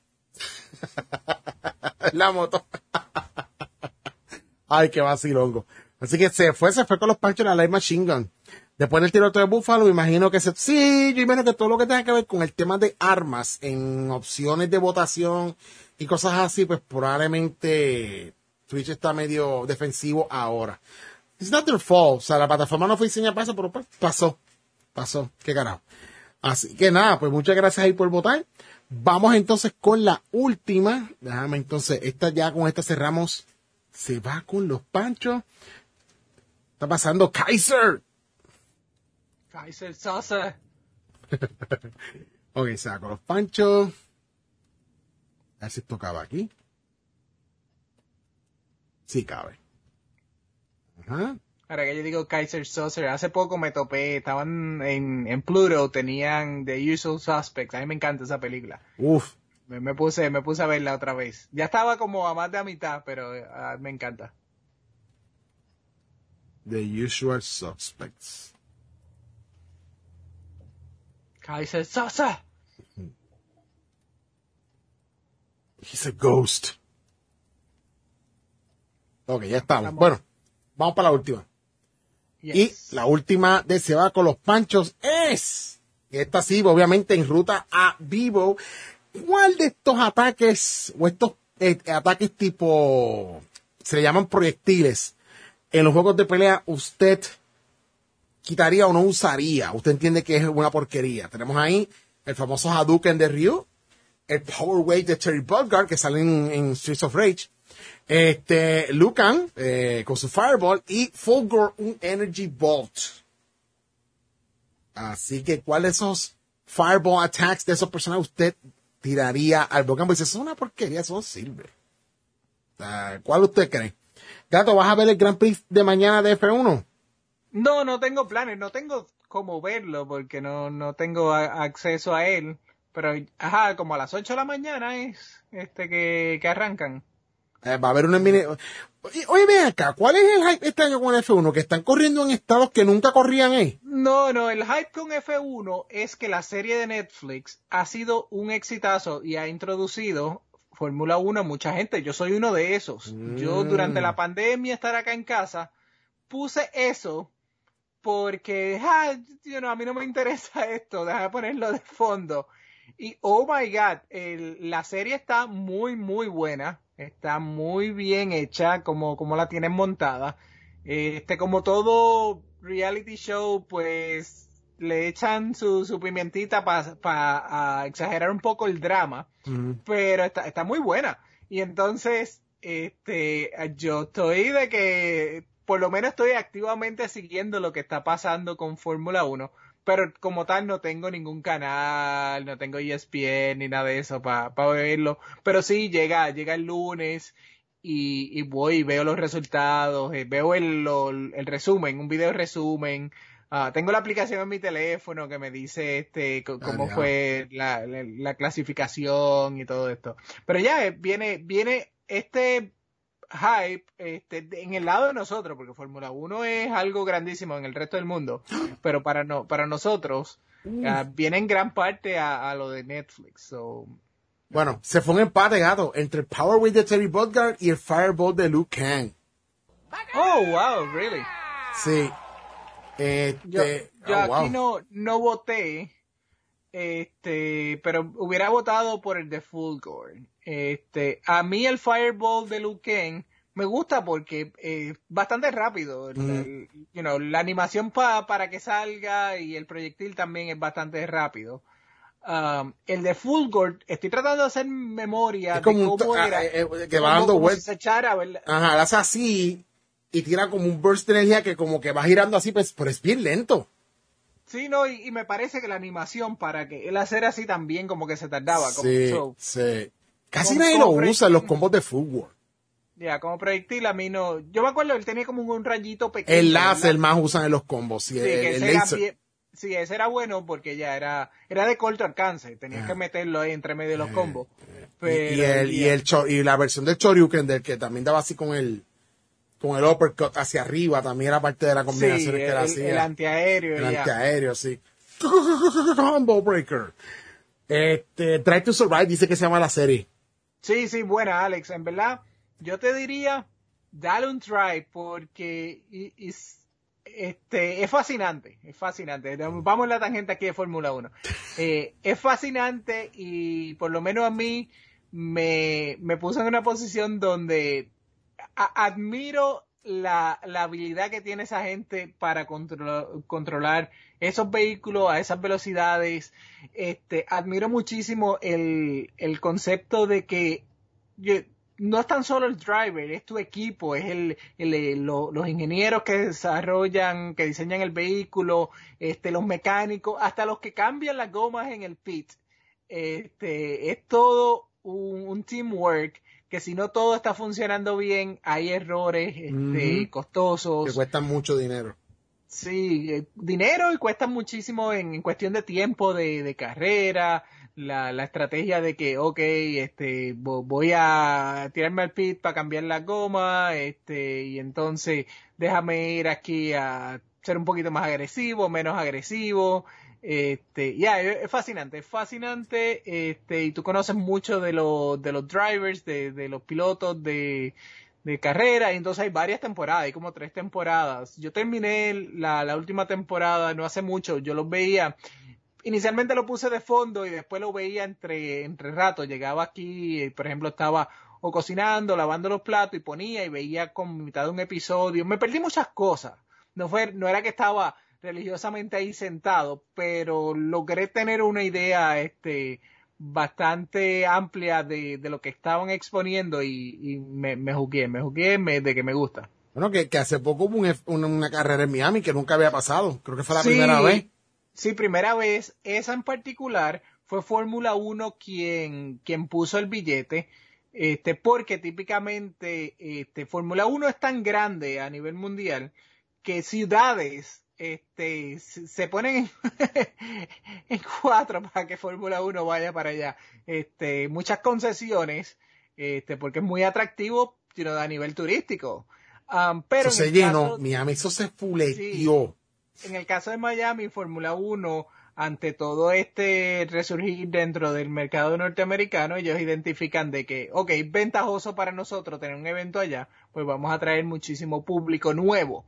La Moto. Ay, qué vacilongo. Así que se fue con los panchos de la Light Machine Gun. Después del tiroteo de Buffalo, imagino que sí, yo imagino que todo lo que tenga que ver con el tema de armas en opciones de votación y cosas así, pues probablemente Twitch está medio defensivo ahora. It's not their fault. O sea, la plataforma no fue diseñada para eso, pero pues pasó. Qué carajo. Así que nada, pues muchas gracias ahí por votar. Vamos entonces con la última. Déjame entonces, con esta cerramos. Se va con los panchos. Está pasando Kaiser Sosa. Ok, se va con los panchos. A ver si tocaba aquí. Sí cabe. Ajá. Ahora que yo digo Kaiser Soze, hace poco me topé, estaban en Pluto, tenían The Usual Suspects, a mí me encanta esa película. Uf. Me puse a verla otra vez. Ya estaba como a más de la mitad, pero me encanta. The Usual Suspects. Kaiser Soze. He's a ghost. Ok, ya estamos. Bueno, vamos para la última. Yes. Y la última de Se va con los Panchos es, esta sí, obviamente en ruta a vivo, ¿cuál de estos ataques o estos ataques tipo, se le llaman proyectiles, en los juegos de pelea usted quitaría o no usaría? Usted entiende que es una porquería. Tenemos ahí el famoso Hadouken de Ryu, el Power Wave de Terry Bogard que sale en Streets of Rage, Liu Kang con su Fireball y Fulgor un Energy Bolt. Así que, ¿cuál de esos Fireball attacks de esos personajes usted tiraría al volcán? Pues eso es una porquería, eso no sirve. ¿Cuál usted cree? Gato, ¿vas a ver el Grand Prix de mañana de F1? No tengo planes, no tengo cómo verlo porque no tengo acceso a él. Pero, como a las 8 de la mañana es que arrancan. Va a haber una mini... Oye, ven acá, ¿cuál es el hype este año con el F1? ¿Que están corriendo en estados que nunca corrían ahí? No, el hype con F1 es que la serie de Netflix ha sido un exitazo y ha introducido Fórmula 1 a mucha gente. Yo soy uno de esos. Yo durante la pandemia, estar acá en casa, puse eso porque, a mí no me interesa esto, déjame ponerlo de fondo. Y, oh my God, la serie está muy, muy buena. Está muy bien hecha, como la tienen montada. Como todo reality show, pues le echan su pimentita para exagerar un poco el drama. Pero está muy buena. Y entonces, yo estoy de que, por lo menos estoy activamente siguiendo lo que está pasando con Fórmula 1. Pero como tal no tengo ningún canal, no tengo ESPN ni nada de eso para verlo. Pero sí, llega el lunes y voy y veo los resultados, veo el resumen, un video resumen. Tengo la aplicación en mi teléfono que me dice cómo fue la clasificación y todo esto. Pero ya viene este hype en el lado de nosotros, porque Fórmula 1 es algo grandísimo en el resto del mundo, pero para nosotros viene en gran parte a lo de Netflix. So. Bueno, se fue un empate, Gato, entre el Power Wave de Terry Bogard y el Fireball de Liu Kang. Oh, wow, really? Sí. Yo aquí wow. no voté, pero hubiera votado por el de Fulgor. A mí el Fireball de Liu Kang me gusta porque es bastante rápido. La animación para que salga y el proyectil también es bastante rápido. El de Fulgor, estoy tratando de hacer memoria de cómo era. Que va dando vueltas. Si se echara, ¿verdad? Ajá, lo hace así y tira como un burst de energía que como que va girando así, pues, pero es bien lento. Sí, no, y me parece que la animación para que él hacer así también como que se tardaba. Sí. Casi nadie lo usa en los combos de fútbol. Ya, como proyectil a mí no... Yo me acuerdo, él tenía como un rayito pequeño. El láser más usan en los combos, sí, el laser. Sí, ese era bueno porque ya era de corto alcance. Tenías que meterlo ahí entre medio de los combos. Pero, y la versión del Choryuken, del que también daba así con el uppercut hacia arriba, también era parte de la combinación que era así. El antiaéreo. El antiaéreo, sí. Combo Breaker. Try to Survive dice que se llama la serie. Sí, buena, Alex. En verdad, yo te diría, dale un try porque es fascinante. Vamos en la tangente aquí de Fórmula 1. Es fascinante y por lo menos a mí me puso en una posición donde admiro la habilidad que tiene esa gente para controlar esos vehículos a esas velocidades. Admiro muchísimo el concepto de que no es tan solo el driver, es tu equipo, es los ingenieros que diseñan el vehículo, los mecánicos, hasta los que cambian las gomas en el pit. Es todo un teamwork que si no todo está funcionando bien, hay errores costosos. Que cuestan mucho dinero. Sí, dinero y cuesta muchísimo en cuestión de tiempo de carrera, la estrategia de que, voy a tirarme al pit para cambiar la goma, y entonces déjame ir aquí a ser un poquito más agresivo, menos agresivo, es fascinante, y tú conoces mucho de los drivers, de los pilotos de carrera, y entonces hay varias temporadas, hay como 3 temporadas. Yo terminé la última temporada no hace mucho, yo los veía, inicialmente lo puse de fondo y después lo veía entre ratos, llegaba aquí, por ejemplo, estaba o cocinando, lavando los platos y ponía y veía como mitad de un episodio, me perdí muchas cosas, no era que estaba religiosamente ahí sentado, pero logré tener una idea, bastante amplia de lo que estaban exponiendo y me jugué de que me gusta. Bueno, que hace poco hubo una carrera en Miami que nunca había pasado. Creo que fue la primera vez. Sí, primera vez. Esa en particular fue Fórmula 1 quien puso el billete, porque típicamente Fórmula 1 es tan grande a nivel mundial que ciudades se ponen en 4 para que Fórmula 1 vaya para allá. Muchas concesiones, porque es muy atractivo, a nivel turístico. Pero eso se llenó, Miami, eso se fuleteó. Sí, en el caso de Miami, Fórmula 1, ante todo resurgir dentro del mercado norteamericano, ellos identifican de que, es ventajoso para nosotros tener un evento allá, pues vamos a traer muchísimo público nuevo.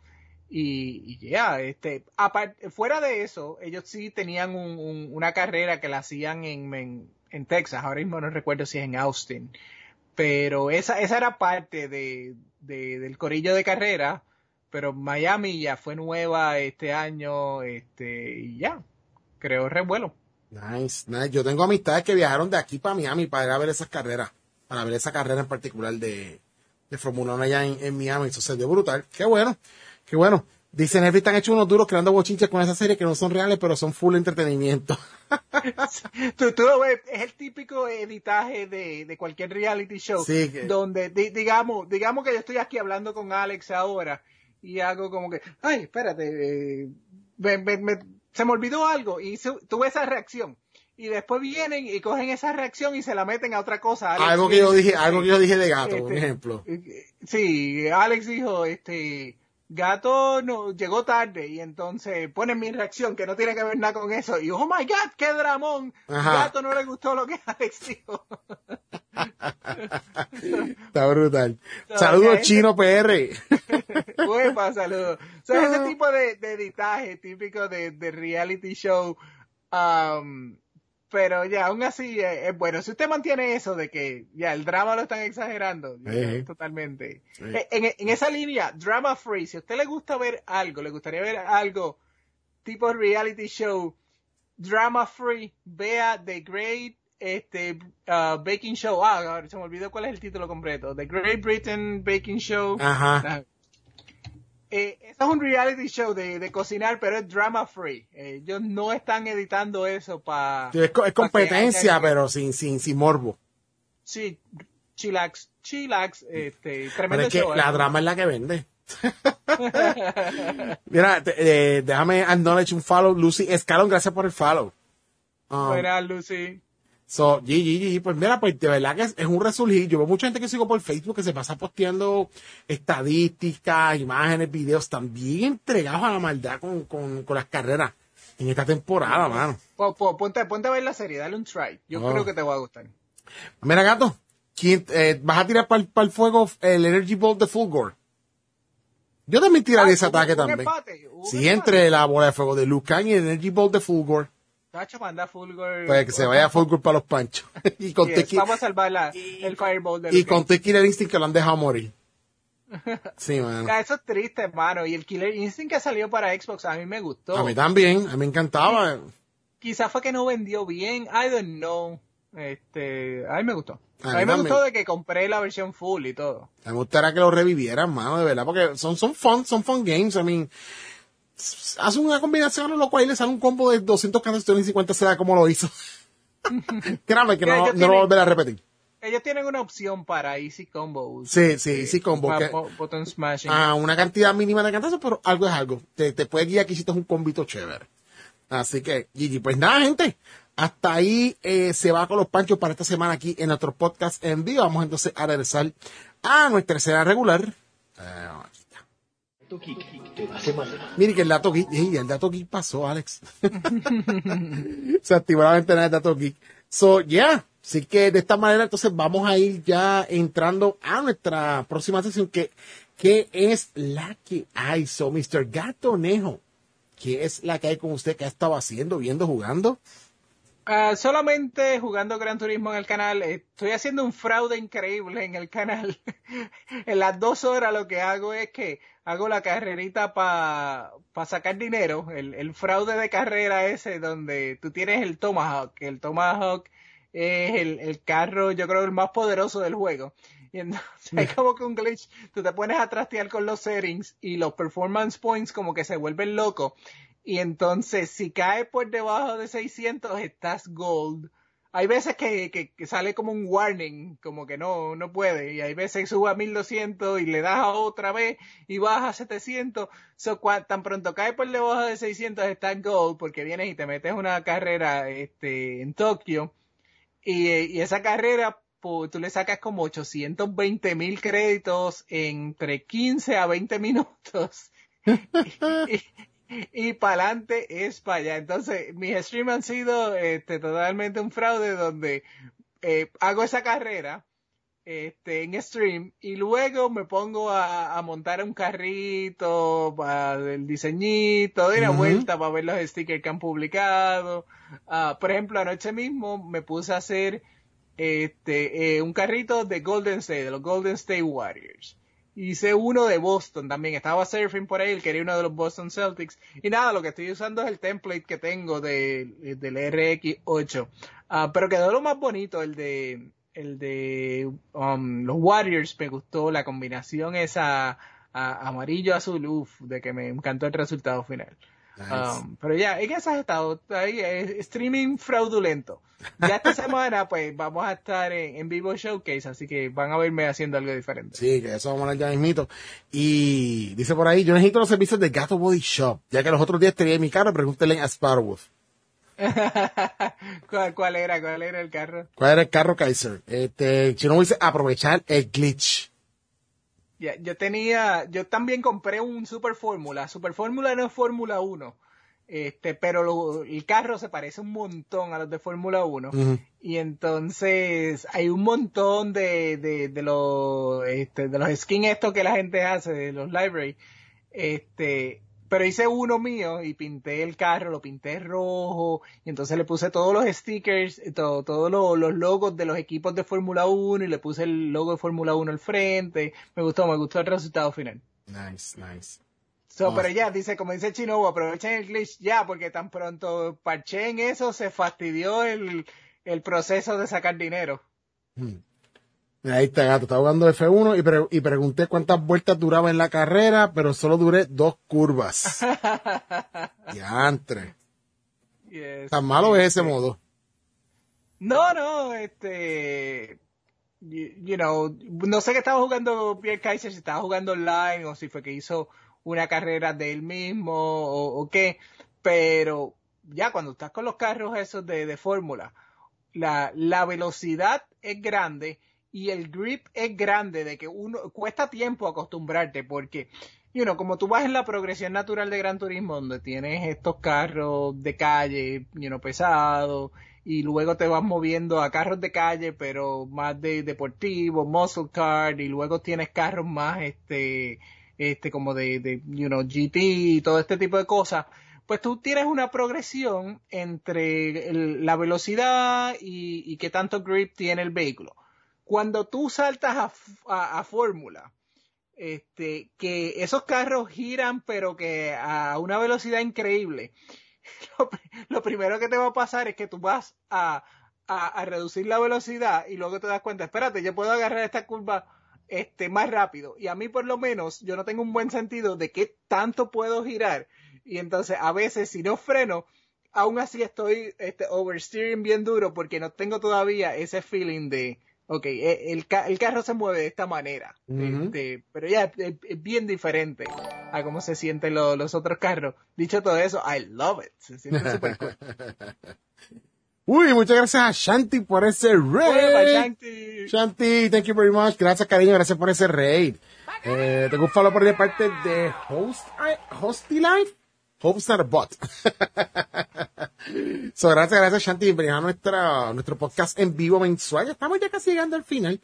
Fuera de eso, ellos sí tenían una carrera que la hacían en Texas, ahora mismo no recuerdo si es en Austin, pero esa era parte del corillo de carrera, pero Miami ya fue nueva este año, y ya, creó revuelo. Nice. Yo tengo amistades que viajaron de aquí para Miami para ir a ver esas carreras, para ver esa carrera en particular de Fórmula 1 allá en Miami, eso se dio brutal, qué bueno. Qué bueno. Dice Netflix, han hecho unos duros creando bochinches con esa serie que no son reales, pero son full entretenimiento. Tú lo ves, es el típico editaje de cualquier reality show. Sí, donde, digamos que yo estoy aquí hablando con Alex ahora y hago como que, ay, espérate, se me olvidó algo y tuve esa reacción. Y después vienen y cogen esa reacción y se la meten a otra cosa. Alex algo que yo dije de gato, por ejemplo. Sí, Alex dijo, Gato no llegó tarde y entonces ponen mi reacción que no tiene que ver nada con eso y oh my god, qué dramón. Ajá. Gato no le gustó lo que Alex dijo. Está brutal. Saludos, Chino PR. Uepa, saludos. O sea, ese tipo de editaje típico de reality show, pero ya, aún así es bueno. Si usted mantiene eso de que ya el drama lo están exagerando, totalmente. Sí. En esa línea, drama free, si a usted le gusta ver algo, le gustaría ver algo tipo reality show, drama free, vea The Great Baking Show. Se me olvidó cuál es el título completo. The Great Britain Baking Show. Ajá. Eso es un reality show de cocinar, pero es drama free. Ellos no están editando eso para... Es competencia, pero sin morbo. Sí, chillax, tremendo pero es que show. La drama es la que vende. Mira, déjame acknowledge un follow, Lucy Escalón, gracias por el follow. Buenas, Lucy. Pues mira, pues de verdad que es un resurgir. Yo veo mucha gente que sigo por Facebook que se pasa posteando estadísticas, imágenes, videos, también entregados a la maldad con las carreras en esta temporada, mano. Ponte a ver la serie, dale un try. Yo creo que te va a gustar. Mira, gato, ¿vas a tirar para el fuego el Energy Ball de Fulgor? Yo también tiraría ese ataque también. Sí, entre la bola de fuego de Lucan y el Energy Ball de Fulgor. Tacho, manda Fulgor. Pues que se vaya Fulgor para los panchos. Y con vamos a salvar el Fireball de Lucan. Y con Killer Instinct que lo han dejado morir. Sí, mano. Eso es triste, hermano. Y el Killer Instinct que salió para Xbox a mí me gustó. A mí también, a mí me encantaba. Quizás fue que no vendió bien, I don't know. A mí me gustó. A mí me gustó de que compré la versión full y todo. A mí me gustaría que lo revivieran, mano, de verdad, porque son fun games. I mean, hace una combinación lo cual le sale un combo de 200 canastos y 50 sea como lo hizo. Créame que no lo volveré a repetir. ellos tienen una opción para Easy Combo. Sí, Easy Combo. Button smashing. Una cantidad mínima de cantazos, pero algo es algo. Te puede guiar que hiciste un combito chévere. Así que, Gigi, pues nada, gente. Hasta ahí se va con los panchos para esta semana aquí en nuestro podcast en vivo. Vamos entonces a regresar a nuestra escena regular. Aquí está. De la semana. Mire que el dato geek pasó, Alex. Se activó la ventana del dato geek. Así que de esta manera entonces vamos a ir ya entrando a nuestra próxima sesión que es la que hay. Mr. Gatonejo, ¿qué es la que hay con usted? ¿Qué ha estado haciendo, viendo, jugando? Solamente jugando Gran Turismo en el canal. Estoy haciendo un fraude increíble en el canal. En las 2 horas lo que hago es que hago la carrerita para sacar dinero. El fraude de carrera ese donde tú tienes el Tomahawk. El Tomahawk es el carro, yo creo, el más poderoso del juego. Y entonces hay como que un glitch. Tú te pones a trastear con los settings y los performance points como que se vuelven locos. Y entonces, si cae por debajo de 600, estás gold. Hay veces que sale como un warning, como que no puede. Y hay veces que sube a 1200 y le das otra vez y baja a 700. Tan pronto cae por debajo de 600, estás gold, porque vienes y te metes una carrera en Tokio. Y esa carrera, pues, tú le sacas como 820,000 créditos entre 15 a 20 minutos. Y para adelante es para allá. Entonces, mis streams han sido totalmente un fraude donde hago esa carrera en stream y luego me pongo a montar un carrito para el diseñito, de una vuelta para ver los stickers que han publicado. Por ejemplo, anoche mismo me puse a hacer un carrito de Golden State, de los Golden State Warriors. Hice uno de Boston también. Estaba surfing por ahí, quería uno de los Boston Celtics. Y nada, lo que estoy usando es el template que tengo del RX8. Pero quedó lo más bonito, el de los Warriors. Me gustó la combinación esa amarillo-azul. De que me encantó el resultado final. Nice. Pero ya, en esas he estado ahí, streaming fraudulento. Ya esta semana, pues, vamos a estar en vivo showcase, así que van a verme haciendo algo diferente. Sí, que eso vamos a hablar ya mismito. Y dice por ahí, yo necesito los servicios de Gato Body Shop, ya que los otros días tenía mi carro, pregúntenle a Sparrowwolf. ¿Cuál era el carro? ¿Cuál era el carro, Kaiser? Chino dice, aprovechar el glitch. Yeah, yo también compré un Super Fórmula. Super Fórmula no es Fórmula 1. Pero el carro se parece un montón a los de Fórmula 1. Uh-huh. Y entonces hay un montón de los skins estos que la gente hace, de los library. Pero hice uno mío y pinté el carro, lo pinté rojo, y entonces le puse todos los stickers, todos los logos de los equipos de Fórmula 1 y le puse el logo de Fórmula 1 al frente. Me gustó el resultado final. Nice. Pero ya, como dice Chino, aprovechen el glitch ya, porque tan pronto parché en eso, se fastidió el proceso de sacar dinero. Ahí está, Gato, estaba jugando F1 y pregunté cuántas vueltas duraba en la carrera, pero solo duré 2 curvas. Diantre. Yes, ¿tan malo es ese modo? No, no sé qué estaba jugando Pierre Kaiser, si estaba jugando online o si fue que hizo una carrera de él mismo o qué, pero ya cuando estás con los carros esos de fórmula, la velocidad es grande y el grip es grande, de que cuesta tiempo acostumbrarte, porque como tú vas en la progresión natural de Gran Turismo, donde tienes estos carros de calle, pesados, y luego te vas moviendo a carros de calle, pero más de deportivo, muscle car, y luego tienes carros más como de GT y todo este tipo de cosas, pues tú tienes una progresión entre la velocidad y qué tanto grip tiene el vehículo. Cuando tú saltas a fórmula, que esos carros giran, pero que a una velocidad increíble, lo primero que te va a pasar es que tú vas a reducir la velocidad y luego te das cuenta, espérate, yo puedo agarrar esta curva más rápido, y a mí por lo menos yo no tengo un buen sentido de qué tanto puedo girar, y entonces a veces si no freno, aún así estoy oversteering bien duro porque no tengo todavía ese feeling de Ok, el carro se mueve de esta manera, pero ya es bien diferente a cómo se sienten los otros carros. Dicho todo eso, I love it, se siente súper cool. Uy, muchas gracias a Shanti por ese raid. Shanti. Shanti, thank you very much. Gracias, cariño, gracias por ese raid. Tengo un follow por de parte de Hosty Life. Hope's not a bot. So, gracias, Shanti. Bienvenidos a nuestro podcast en vivo mensual. Estamos ya casi llegando al final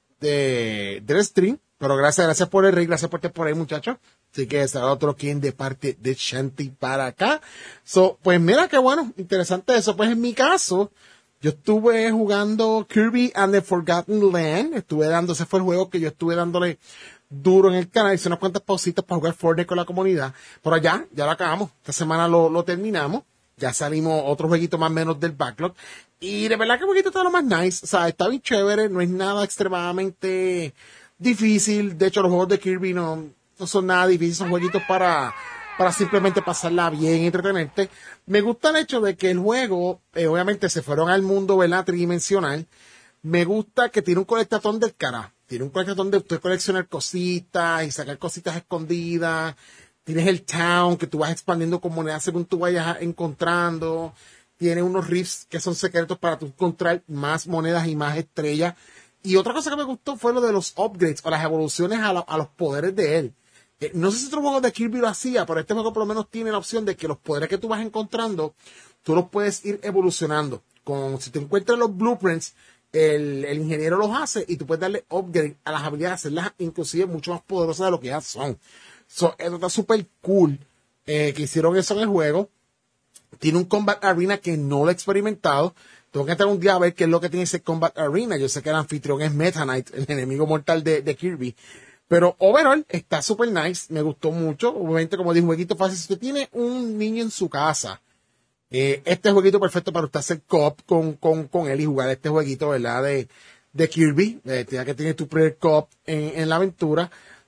del stream. Pero gracias por el rey, gracias por estar por ahí, muchachos. Así que será otro quien de parte de Shanti para acá. So, pues mira qué bueno, interesante eso. Pues en mi caso, yo estuve jugando Kirby and the Forgotten Land. Ese fue el juego que yo estuve dándole duro en el canal. Hice unas cuantas pausitas para jugar Fortnite con la comunidad. Pero ya lo acabamos. Esta semana lo terminamos. Ya salimos otro jueguito más o menos del backlog. Y de verdad que el jueguito está lo más nice. O sea, está bien chévere. No es nada extremadamente difícil. De hecho, los juegos de Kirby no son nada difíciles. Son jueguitos para simplemente pasarla bien y entretenerte. Me gusta el hecho de que el juego, obviamente se fueron al mundo, ¿verdad?, tridimensional. Me gusta que tiene un colectatón del carajo. Tiene un colectatón de usted coleccionar cositas y sacar cositas escondidas. Tienes el town que tú vas expandiendo con monedas según tú vayas encontrando. Tiene unos rifts que son secretos para tú encontrar más monedas y más estrellas. Y otra cosa que me gustó fue lo de los upgrades o las evoluciones a los poderes de él. No sé si otro juego de Kirby lo hacía, pero este juego por lo menos tiene la opción de que los poderes que tú vas encontrando, tú los puedes ir evolucionando. Si te encuentras los blueprints, el ingeniero los hace y tú puedes darle upgrade a las habilidades, hacerlas inclusive mucho más poderosas de lo que ya son. Eso está súper cool que hicieron eso en el juego. Tiene un Combat Arena que no lo he experimentado. Tengo que entrar un día a ver qué es lo que tiene ese Combat Arena. Yo sé que el anfitrión es Meta Knight, el enemigo mortal de Kirby. Pero overall está súper nice. Me gustó mucho. Obviamente, como dije, un jueguito fácil. Si usted tiene un niño en su casa, este es el jueguito perfecto para usted hacer co-op con él y jugar este jueguito, ¿verdad? De Kirby. Ya que tiene tu primer co-op en la aventura.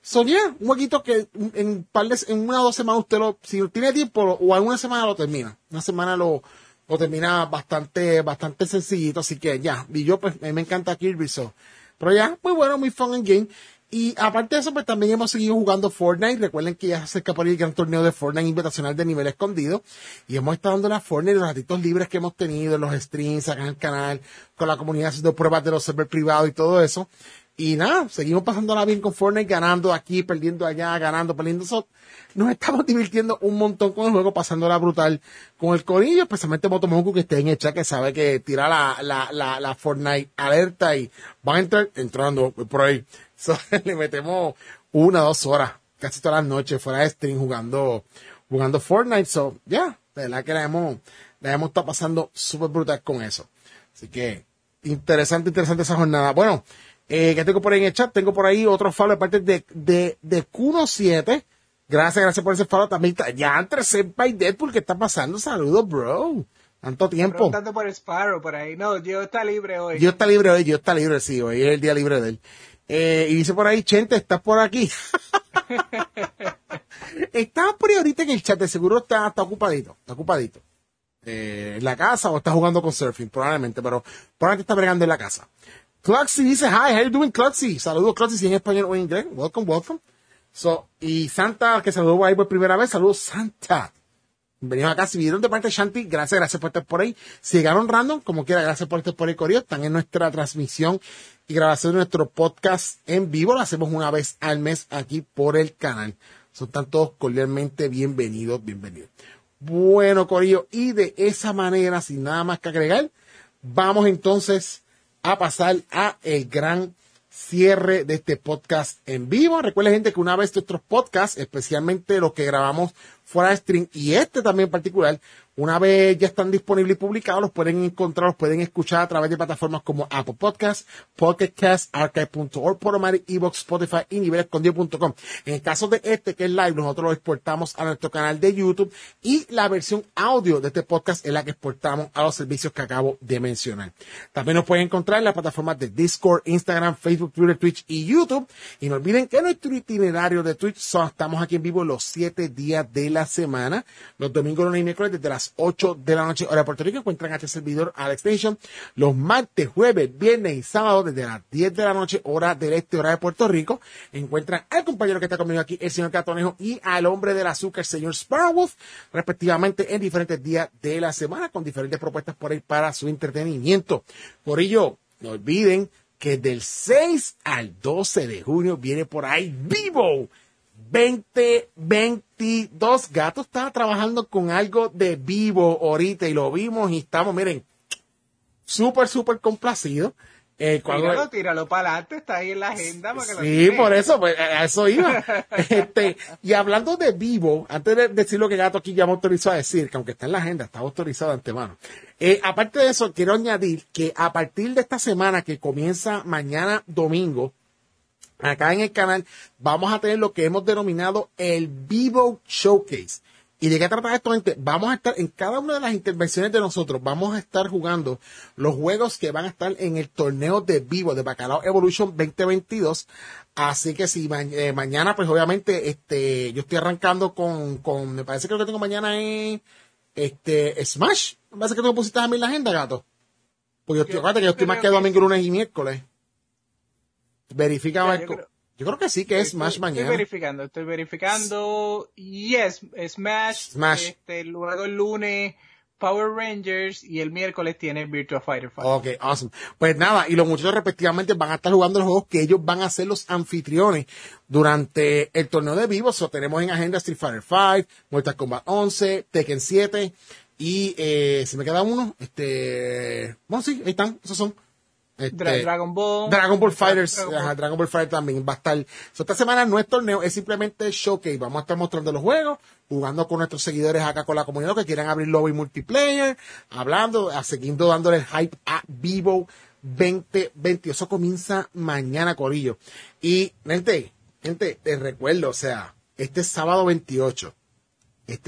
Un jueguito que en 1 o 2 semanas si tiene tiempo, o en una semana lo termina. Una semana lo termina bastante sencillito, así que ya. Y yo, pues, me encanta Kirby, pero ya, muy bueno, muy fun and game. Y aparte de eso, pues también hemos seguido jugando Fortnite. Recuerden que ya se acerca por ahí el gran torneo de Fortnite invitacional de nivel escondido. Y hemos estado dando la Fortnite los ratitos libres que hemos tenido, los streams acá en el canal, con la comunidad haciendo pruebas de los servers privados y todo eso. Y nada, seguimos pasándola bien con Fortnite, ganando aquí, perdiendo allá, ganando, perdiendo. Nos estamos divirtiendo un montón con el juego, pasándola brutal con el corillo, especialmente Motomoku, que esté en el chat, que sabe que tira la Fortnite alerta y van a entrar entrando por ahí. Le metemos 1 o 2 horas, casi todas las noches, fuera de stream, jugando Fortnite. De verdad que la hemos estado pasando súper brutal con eso. Así que, interesante esa jornada. Bueno, que tengo por ahí en el chat, tengo por ahí otro follow de parte de Kuno7. Gracias por ese follow también. Ya entre Senpai Deadpool, ¿qué está pasando? Saludos, bro. Tanto tiempo. Preguntando por Sparrow por ahí. No, Gio está libre hoy. Gio está libre, sí, hoy es el día libre de él. Y dice por ahí, Chente, ¿estás por aquí? Estaba por ahí ahorita en el chat, de seguro está ocupadito. En la casa o está jugando con Surfing, probablemente, pero probablemente está bregando en la casa. Cluxy dice, hi, how you doing, Cluxy? Saludos, Cluxy, si en español o en inglés. Welcome. Y Santa, que saludó ahí por primera vez, saludos, Santa. Bienvenidos acá, si vieron de parte de Shanti, gracias por estar por ahí. Si llegaron random, como quiera, gracias por estar por ahí, Corio. Están en nuestra transmisión y grabación de nuestro podcast en vivo. Lo hacemos una vez al mes aquí por el canal. Están todos cordialmente bienvenidos. Bueno, Corillo, y de esa manera, sin nada más que agregar, vamos entonces a pasar a el gran cierre de este podcast en vivo. Recuerden, gente, que una vez nuestros podcasts, especialmente los que grabamos fuera de stream y este también en particular, una vez ya están disponibles y publicados, los pueden encontrar, los pueden escuchar a través de plataformas como Apple Podcasts, Pocket Cast, Archive.org, Podomatic, Evox, Spotify y nivelescondido.com. En el caso de este, que es live, nosotros lo exportamos a nuestro canal de YouTube y la versión audio de este podcast es la que exportamos a los servicios que acabo de mencionar. También nos pueden encontrar en las plataformas de Discord, Instagram, Facebook, Twitter, Twitch y YouTube. Y no olviden que nuestro itinerario de Twitch estamos aquí en vivo los 7 días de la semana. Los domingos, lunes y miércoles desde las 8 de la noche, hora de Puerto Rico, encuentran a este servidor Alex Nation. Los martes, jueves, viernes y sábado desde las 10 de la noche, hora del este, hora de Puerto Rico, encuentran al compañero que está conmigo aquí, el señor Catonejo, y al hombre del azúcar, el señor Sparrowwolf, respectivamente en diferentes días de la semana, con diferentes propuestas por ahí para su entretenimiento. Por ello, no olviden que del 6 al 12 de junio viene por ahí Vivo 2022. Gato está trabajando con algo de Vivo ahorita y lo vimos y estamos, miren, súper complacidos. Tíralo para adelante, está ahí en la agenda para que lo Sí, tire. por eso, pues, a eso iba. Y hablando de Vivo, antes de decir lo que Gato aquí ya me autorizó a decir, que aunque está en la agenda, está autorizado de antemano. Aparte de eso, quiero añadir que a partir de esta semana que comienza mañana domingo, acá en el canal, vamos a tener lo que hemos denominado el Vivo Showcase. ¿Y de qué trata esto, gente? Vamos a estar en cada una de las intervenciones de nosotros, vamos a estar jugando los juegos que van a estar en el torneo de Vivo de Bacalao Evolution 2022. Así que si mañana, pues obviamente, yo estoy arrancando con me parece que lo que tengo mañana es, Smash. Me parece que tú me pusiste a mí en la agenda, Gato. Porque acuérdate que yo estoy más que domingo, lunes y miércoles. Verifica, Marco. Yo creo que sí, que es Smash mañana. Estoy verificando. Yes, Smash. Luego el lunes, Power Rangers. Y el miércoles tiene Virtua Fighter 5. Ok, awesome. Pues nada, y los muchachos respectivamente van a estar jugando los juegos que ellos van a ser los anfitriones durante el torneo de Vivo. Tenemos en agenda Street Fighter 5, Mortal Kombat 11, Tekken 7. Y se me queda uno. Bueno, sí, ahí están, esos son. Dragon Ball Fighters, Dragon Ball Fighters también va a estar. Esta semana no es torneo, es simplemente showcase. Vamos a estar mostrando los juegos, jugando con nuestros seguidores acá con la comunidad que quieran abrir lobby multiplayer, hablando, siguiendo dándole el hype a Vivo 2020. Eso comienza mañana, corillo. Y, gente, te recuerdo, o sea, sábado 28, el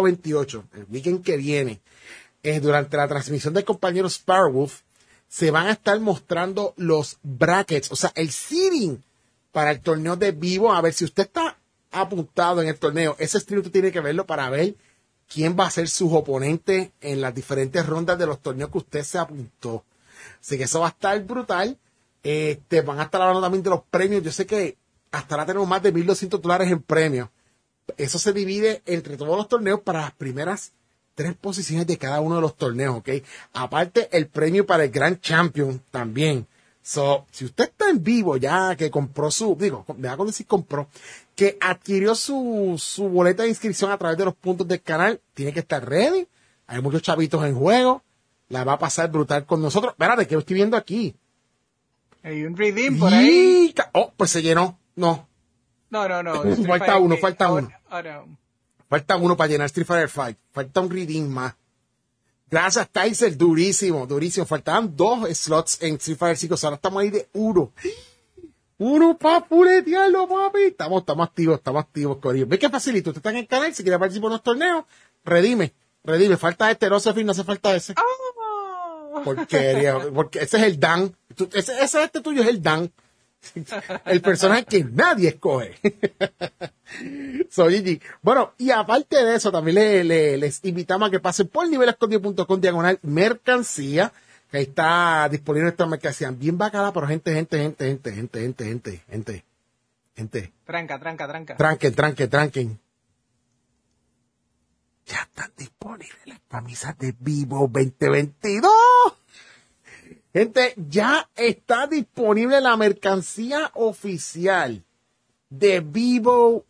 weekend que viene, durante la transmisión del compañero Sparrowwolf, se van a estar mostrando los brackets, o sea, el seeding para el torneo de Vivo. A ver, si usted está apuntado en el torneo, ese stream usted tiene que verlo para ver quién va a ser sus oponentes en las diferentes rondas de los torneos que usted se apuntó. Así que eso va a estar brutal. Van a estar hablando también de los premios. Yo sé que hasta ahora tenemos más de $1,200 en premios. Eso se divide entre todos los torneos para las primeras 3 posiciones de cada uno de los torneos, ¿ok? Aparte, el premio para el Grand Champion también. Si usted está en Vivo ya, que compró me hago decir compró, que adquirió su boleta de inscripción a través de los puntos del canal, tiene que estar ready. Hay muchos chavitos en juego. La va a pasar brutal con nosotros. Espérate, que lo estoy viendo aquí. Hay un redeem por ahí. Oh, pues se llenó. No. No. Falta uno. Ahora. Falta uno para llenar Street Fighter 5. Falta un redeem más. Gracias, Kaiser. Durísimo. Faltaban 2 slots en Street Fighter 5. Ahora estamos ahí de 1. Uno para puletearlo, papi. Estamos activos, corillo. ¿Ves qué facilito? Usted está en el canal, si quiere participar en unos torneos, redime. Falta no hace falta ese. Oh. Porquería. Porque ese es el Dan. Ese tuyo es el Dan. El personaje que nadie escoge. Gigi. Bueno, y aparte de eso, también les invitamos a que pasen por nivelescondido.com/mercancía, que ahí está disponible esta mercancía bien bacana, pero gente. Tranquen. Ya están disponibles las camisas de Vivo 2022. Gente, ya está disponible la mercancía oficial de Vivo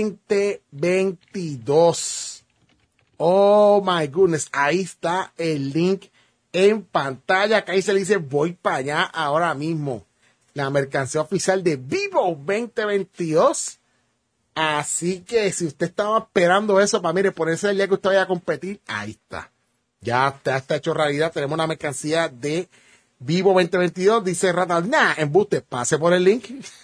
2022. Oh my goodness, ahí está el link en pantalla. Acá ahí se le dice voy para allá ahora mismo. La mercancía oficial de Vivo 2022. Así que si usted estaba esperando eso para, mire, ponerse el día que usted vaya a competir, ahí está. Ya está hecho realidad. Tenemos una mercancía de Vivo 2022, dice Ratal, embuste, pase por el link.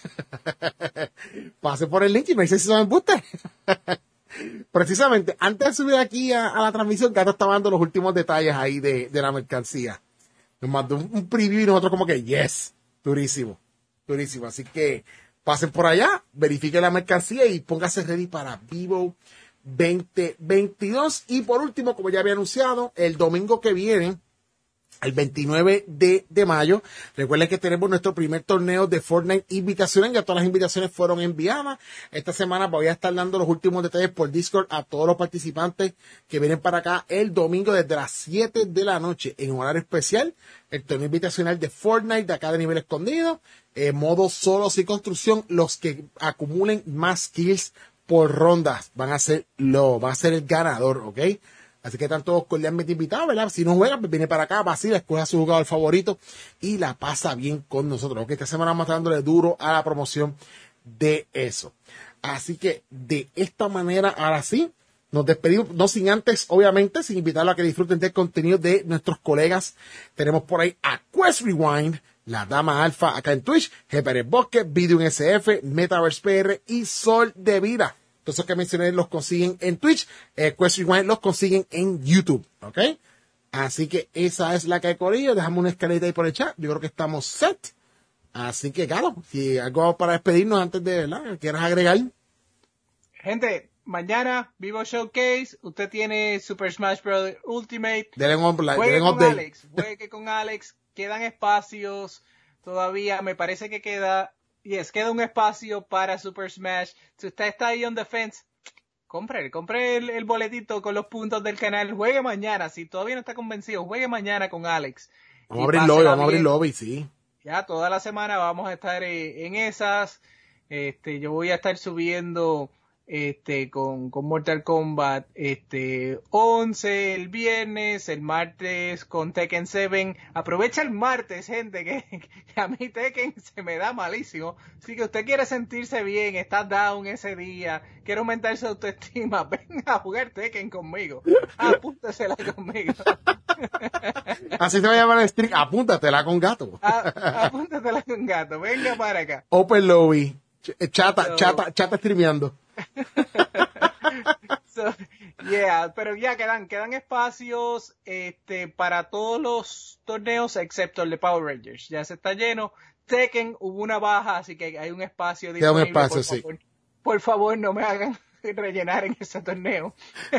Pase por el link y me dice si son embustes. Precisamente, antes de subir aquí a la transmisión, Gato estaba dando los últimos detalles ahí de la mercancía. Nos mandó un preview y nosotros como que, yes, durísimo. Así que pasen por allá, verifiquen la mercancía y póngase ready para Vivo 2022. Y por último, como ya había anunciado, el domingo que viene, el 29 de mayo, recuerden que tenemos nuestro primer torneo de Fortnite Invitaciones. Ya todas las invitaciones fueron enviadas. Esta semana voy a estar dando los últimos detalles por Discord a todos los participantes que vienen para acá el domingo desde las 7 de la noche en horario especial. El torneo invitacional de Fortnite de acá de nivel escondido. Modo solos y construcción. Los que acumulen más kills por rondas va a ser el ganador, ¿ok? Así que están todos cordialmente invitados, ¿verdad? Si no juegan, pues viene para acá, vacila, escoge a su jugador favorito y la pasa bien con nosotros. ¿Ok? Esta semana vamos a estar dándole duro a la promoción de eso. Así que de esta manera, ahora sí, nos despedimos, no sin antes, obviamente, sin invitarlos a que disfruten del contenido de nuestros colegas. Tenemos por ahí a Quest Rewind, la Dama Alfa acá en Twitch, GPR Bosque, Video en SF, Metaverse PR y Sol de Vida. Todos esos que mencioné los consiguen en Twitch. Quest Rewind los consiguen en YouTube. ¿Ok? Así que esa es la que hay por ello. Dejamos una escaleta ahí por el chat. Yo creo que estamos set. Así que, claro, si algo para despedirnos antes de, ¿verdad? ¿Quieres agregar? Gente, mañana, Vivo Showcase. Usted tiene Super Smash Bros. Ultimate. Juegue con Alex. Quedan espacios todavía. Me parece que queda un espacio para Super Smash. Si usted está ahí on the fence, compre el boletito con los puntos del canal. Juegue mañana. Si todavía no está convencido, juegue mañana con Alex. Vamos a abrir lobby, sí. Ya toda la semana vamos a estar en esas. Yo voy a estar subiendo con Mortal Kombat 11 el viernes, el martes con Tekken 7. Aprovecha el martes, gente, que a mí Tekken se me da malísimo. Así que usted quiere sentirse bien, está down ese día, quiere aumentar su autoestima, venga a jugar Tekken conmigo. Apúntasela conmigo. Así se va a llamar el stream, apúntatela con gato. Apúntatela con gato, venga para acá. Open lobby, chata streameando. Pero ya quedan espacios para todos los torneos excepto el de Power Rangers. Ya se está lleno. Tekken hubo una baja, así que hay un espacio disponible. Queda un espacio, por favor, no me hagan rellenar en ese torneo.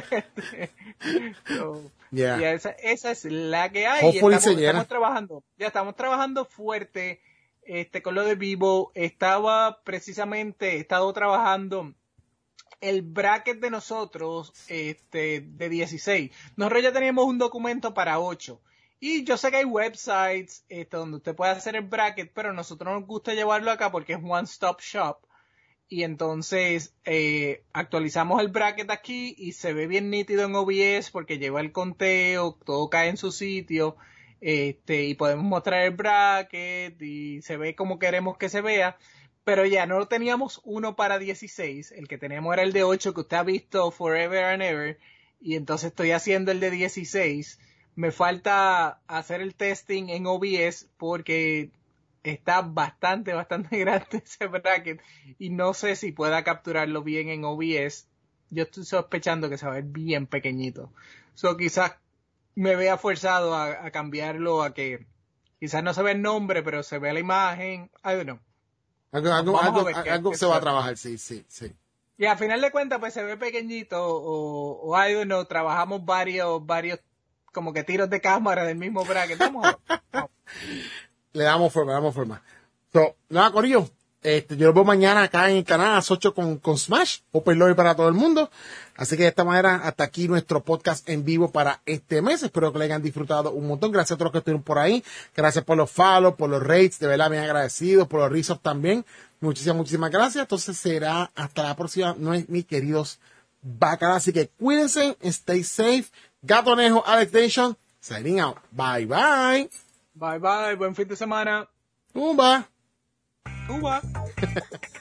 Esa es la que hay. Estamos trabajando fuerte con lo de Vivo. He estado trabajando el bracket de nosotros de 16. Nosotros ya teníamos un documento para 8. Y yo sé que hay websites donde usted puede hacer el bracket, pero a nosotros nos gusta llevarlo acá porque es one stop shop. Y entonces actualizamos el bracket aquí y se ve bien nítido en OBS porque lleva el conteo, todo cae en su sitio. Y podemos mostrar el bracket y se ve como queremos que se vea. Pero ya no teníamos uno para 16, el que teníamos era el de 8 que usted ha visto forever and ever, y entonces estoy haciendo el de 16. Me falta hacer el testing en OBS porque está bastante grande ese bracket y no sé si pueda capturarlo bien en OBS. Yo estoy sospechando que se va a ver bien pequeñito. Quizás me vea forzado a cambiarlo a que quizás no se ve el nombre, pero se ve la imagen. I don't know. Algo se va a trabajar, sí. Y al final de cuentas, pues se ve pequeñito o I don't know, trabajamos varios como que tiros de cámara del mismo bracket. Vamos. Le damos forma. Nada, corillo. Yo lo veo mañana acá en el canal a las 8 con Smash, Open Lobby para todo el mundo. Así que de esta manera, hasta aquí nuestro podcast en vivo para este mes. Espero que le hayan disfrutado un montón. Gracias a todos los que estuvieron por ahí. Gracias por los follows, por los rates. De verdad, bien agradecidos. Por los risas también. Muchísimas gracias. Entonces será hasta la próxima, mis queridos bacalas. Así que cuídense, stay safe. Gatonejo, Alex Nation, signing out. Bye. Bye. Buen fin de semana. Tumba.